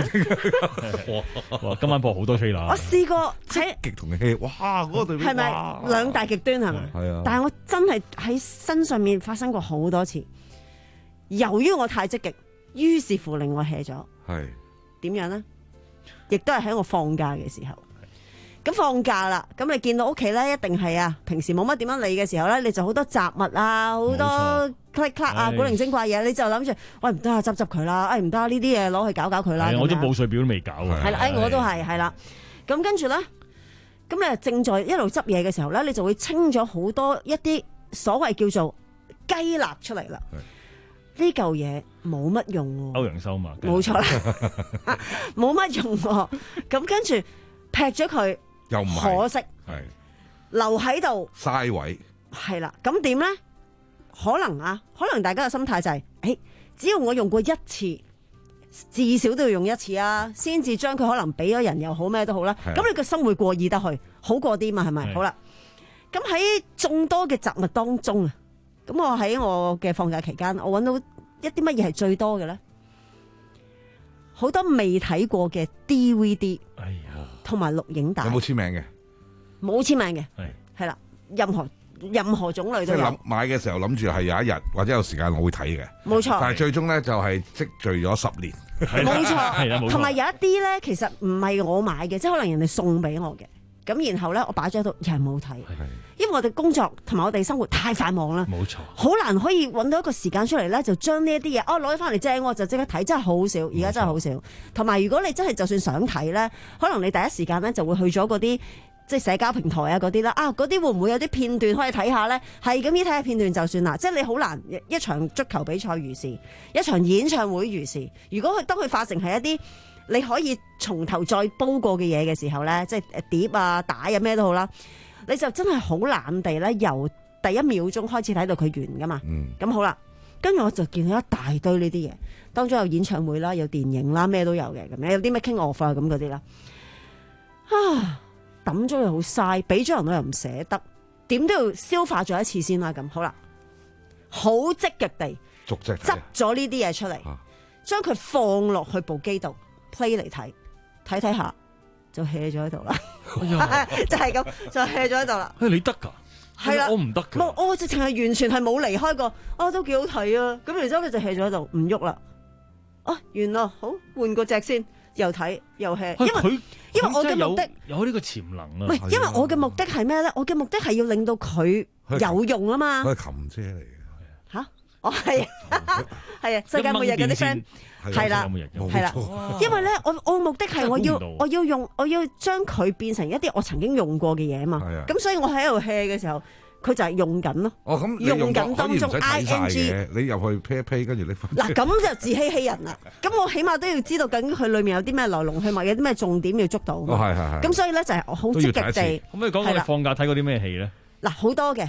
哇！今晚播好多 trailer。 我試過喺極同 hea，哇！嗰個對比係咪兩大極端係咪？ 係啊。 但係我真係喺身上面發生過好多次。由於我太積極，於是乎令我 hea 咗。 係。 點樣咧？亦都係喺我放假嘅時候。咁放假啦，咁你見到屋企咧，一定係啊，平時冇乜點樣理嘅時候咧，你就好多雜物啊，好多 click click 啊，古靈精怪嘢，你就諗住，喂唔得啊，執執佢啦，哎唔得啊，呢啲嘢攞去搞搞佢啦。 我啲報稅表都未搞啊。 係啦，哎我都係，係啦。咁跟住咧，咁你正在一路執嘢嘅時候咧，你就會清咗好多一啲所謂叫做雞肋出嚟啦。呢嚿嘢冇乜用喎。 歐陽修嘛。 冇錯啦，冇乜用喎。咁跟住劈咗佢。 又唔係可惜， 係留喺度嘥位， 係啦。咁點咧？可能啊，可能大家嘅心態就係、是，誒、欸，只要我用過一次，至少都要用一次啊，先至將佢可能俾咗人又好咩都好啦。咁你個生活過意得去，好過啲嘛？係咪？好啦。咁喺眾多嘅雜物當中啊，咁我喺我嘅放假期間，我揾到一啲乜嘢係最多嘅咧？好多未睇過嘅 D V D。 哎呀！ 同埋錄影帶有冇簽名嘅？ 冇簽名嘅， 係係啦，任何任何種類都有。 即係諗買嘅時候諗住係有一日或者有時間我會睇嘅， 冇錯。 但係最終咧就係積聚咗十年， 冇錯。同埋有一啲咧，其實唔係我買嘅，即係可能人哋送俾我嘅。咁然後咧，我擺咗喺度，又係冇睇，因為我哋工作同埋我哋生活太繁忙啦， 冇錯， 好難可以揾到一個時間出嚟咧，就將呢一啲嘢哦攞翻嚟正，我就即刻睇，真係好少，而家真係好少。同埋如果你真係就算想睇咧，可能你第一時間咧就會去咗嗰啲即係社交平台啊嗰啲啦，啊嗰啲會唔會有啲片段可以睇下咧？係咁，依睇下片段就算啦，即係你好難一場足球比賽如是，一場演唱會如是。如果佢當佢化成係一啲你可以從頭再煲過嘅嘢嘅時候咧，即係碟啊、帶啊咩都好啦，你就真係好懶地咧，由第一秒鐘開始睇到佢完噶嘛。咁、嗯、好啦，跟住我就見到一大堆呢啲嘢，當中有演唱會啦，有電影啦，咩都有嘅咁樣，有啲咩 making of 啊咁嗰啲啦。啊，抌咗又好嘥，俾咗人我又唔捨得，點都要消化咗一次先啦。咁好啦，好積極地執咗呢啲嘢出嚟，將佢放落去部機度。play 嚟睇睇睇下就 hea 咗喺度啦，就係咁就 hea 咗喺度啦。 誒，你得噶？ 係啦， 我唔得噶。 冇，我直情係完全係冇離開過。哦，都幾好睇啊！咁然之後佢就 hea 咗喺度，唔喐啦。哦，完啦，好換個隻先，又睇又 hea。因為佢因為我嘅目的有呢個潛能啊。 唔係，因為我嘅目的係咩咧？我嘅目的係要令到佢有用啊嘛。 佢係琴姐嚟嘅。 吓？哦，係啊，係啊，世界末日嗰啲 friend。係啦，係啦，因為咧，我我目的係我要我要用我要將佢變成一啲我曾經用過嘅嘢啊嘛。咁所以我喺度 hea 嘅時候，佢就係用緊咯。 哦，咁用緊當中 I N G， 你入去 pay 一 pay， 跟住你翻。 嗱，咁就自欺欺人啦。咁我起碼都要知道究竟佢裏面有啲咩來龍去脈，有啲咩重點要捉到。 哦，係係係。 咁所以咧就係我好積極地。 可唔可以講我哋放假睇過啲咩戲咧？ 嗱，好多嘅。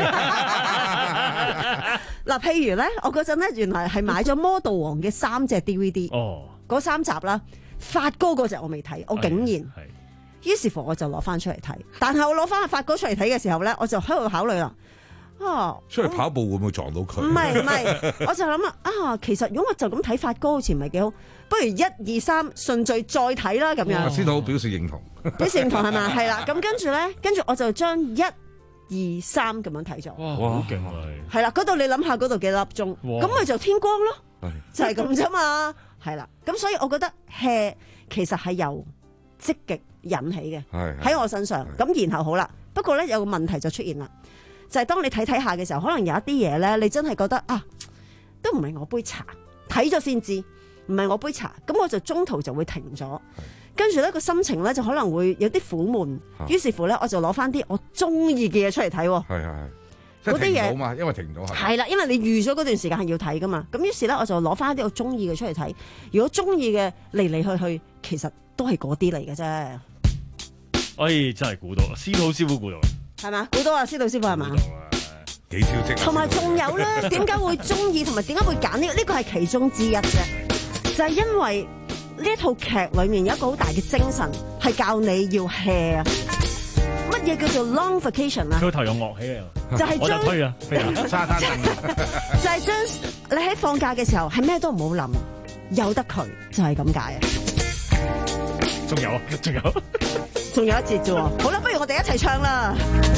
嗱，譬如咧，我嗰陣咧，原來係買咗《魔盜王》嘅三隻 D V D， 哦，嗰三集啦，發哥嗰隻我未睇，我竟然，係，於是乎我就攞翻出嚟睇，但係我攞翻阿發哥出嚟睇嘅時候咧，我就喺度考慮啦，啊， 出嚟跑步會唔會撞到佢？ 唔係唔係，我就諗啦，啊，其實如果我就咁睇發哥好似唔係幾好，不如一二三順序再睇啦，咁樣。 先好表示認同， 表示認同係咪？係啦，咁跟住咧，跟住我就將一二三咁樣睇咗， 哇，好勁啊！ 係啦，嗰度你諗下，嗰度幾粒鐘，咁咪就天光咯，就係咁啫嘛，係啦，咁所以我覺得 hea 其實係由積極引起嘅，喺我身上，咁然後好啦， 不過咧有個問題就出現啦，就係、是、當你睇睇下嘅時候，可能有一啲嘢咧，你真係覺得啊，都唔係我杯茶，睇咗先知唔係我杯茶，咁我就中途就會停咗，跟住咧個心情咧就可能會有啲苦悶，於是乎咧我就攞翻啲我中意嘅嘢出嚟睇。係係係。嗰啲嘢嘛，因為停咗係啦，因為你預咗嗰段時間係要睇噶嘛，咁於是咧我就攞翻一啲我中意嘅出嚟睇。如果中意嘅嚟嚟去去，其實都係嗰啲嚟嘅啫。 哎，真係估到，司徒師傅估到， 係嘛？估到啊，司徒師傅係嘛？ 幾挑剔。 同埋仲有咧，點解會中意同埋點解會揀呢個？呢個係其中之一啫，就係因為呢一套劇裏面有一個好大嘅精神，係教你要 hea 啊。乜嘢叫做 long vacation 啊？ 佢頭有樂器啊！ 就係將推啊， 沙灘凳， 就係將你喺放假嘅時候係咩都唔好諗，由得佢就係咁解啊！ 仲有，仲有， 仲有一節啫喎！好啦，不如我哋一齊唱啦！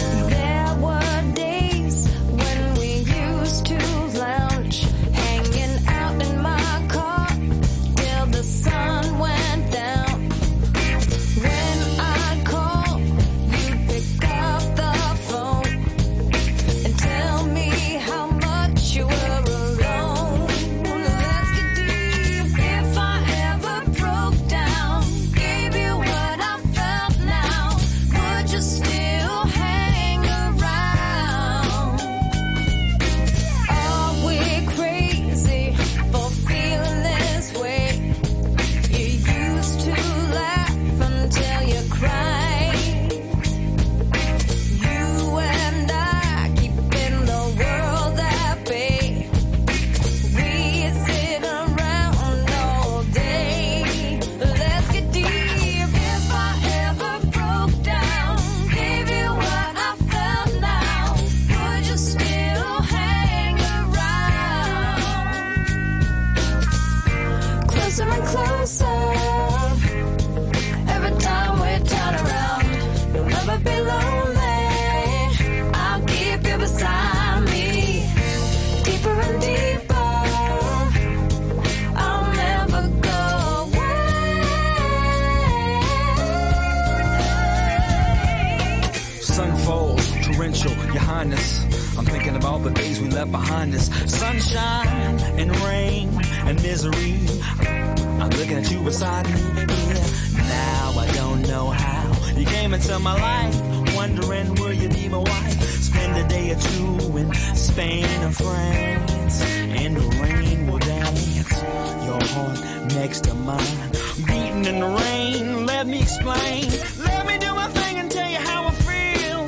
Your Highness, I'm thinking about the days we left behind us. Sunshine and rain and misery. I'm looking at you beside me. Yeah. Now I don't know how you came into my life, wondering will you be my wife? Spend a day or two in Spain and France, and the rain will dance. Your heart next to mine, beating in the rain. Let me explain. Let me do my thing and tell you how I feel.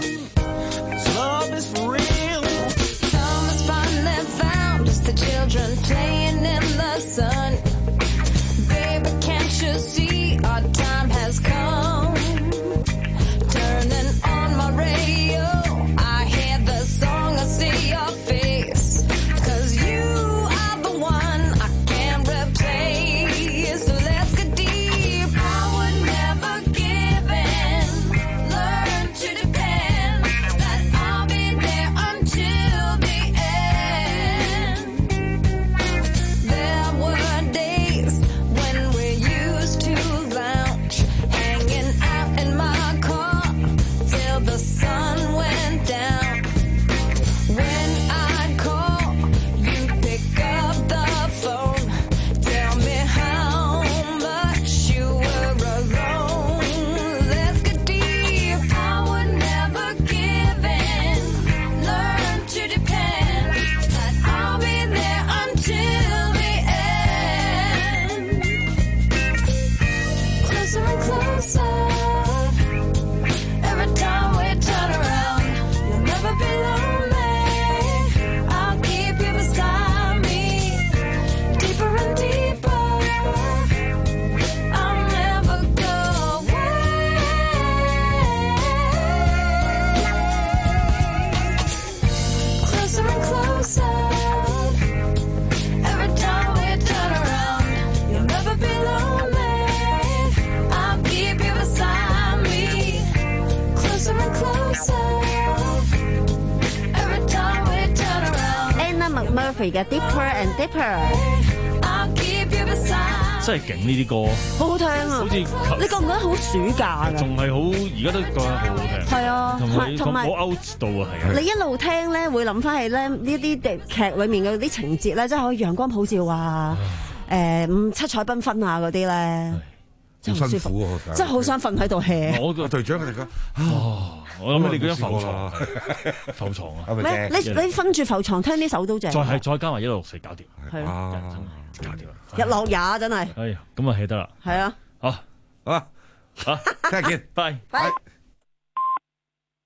Love is for real. Time is finally found, just the children playing in the sun. Baby, can't you see our time has come? Turning on my radio, I hear the song, I see your face. 'Cause you are the one I can't replace. So let's get deep. I would never give in. Learn to depend. That I'll be there until the end. There were days when we used to lounge, hanging out in my car till the sun went down. When I'd call, you'd pick up the phone. Tell me how much you were alone. Let's get deep. I would never give in. Learn to depend. That I'll be there until the end. Closer and closer. Every time we turn around, you'll never be lonely. I'll keep you beside me. Deeper and deeper. I'll never go away. Closer and closer. Every time we turn around, you'll never be lonely. I'll keep you beside me. Closer and closer. Every time we turn around, Anna McMurphy 嘅 Deeper and Deeper。 I'll keep you beside 真係勁呢啲歌， 好好聽啊！ 好似你覺唔覺得好暑假㗎？ 仲係好，而家都覺得好好聽。 係啊， 同埋同埋好 out 到啊，係啊！ 你一路聽咧，會諗翻起咧呢啲劇裏面嘅啲情節咧，即係可以陽光普照啊，誒咁七彩繽紛啊嗰啲咧。真係好舒服，真係好想瞓喺度 hea。 我個隊長佢哋講，哦，我諗起你嗰張浮床，浮床啊！ 咩？你你瞓住浮床聽呢首都正。 再係再加埋一六六四搞掂， 係啊，搞掂啦！ 日落也真係。 哎呀，咁啊 hea 得啦。 係啊。 好， 好啊，好，聽日見， 拜拜。